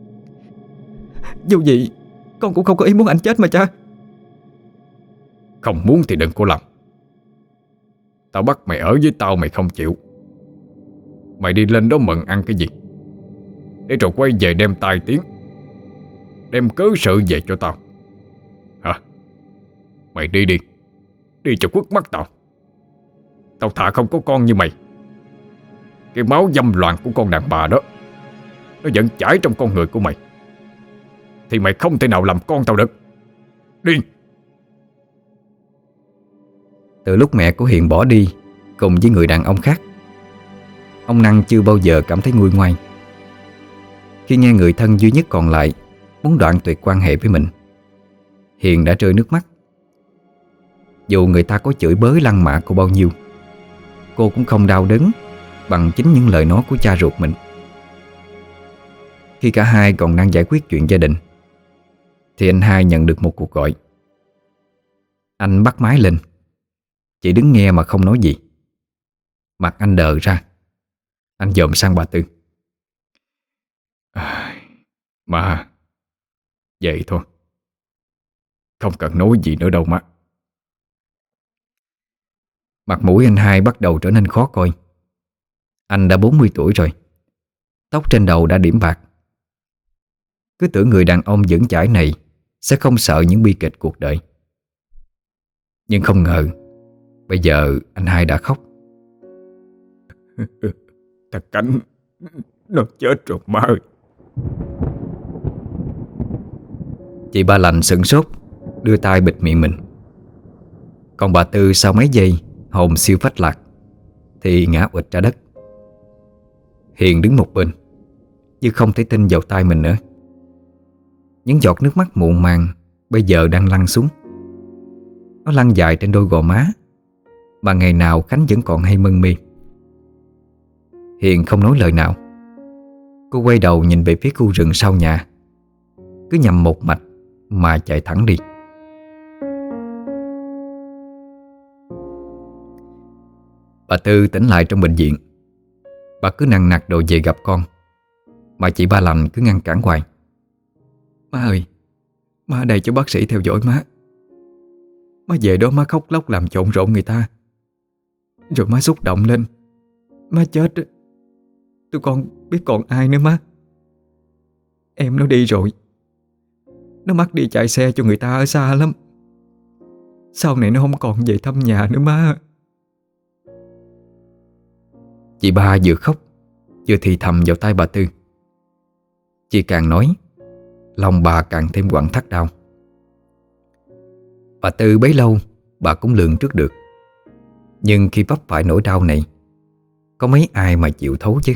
Dù gì con cũng không có ý muốn anh chết mà cha. Không muốn thì đừng có làm. Tao bắt mày ở với tao mày không chịu. Mày đi lên đó mận ăn cái gì, để rồi quay về đem tai tiếng, đem cớ sự về cho tao hả? Mày đi đi, đi cho khuất mắt tao. Tao thà không có con như mày. Cái máu dâm loạn của con đàn bà đó nó vẫn chảy trong con người của mày, thì mày không thể nào làm con tao được. Đi. Từ lúc mẹ của Hiền bỏ đi cùng với người đàn ông khác, ông Năng chưa bao giờ cảm thấy nguôi ngoai. Khi nghe người thân duy nhất còn lại muốn đoạn tuyệt quan hệ với mình, Hiền đã rơi nước mắt. Dù người ta có chửi bới lăng mạ cô bao nhiêu, cô cũng không đau đớn bằng chính những lời nói của cha ruột mình. Khi cả hai còn đang giải quyết chuyện gia đình, thì anh hai nhận được một cuộc gọi. Anh bắt máy lên, chỉ đứng nghe mà không nói gì. Mặt anh đờ ra. Anh dòm sang bà Tư. Má, vậy thôi, không cần nói gì nữa đâu má. Mặt mũi anh hai bắt đầu trở nên khó coi. Anh đã 40 tuổi rồi, tóc trên đầu đã điểm bạc. Cứ tưởng người đàn ông vững chãi này sẽ không sợ những bi kịch cuộc đời, nhưng không ngờ bây giờ anh hai đã khóc. Thằng Cảnh nó chết rồi má ơi. Chị Ba Lành sửng sốt, đưa tay bịt miệng mình. Còn bà Tư sau mấy giây hồn siêu phách lạc thì ngã ụt ra đất. Hiền đứng một bên như không thể tin vào tai mình nữa. Những giọt nước mắt muộn màng bây giờ đang lăn xuống. Nó lăn dài trên đôi gò má mà ngày nào Khánh vẫn còn hay mân mê. Hiền không nói lời nào. Cô quay đầu nhìn về phía khu rừng sau nhà, cứ nhằm một mạch mà chạy thẳng đi. Bà Tư tỉnh lại trong bệnh viện. Bà cứ nằng nặc đòi về gặp con, mà chị Ba Lành cứ ngăn cản hoài. Má ơi, má ở đây cho bác sĩ theo dõi má. Má về đó má khóc lóc làm trộn rộn người ta, rồi má xúc động lên, má chết, tụi con biết còn ai nữa má. Em nó đi rồi, nó mắc đi chạy xe cho người ta ở xa lắm. Sau này nó không còn về thăm nhà nữa má. Chị Ba vừa khóc vừa thì thầm vào tai bà Tư. Chị càng nói, lòng bà càng thêm quặn thắt đau. Bà Tư bấy lâu bà cũng lường trước được, nhưng khi vấp phải nỗi đau này, có mấy ai mà chịu thấu chứ.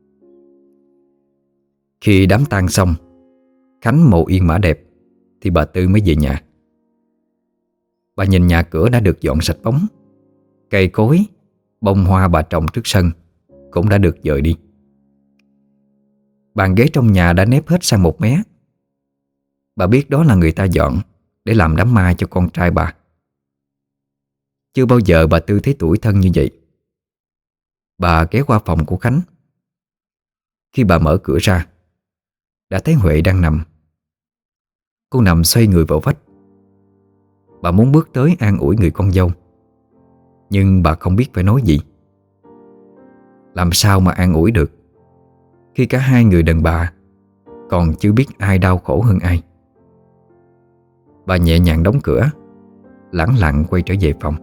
Khi đám tang xong, Khánh mộ yên mã đẹp, thì bà Tư mới về nhà. Bà nhìn nhà cửa đã được dọn sạch bóng, cây cối, bông hoa bà trồng trước sân cũng đã được dời đi. Bàn ghế trong nhà đã nếp hết sang một mé. Bà biết đó là người ta dọn để làm đám ma cho con trai bà. Chưa bao giờ bà Tư thấy tủi thân như vậy. Bà ghé qua phòng của Khánh. Khi bà mở cửa ra, đã thấy Huệ đang nằm. Cô nằm xoay người vào vách. Bà muốn bước tới an ủi người con dâu, nhưng bà không biết phải nói gì. Làm sao mà an ủi được khi cả hai người đàn bà còn chưa biết ai đau khổ hơn ai. Bà nhẹ nhàng đóng cửa, lẳng lặng quay trở về phòng.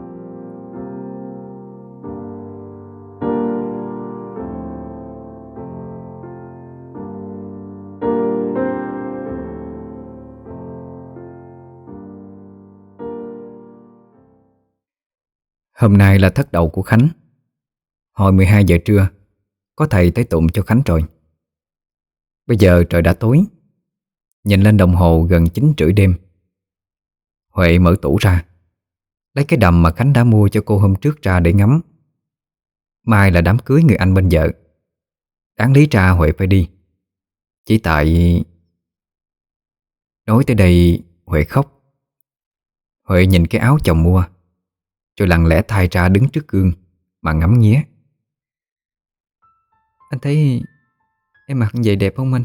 Hôm nay là thất đầu của Khánh. Hồi 12 giờ trưa, có thầy tới tụng cho Khánh rồi. Bây giờ trời đã tối. Nhìn lên đồng hồ gần 9 rưỡi đêm. Huệ mở tủ ra, lấy cái đầm mà Khánh đã mua cho cô hôm trước ra để ngắm. Mai là đám cưới người anh bên vợ. Đáng lý ra Huệ phải đi, chỉ tại... Nói tới đây Huệ khóc. Huệ nhìn cái áo chồng mua, rồi lặng lẽ thay ra đứng trước gương mà ngắm nghía. Anh thấy em mặc như vậy đẹp không anh?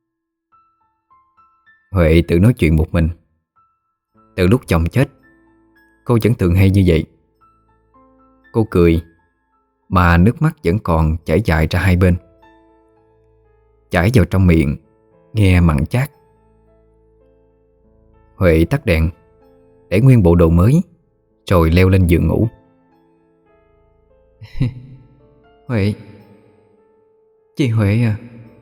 Huệ tự nói chuyện một mình. Từ lúc chồng chết, cô vẫn thường hay như vậy. Cô cười mà nước mắt vẫn còn chảy dài ra hai bên, chảy vào trong miệng nghe mặn chát. Huệ tắt đèn, để nguyên bộ đồ mới, rồi leo lên giường ngủ. Huệ, chị Huệ à?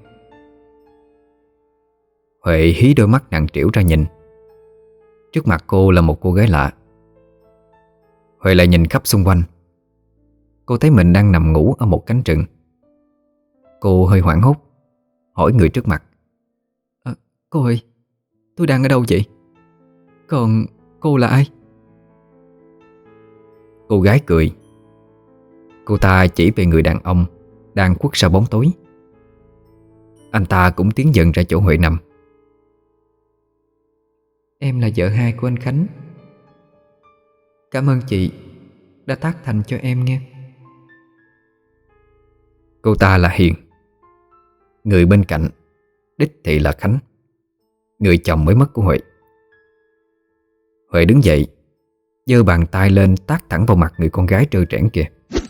Huệ hí đôi mắt nặng trĩu ra nhìn. Trước mặt cô là một cô gái lạ. Huệ lại nhìn khắp xung quanh. Cô thấy mình đang nằm ngủ ở một cánh rừng. Cô hơi hoảng hốt, hỏi người trước mặt: Cô ơi, tôi đang ở đâu vậy? Còn cô là ai? Cô gái cười. Cô ta chỉ về người đàn ông đang khuất sau bóng tối. Anh ta cũng tiến dần ra chỗ Huệ nằm. Em là vợ hai của anh Khánh. Cảm ơn chị đã tác thành cho em nghe. Cô ta là Hiền. Người bên cạnh đích thị là Khánh, người chồng mới mất của Huệ. Huệ đứng dậy, giơ bàn tay lên tát thẳng vào mặt người con gái trơ trẽn kia.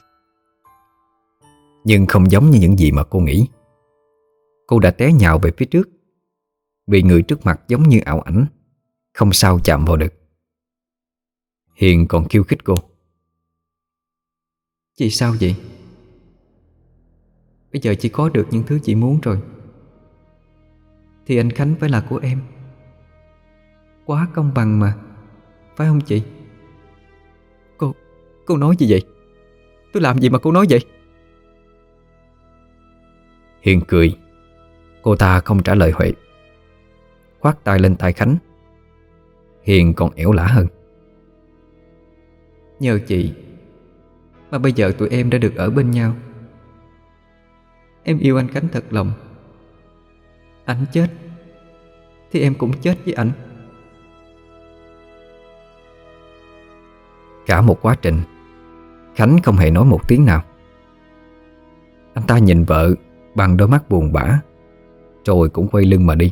Nhưng không giống như những gì mà cô nghĩ. Cô đã té nhào về phía trước, vì người trước mặt giống như ảo ảnh, không sao chạm vào được. Hiền còn khiêu khích cô: Chị sao vậy? Bây giờ chị có được những thứ chị muốn rồi, thì anh Khánh phải là của em. Quá công bằng mà, phải không chị? Cô nói gì vậy? Tôi làm gì mà cô nói vậy? Hiền cười. Cô ta không trả lời Huệ, khoác tay lên tay Khánh. Hiền còn ẻo lả hơn: Nhờ chị mà bây giờ tụi em đã được ở bên nhau. Em yêu anh Khánh thật lòng. Anh chết thì em cũng chết với anh. Cả một quá trình, Khánh không hề nói một tiếng nào. Anh ta nhìn vợ bằng đôi mắt buồn bã, rồi cũng quay lưng mà đi.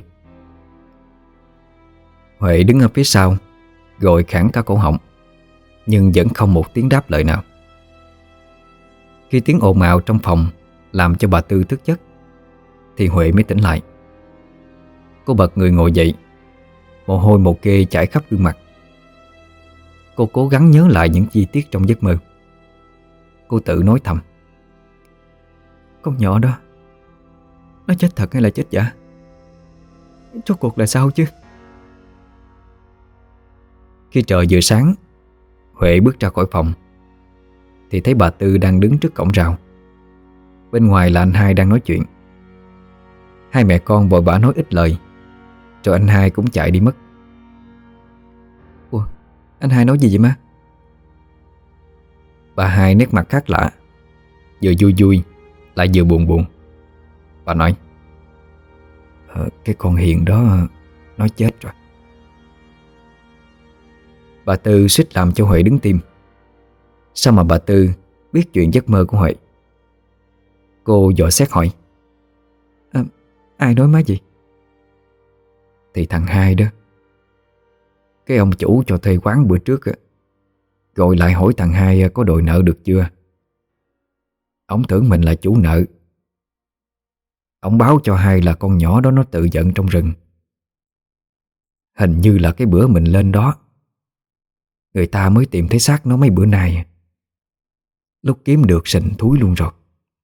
Huệ đứng ở phía sau, gọi khản cả cổ họng, nhưng vẫn không một tiếng đáp lời nào. Khi tiếng ồn ào trong phòng làm cho bà Tư thức giấc, thì Huệ mới tỉnh lại. Cô bật người ngồi dậy, mồ hôi một kê chảy khắp gương mặt. Cô cố gắng nhớ lại những chi tiết trong giấc mơ. Cô tự nói thầm: Con nhỏ đó, nó chết thật hay là chết giả? Rốt cuộc là sao chứ? Khi trời vừa sáng, Huệ bước ra khỏi phòng thì thấy bà Tư đang đứng trước cổng rào. Bên ngoài là anh hai đang nói chuyện. Hai mẹ con vội vã nói ít lời, rồi anh hai cũng chạy đi mất. Ủa, anh hai nói gì vậy má? Bà hai nét mặt khác lạ, vừa vui vui lại vừa buồn buồn. Bà nói: Cái con Hiền đó nó chết rồi. Bà Tư suýt làm cho Huệ đứng tim. Sao mà bà Tư biết chuyện giấc mơ của Huệ? Cô dò xét hỏi: Ai nói má gì? Thì thằng hai đó, cái ông chủ cho thuê quán bữa trước gọi lại hỏi thằng hai có đòi nợ được chưa. Ông tưởng mình là chủ nợ. Ông báo cho hai là con nhỏ đó nó tự giận trong rừng. Hình như là cái bữa mình lên đó, người ta mới tìm thấy xác nó mấy bữa nay. Lúc kiếm được sình thúi luôn rồi.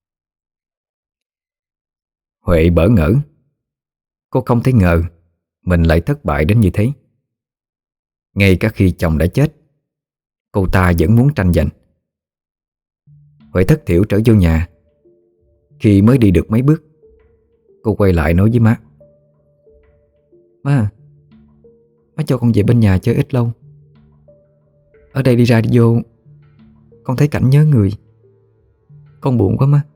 Huệ bỡ ngỡ. Cô không thể ngờ mình lại thất bại đến như thế. Ngay cả khi chồng đã chết, cô ta vẫn muốn tranh giành. Huệ thất thểu trở vô nhà. Khi mới đi được mấy bước, cô quay lại nói với má: Má cho con về bên nhà chơi ít lâu. Ở đây đi ra đi vô, con thấy cảnh nhớ người. Con buồn quá má.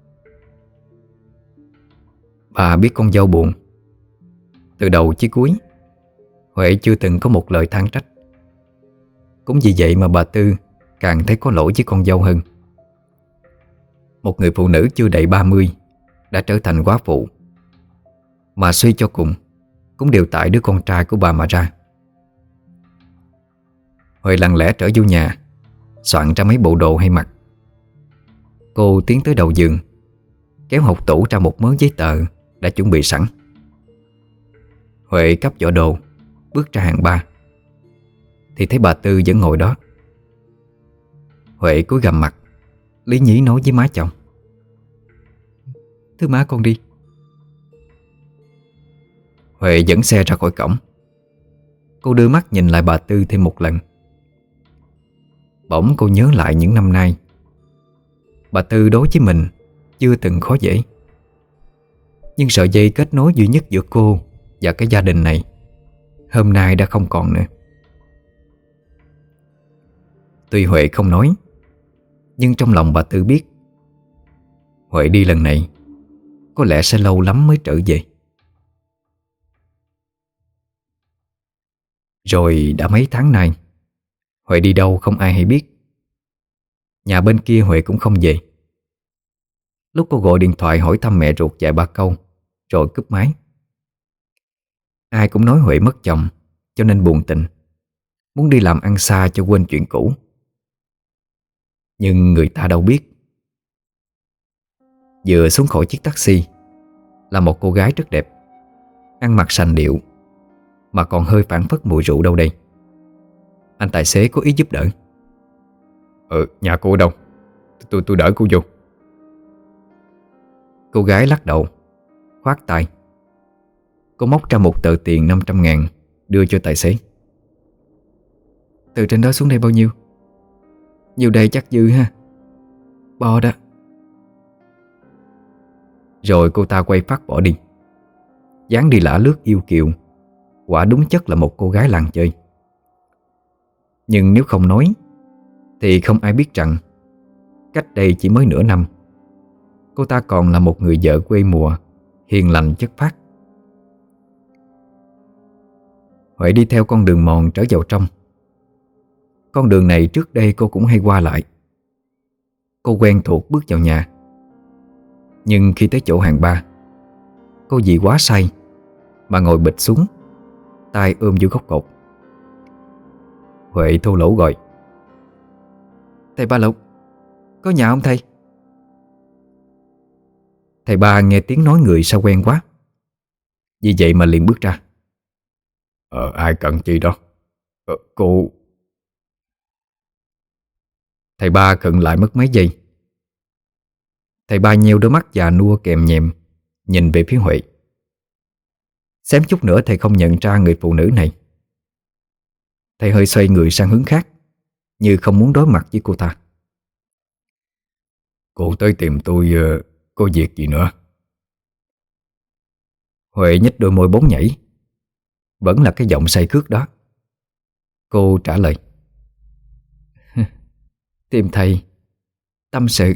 Bà biết con dâu buồn. Từ đầu chí cuối, Huệ chưa từng có một lời than trách. Cũng vì vậy mà bà Tư càng thấy có lỗi với con dâu hơn. Một người phụ nữ chưa đầy 30 đã trở thành góa phụ, mà suy cho cùng cũng đều tại đứa con trai của bà mà ra. Huệ lặng lẽ trở vô nhà, soạn ra mấy bộ đồ hay mặc. Cô tiến tới đầu giường, kéo hộc tủ ra một mớ giấy tờ đã chuẩn bị sẵn. Huệ cắp giỏ đồ, bước ra hàng ba thì thấy bà Tư vẫn ngồi đó. Huệ cúi gằm mặt, lý nhí nói với má chồng: Thưa má, con đi. Huệ dẫn xe ra khỏi cổng. Cô đưa mắt nhìn lại bà Tư thêm một lần. Bỗng cô nhớ lại những năm nay bà Tư đối với mình chưa từng khó dễ. Nhưng sợi dây kết nối duy nhất giữa cô và cái gia đình này hôm nay đã không còn nữa. Tuy Huệ không nói, nhưng trong lòng bà Tư biết Huệ đi lần này có lẽ sẽ lâu lắm mới trở về. Rồi đã mấy tháng nay, Huệ đi đâu không ai hay biết. Nhà bên kia Huệ cũng không về. Lúc cô gọi điện thoại hỏi thăm mẹ ruột vài ba câu rồi cúp máy. Ai cũng nói Huệ mất chồng cho nên buồn tình, muốn đi làm ăn xa cho quên chuyện cũ. Nhưng người ta đâu biết, vừa xuống khỏi chiếc taxi là một cô gái rất đẹp, ăn mặc sành điệu mà còn hơi phảng phất mùi rượu đâu đây. Anh tài xế có ý giúp đỡ: Nhà cô ở đâu? Tôi đỡ cô vô. Cô gái lắc đầu, khoát tay. Cô móc ra một tờ tiền 500.000 đưa cho tài xế. Từ trên đó xuống đây bao nhiêu? Nhiều đây chắc dư ha. Bo đó. Rồi cô ta quay phát bỏ đi. Dáng đi lả lướt yêu kiều, quả đúng chất là một cô gái làng chơi. Nhưng nếu không nói thì không ai biết rằng cách đây chỉ mới nửa năm, cô ta còn là một người vợ quê mùa, hiền lành chất phác. Huệ đi theo con đường mòn trở vào trong. Con đường này trước đây cô cũng hay qua lại. Cô quen thuộc bước vào nhà. Nhưng khi tới chỗ hàng ba, cô vì quá say mà ngồi bịch xuống, tay ôm vô góc cột. Huệ thô lỗ gọi: Thầy Ba Lộc, có nhà không thầy? Thầy Ba nghe tiếng nói người sao quen quá, vì vậy mà liền bước ra. Ai cần chi đó? Cô... Thầy Ba khựng lại mất mấy giây. Thầy Ba nheo đôi mắt già nua kèm nhèm nhìn về phía Huệ. Xém chút nữa thầy không nhận ra người phụ nữ này. Thầy hơi xoay người sang hướng khác, như không muốn đối mặt với cô ta. Cô tới tìm tôi có việc gì nữa? Huệ nhếch đôi môi bóng nhảy, vẫn là cái giọng say khước đó. Cô trả lời: Tìm thầy tâm sự.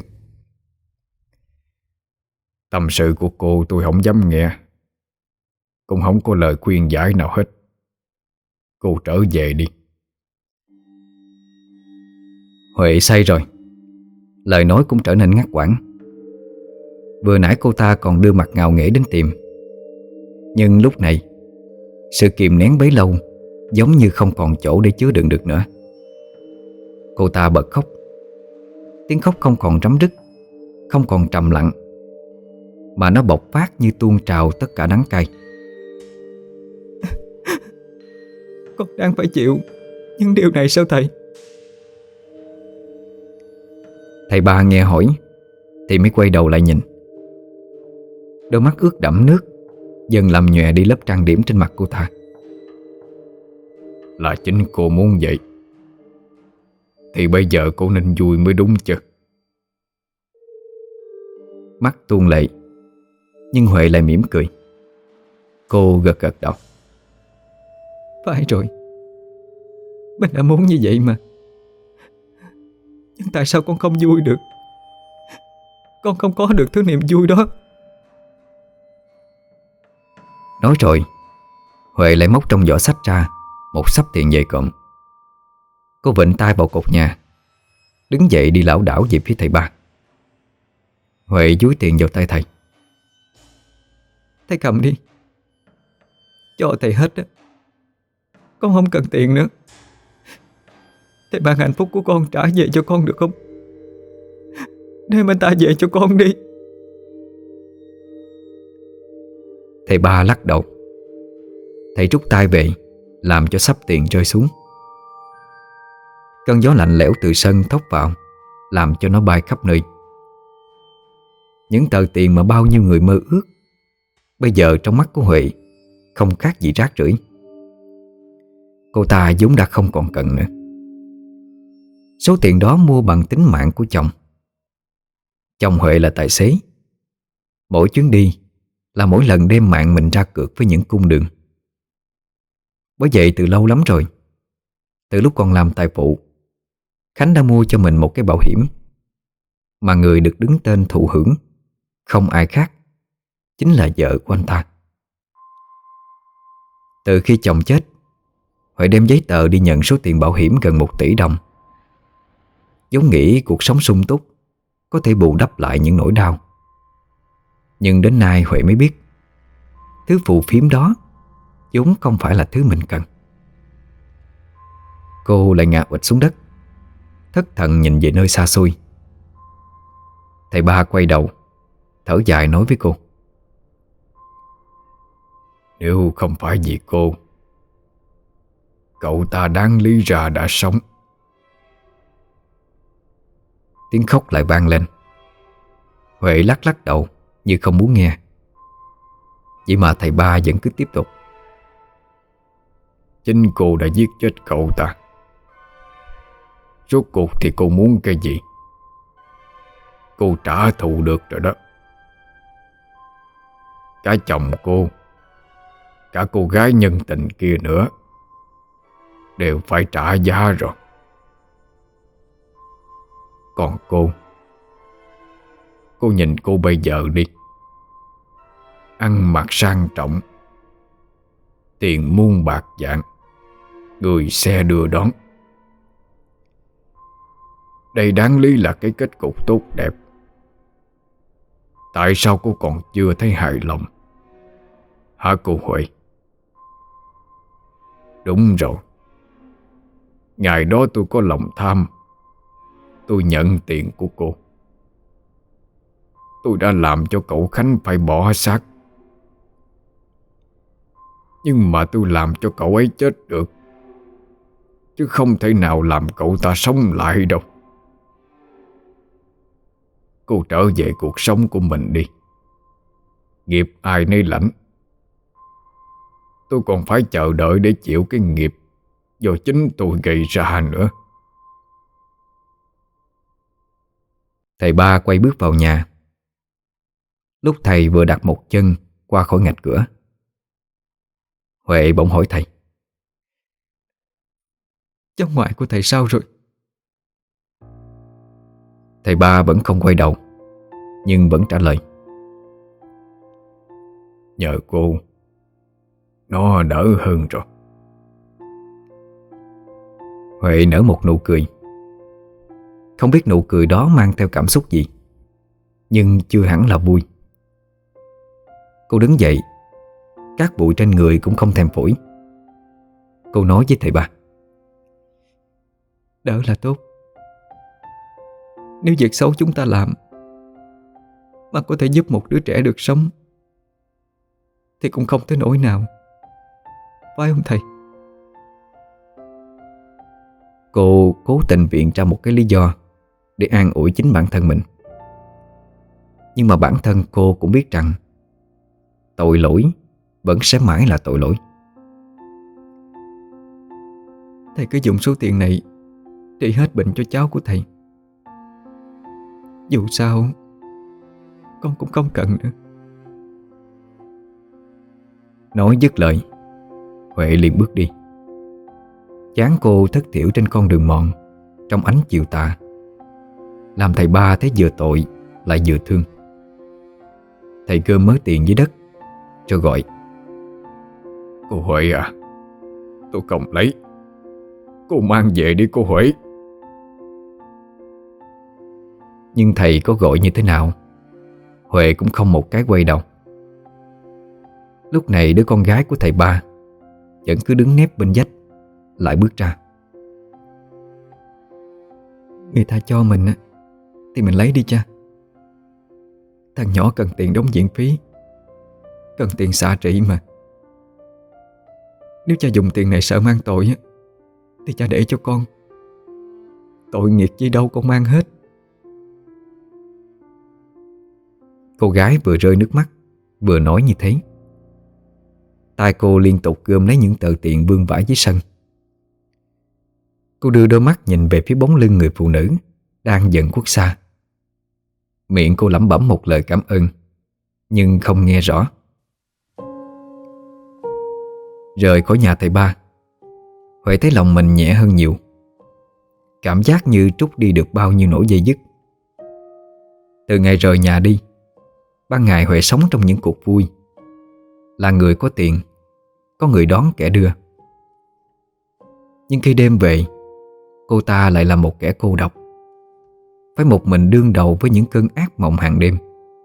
Tâm sự của cô tôi không dám nghe, cũng không có lời khuyên giải nào hết. Cô trở về đi. Huệ say rồi, lời nói cũng trở nên ngắt quãng. Vừa nãy cô ta còn đưa mặt ngạo nghễ đến tìm, nhưng lúc này sự kìm nén bấy lâu giống như không còn chỗ để chứa đựng được nữa. Cô ta bật khóc. Tiếng khóc không còn rắm rứt, không còn trầm lặng, mà nó bộc phát như tuôn trào tất cả đắng cay. Con đang phải chịu những điều này sao thầy? Thầy Ba nghe hỏi thì mới quay đầu lại nhìn. Đôi mắt ướt đẫm nước dần làm nhòe đi lớp trang điểm trên mặt cô ta. Là chính cô muốn vậy thì bây giờ cô nên vui mới đúng chứ. Mắt tuôn lệ, nhưng Huệ lại mỉm cười. Cô gật gật đầu. Phải rồi, mình đã muốn như vậy mà. Nhưng tại sao con không vui được? Con không có được thứ niềm vui đó. Nói rồi Huệ lại móc trong giỏ xách ra một xấp tiền dày cộm. Cô vịnh tay vào cột nhà, đứng dậy đi lảo đảo về phía thầy ba. Huệ dúi tiền vào tay thầy. Thầy cầm đi, cho thầy hết á. Con không cần tiền nữa. Thầy ban hạnh phúc của con trả về cho con được không? Đem anh ta về cho con đi. Thầy ba lắc đầu. Thầy rút tay về, làm cho xấp tiền rơi xuống. Cơn gió lạnh lẽo từ sân thốc vào, làm cho nó bay khắp nơi. Những tờ tiền mà bao nhiêu người mơ ước, bây giờ trong mắt của Huệ không khác gì rác rưởi. Cô ta vốn đã không còn cần nữa. Số tiền đó mua bằng tính mạng của chồng. Chồng Huệ là tài xế. Mỗi chuyến đi là mỗi lần đem mạng mình ra cược với những cung đường. Bởi vậy từ lâu lắm rồi, từ lúc còn làm tài phụ, Khánh đã mua cho mình một cái bảo hiểm mà người được đứng tên thụ hưởng không ai khác, chính là vợ của anh ta. Từ khi chồng chết, Huệ đem giấy tờ đi nhận số tiền bảo hiểm gần 1 tỷ đồng, vốn nghĩ cuộc sống sung túc có thể bù đắp lại những nỗi đau. Nhưng đến nay Huệ mới biết thứ phù phiếm đó vốn không phải là thứ mình cần. Cô lại ngã ụt xuống đất, thất thần nhìn về nơi xa xôi. Thầy ba quay đầu, thở dài nói với cô: Nếu không phải vì cô, cậu ta đáng lý ra đã sống. Tiếng khóc lại vang lên. Huệ lắc lắc đầu như không muốn nghe. Vậy mà thầy ba vẫn cứ tiếp tục: Chính cô đã giết chết cậu ta. Rốt cuộc thì cô muốn cái gì? Cô trả thù được rồi đó. Cả chồng cô, cả cô gái nhân tình kia nữa đều phải trả giá rồi. Còn cô nhìn cô bây giờ đi. Ăn mặc sang trọng, tiền muôn bạc vạn, người xe đưa đón. Đây đáng lý là cái kết cục tốt đẹp. Tại sao cô còn chưa thấy hài lòng, hả cô Huệ? Đúng rồi, ngày đó tôi có lòng tham, tôi nhận tiền của cô. Tôi đã làm cho cậu Khánh phải bỏ xác. Nhưng mà tôi làm cho cậu ấy chết được, chứ không thể nào làm cậu ta sống lại đâu. Cô trở về cuộc sống của mình đi. Nghiệp ai nấy lãnh. Tôi còn phải chờ đợi để chịu cái nghiệp do chính tôi gây ra nữa. Thầy ba quay bước vào nhà. Lúc thầy vừa đặt một chân qua khỏi ngạch cửa, Huệ bỗng hỏi thầy: Cháu ngoại của thầy sao rồi? Thầy ba vẫn không quay đầu, nhưng vẫn trả lời: Nhờ cô, nó đỡ hơn rồi. Huệ nở một nụ cười. Không biết nụ cười đó mang theo cảm xúc gì, nhưng chưa hẳn là vui. Cô đứng dậy, cát bụi trên người cũng không thèm phủi. Cô nói với thầy ba: Đỡ là tốt. Nếu việc xấu chúng ta làm mà có thể giúp một đứa trẻ được sống thì cũng không tới nỗi nào, phải không thầy? Cô cố tình viện ra một cái lý do để an ủi chính bản thân mình. Nhưng mà bản thân cô cũng biết rằng tội lỗi vẫn sẽ mãi là tội lỗi. Thầy cứ dùng số tiền này trị hết bệnh cho cháu của thầy. Dù sao con cũng không cần nữa. Nói dứt lời, Huệ liền bước đi. Chán cô thất thiểu trên con đường mòn trong ánh chiều tà, làm thầy ba thấy vừa tội lại vừa thương. Thầy gom mớ tiền dưới đất rồi gọi: Cô Huệ à, tôi không lấy. Cô mang về đi cô Huệ. Nhưng thầy có gọi như thế nào, Huệ cũng không một cái quay đầu. Lúc này đứa con gái của thầy ba vẫn cứ đứng nép bên vách, lại bước ra. Người ta cho mình á thì mình lấy đi cha. Thằng nhỏ cần tiền đóng viện phí, cần tiền xạ trị mà. Nếu cha dùng tiền này sợ mang tội á thì cha để cho con. Tội nghiệp gì đâu con mang hết. Cô gái vừa rơi nước mắt vừa nói như thế. Tai cô liên tục gom lấy những tờ tiền vương vãi dưới sân. Cô đưa đôi mắt nhìn về phía bóng lưng người phụ nữ đang dần khuất xa. Miệng cô lẩm bẩm một lời cảm ơn, nhưng không nghe rõ. Rời khỏi nhà thầy ba, Huệ thấy lòng mình nhẹ hơn nhiều. Cảm giác như trút đi được bao nhiêu nỗi dây dứt. Từ ngày rời nhà đi, ban ngày Huệ sống trong những cuộc vui. Là người có tiền, có người đón kẻ đưa. Nhưng khi đêm về, cô ta lại là một kẻ cô độc, phải một mình đương đầu với những cơn ác mộng hàng đêm.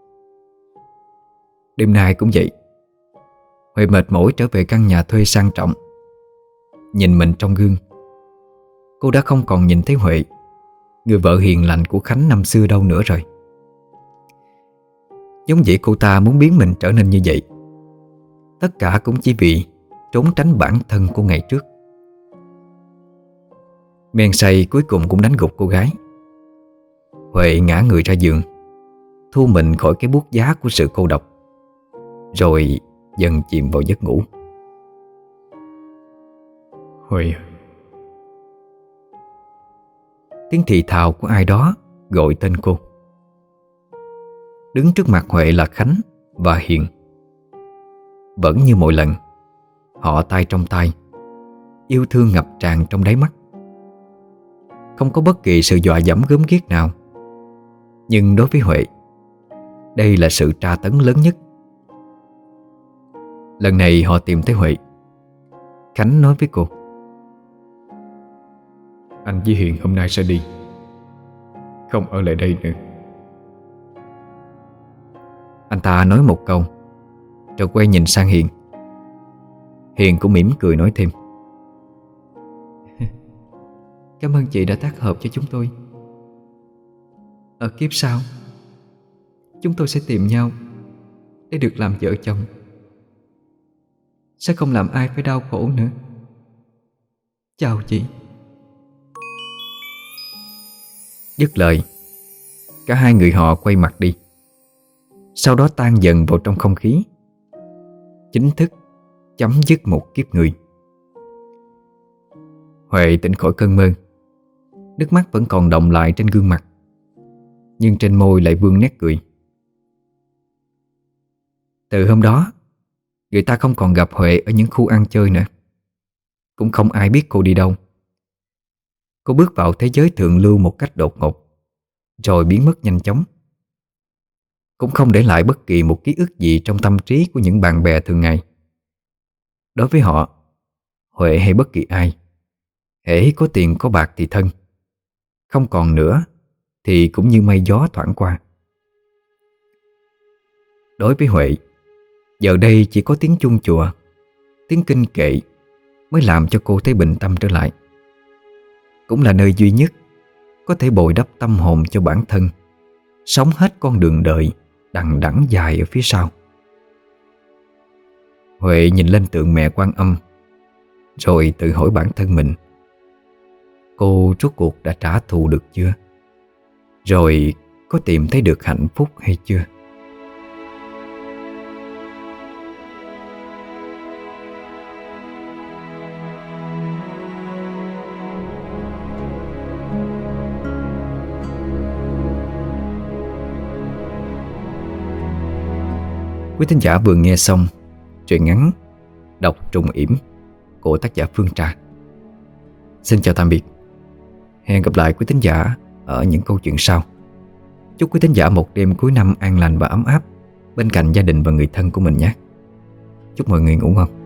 Đêm nay cũng vậy. Huệ mệt mỏi trở về căn nhà thuê sang trọng. Nhìn mình trong gương, cô đã không còn nhìn thấy Huệ, người vợ hiền lành của Khánh năm xưa đâu nữa rồi. Giống vậy cô ta muốn biến mình trở nên như vậy. Tất cả cũng chỉ vì trốn tránh bản thân của ngày trước. Men say cuối cùng cũng đánh gục cô gái. Huệ ngã người ra giường, thu mình khỏi cái buốt giá của sự cô độc, rồi dần chìm vào giấc ngủ. Huệ. Tiếng thì thào của ai đó gọi tên cô. Đứng trước mặt Huệ là Khánh và Hiền. Vẫn như mọi lần, họ tay trong tay, yêu thương ngập tràn trong đáy mắt. Không có bất kỳ sự dọa dẫm gớm ghiếc nào. Nhưng đối với Huệ, đây là sự tra tấn lớn nhất. Lần này họ tìm thấy Huệ. Khánh nói với cô: Anh với Hiền hôm nay sẽ đi, không ở lại đây nữa. Anh ta nói một câu, rồi quay nhìn sang Hiền. Hiền cũng mỉm cười nói thêm: Cảm ơn chị đã tác hợp cho chúng tôi. Ở kiếp sau, chúng tôi sẽ tìm nhau để được làm vợ chồng, sẽ không làm ai phải đau khổ nữa. Chào chị. Dứt lời, cả hai người họ quay mặt đi, sau đó tan dần vào trong không khí. Chính thức chấm dứt một kiếp người. Huệ tỉnh khỏi cơn mơ. Nước mắt vẫn còn đọng lại trên gương mặt, nhưng trên môi lại vương nét cười. Từ hôm đó, người ta không còn gặp Huệ ở những khu ăn chơi nữa. Cũng không ai biết cô đi đâu. Cô bước vào thế giới thượng lưu một cách đột ngột, rồi biến mất nhanh chóng. Cũng không để lại bất kỳ một ký ức gì trong tâm trí của những bạn bè thường ngày. Đối với họ, Huệ hay bất kỳ ai, hễ có tiền có bạc thì thân, không còn nữa thì cũng như mây gió thoảng qua. Đối với Huệ, giờ đây chỉ có tiếng chuông chùa, tiếng kinh kệ mới làm cho cô thấy bình tâm trở lại. Cũng là nơi duy nhất có thể bồi đắp tâm hồn cho bản thân, sống hết con đường đời đằng đẵng dài ở phía sau. Huệ nhìn lên tượng mẹ Quan Âm, rồi tự hỏi bản thân mình: cô rốt cuộc đã trả thù được chưa? Rồi có tìm thấy được hạnh phúc hay chưa? Quý thính giả vừa nghe xong truyện ngắn Độc Trùng Yểm của tác giả Phương Trà. Xin chào tạm biệt. Hẹn gặp lại quý thính giả ở những câu chuyện sau. Chúc quý thính giả một đêm cuối năm an lành và ấm áp bên cạnh gia đình và người thân của mình nhé. Chúc mọi người ngủ ngon.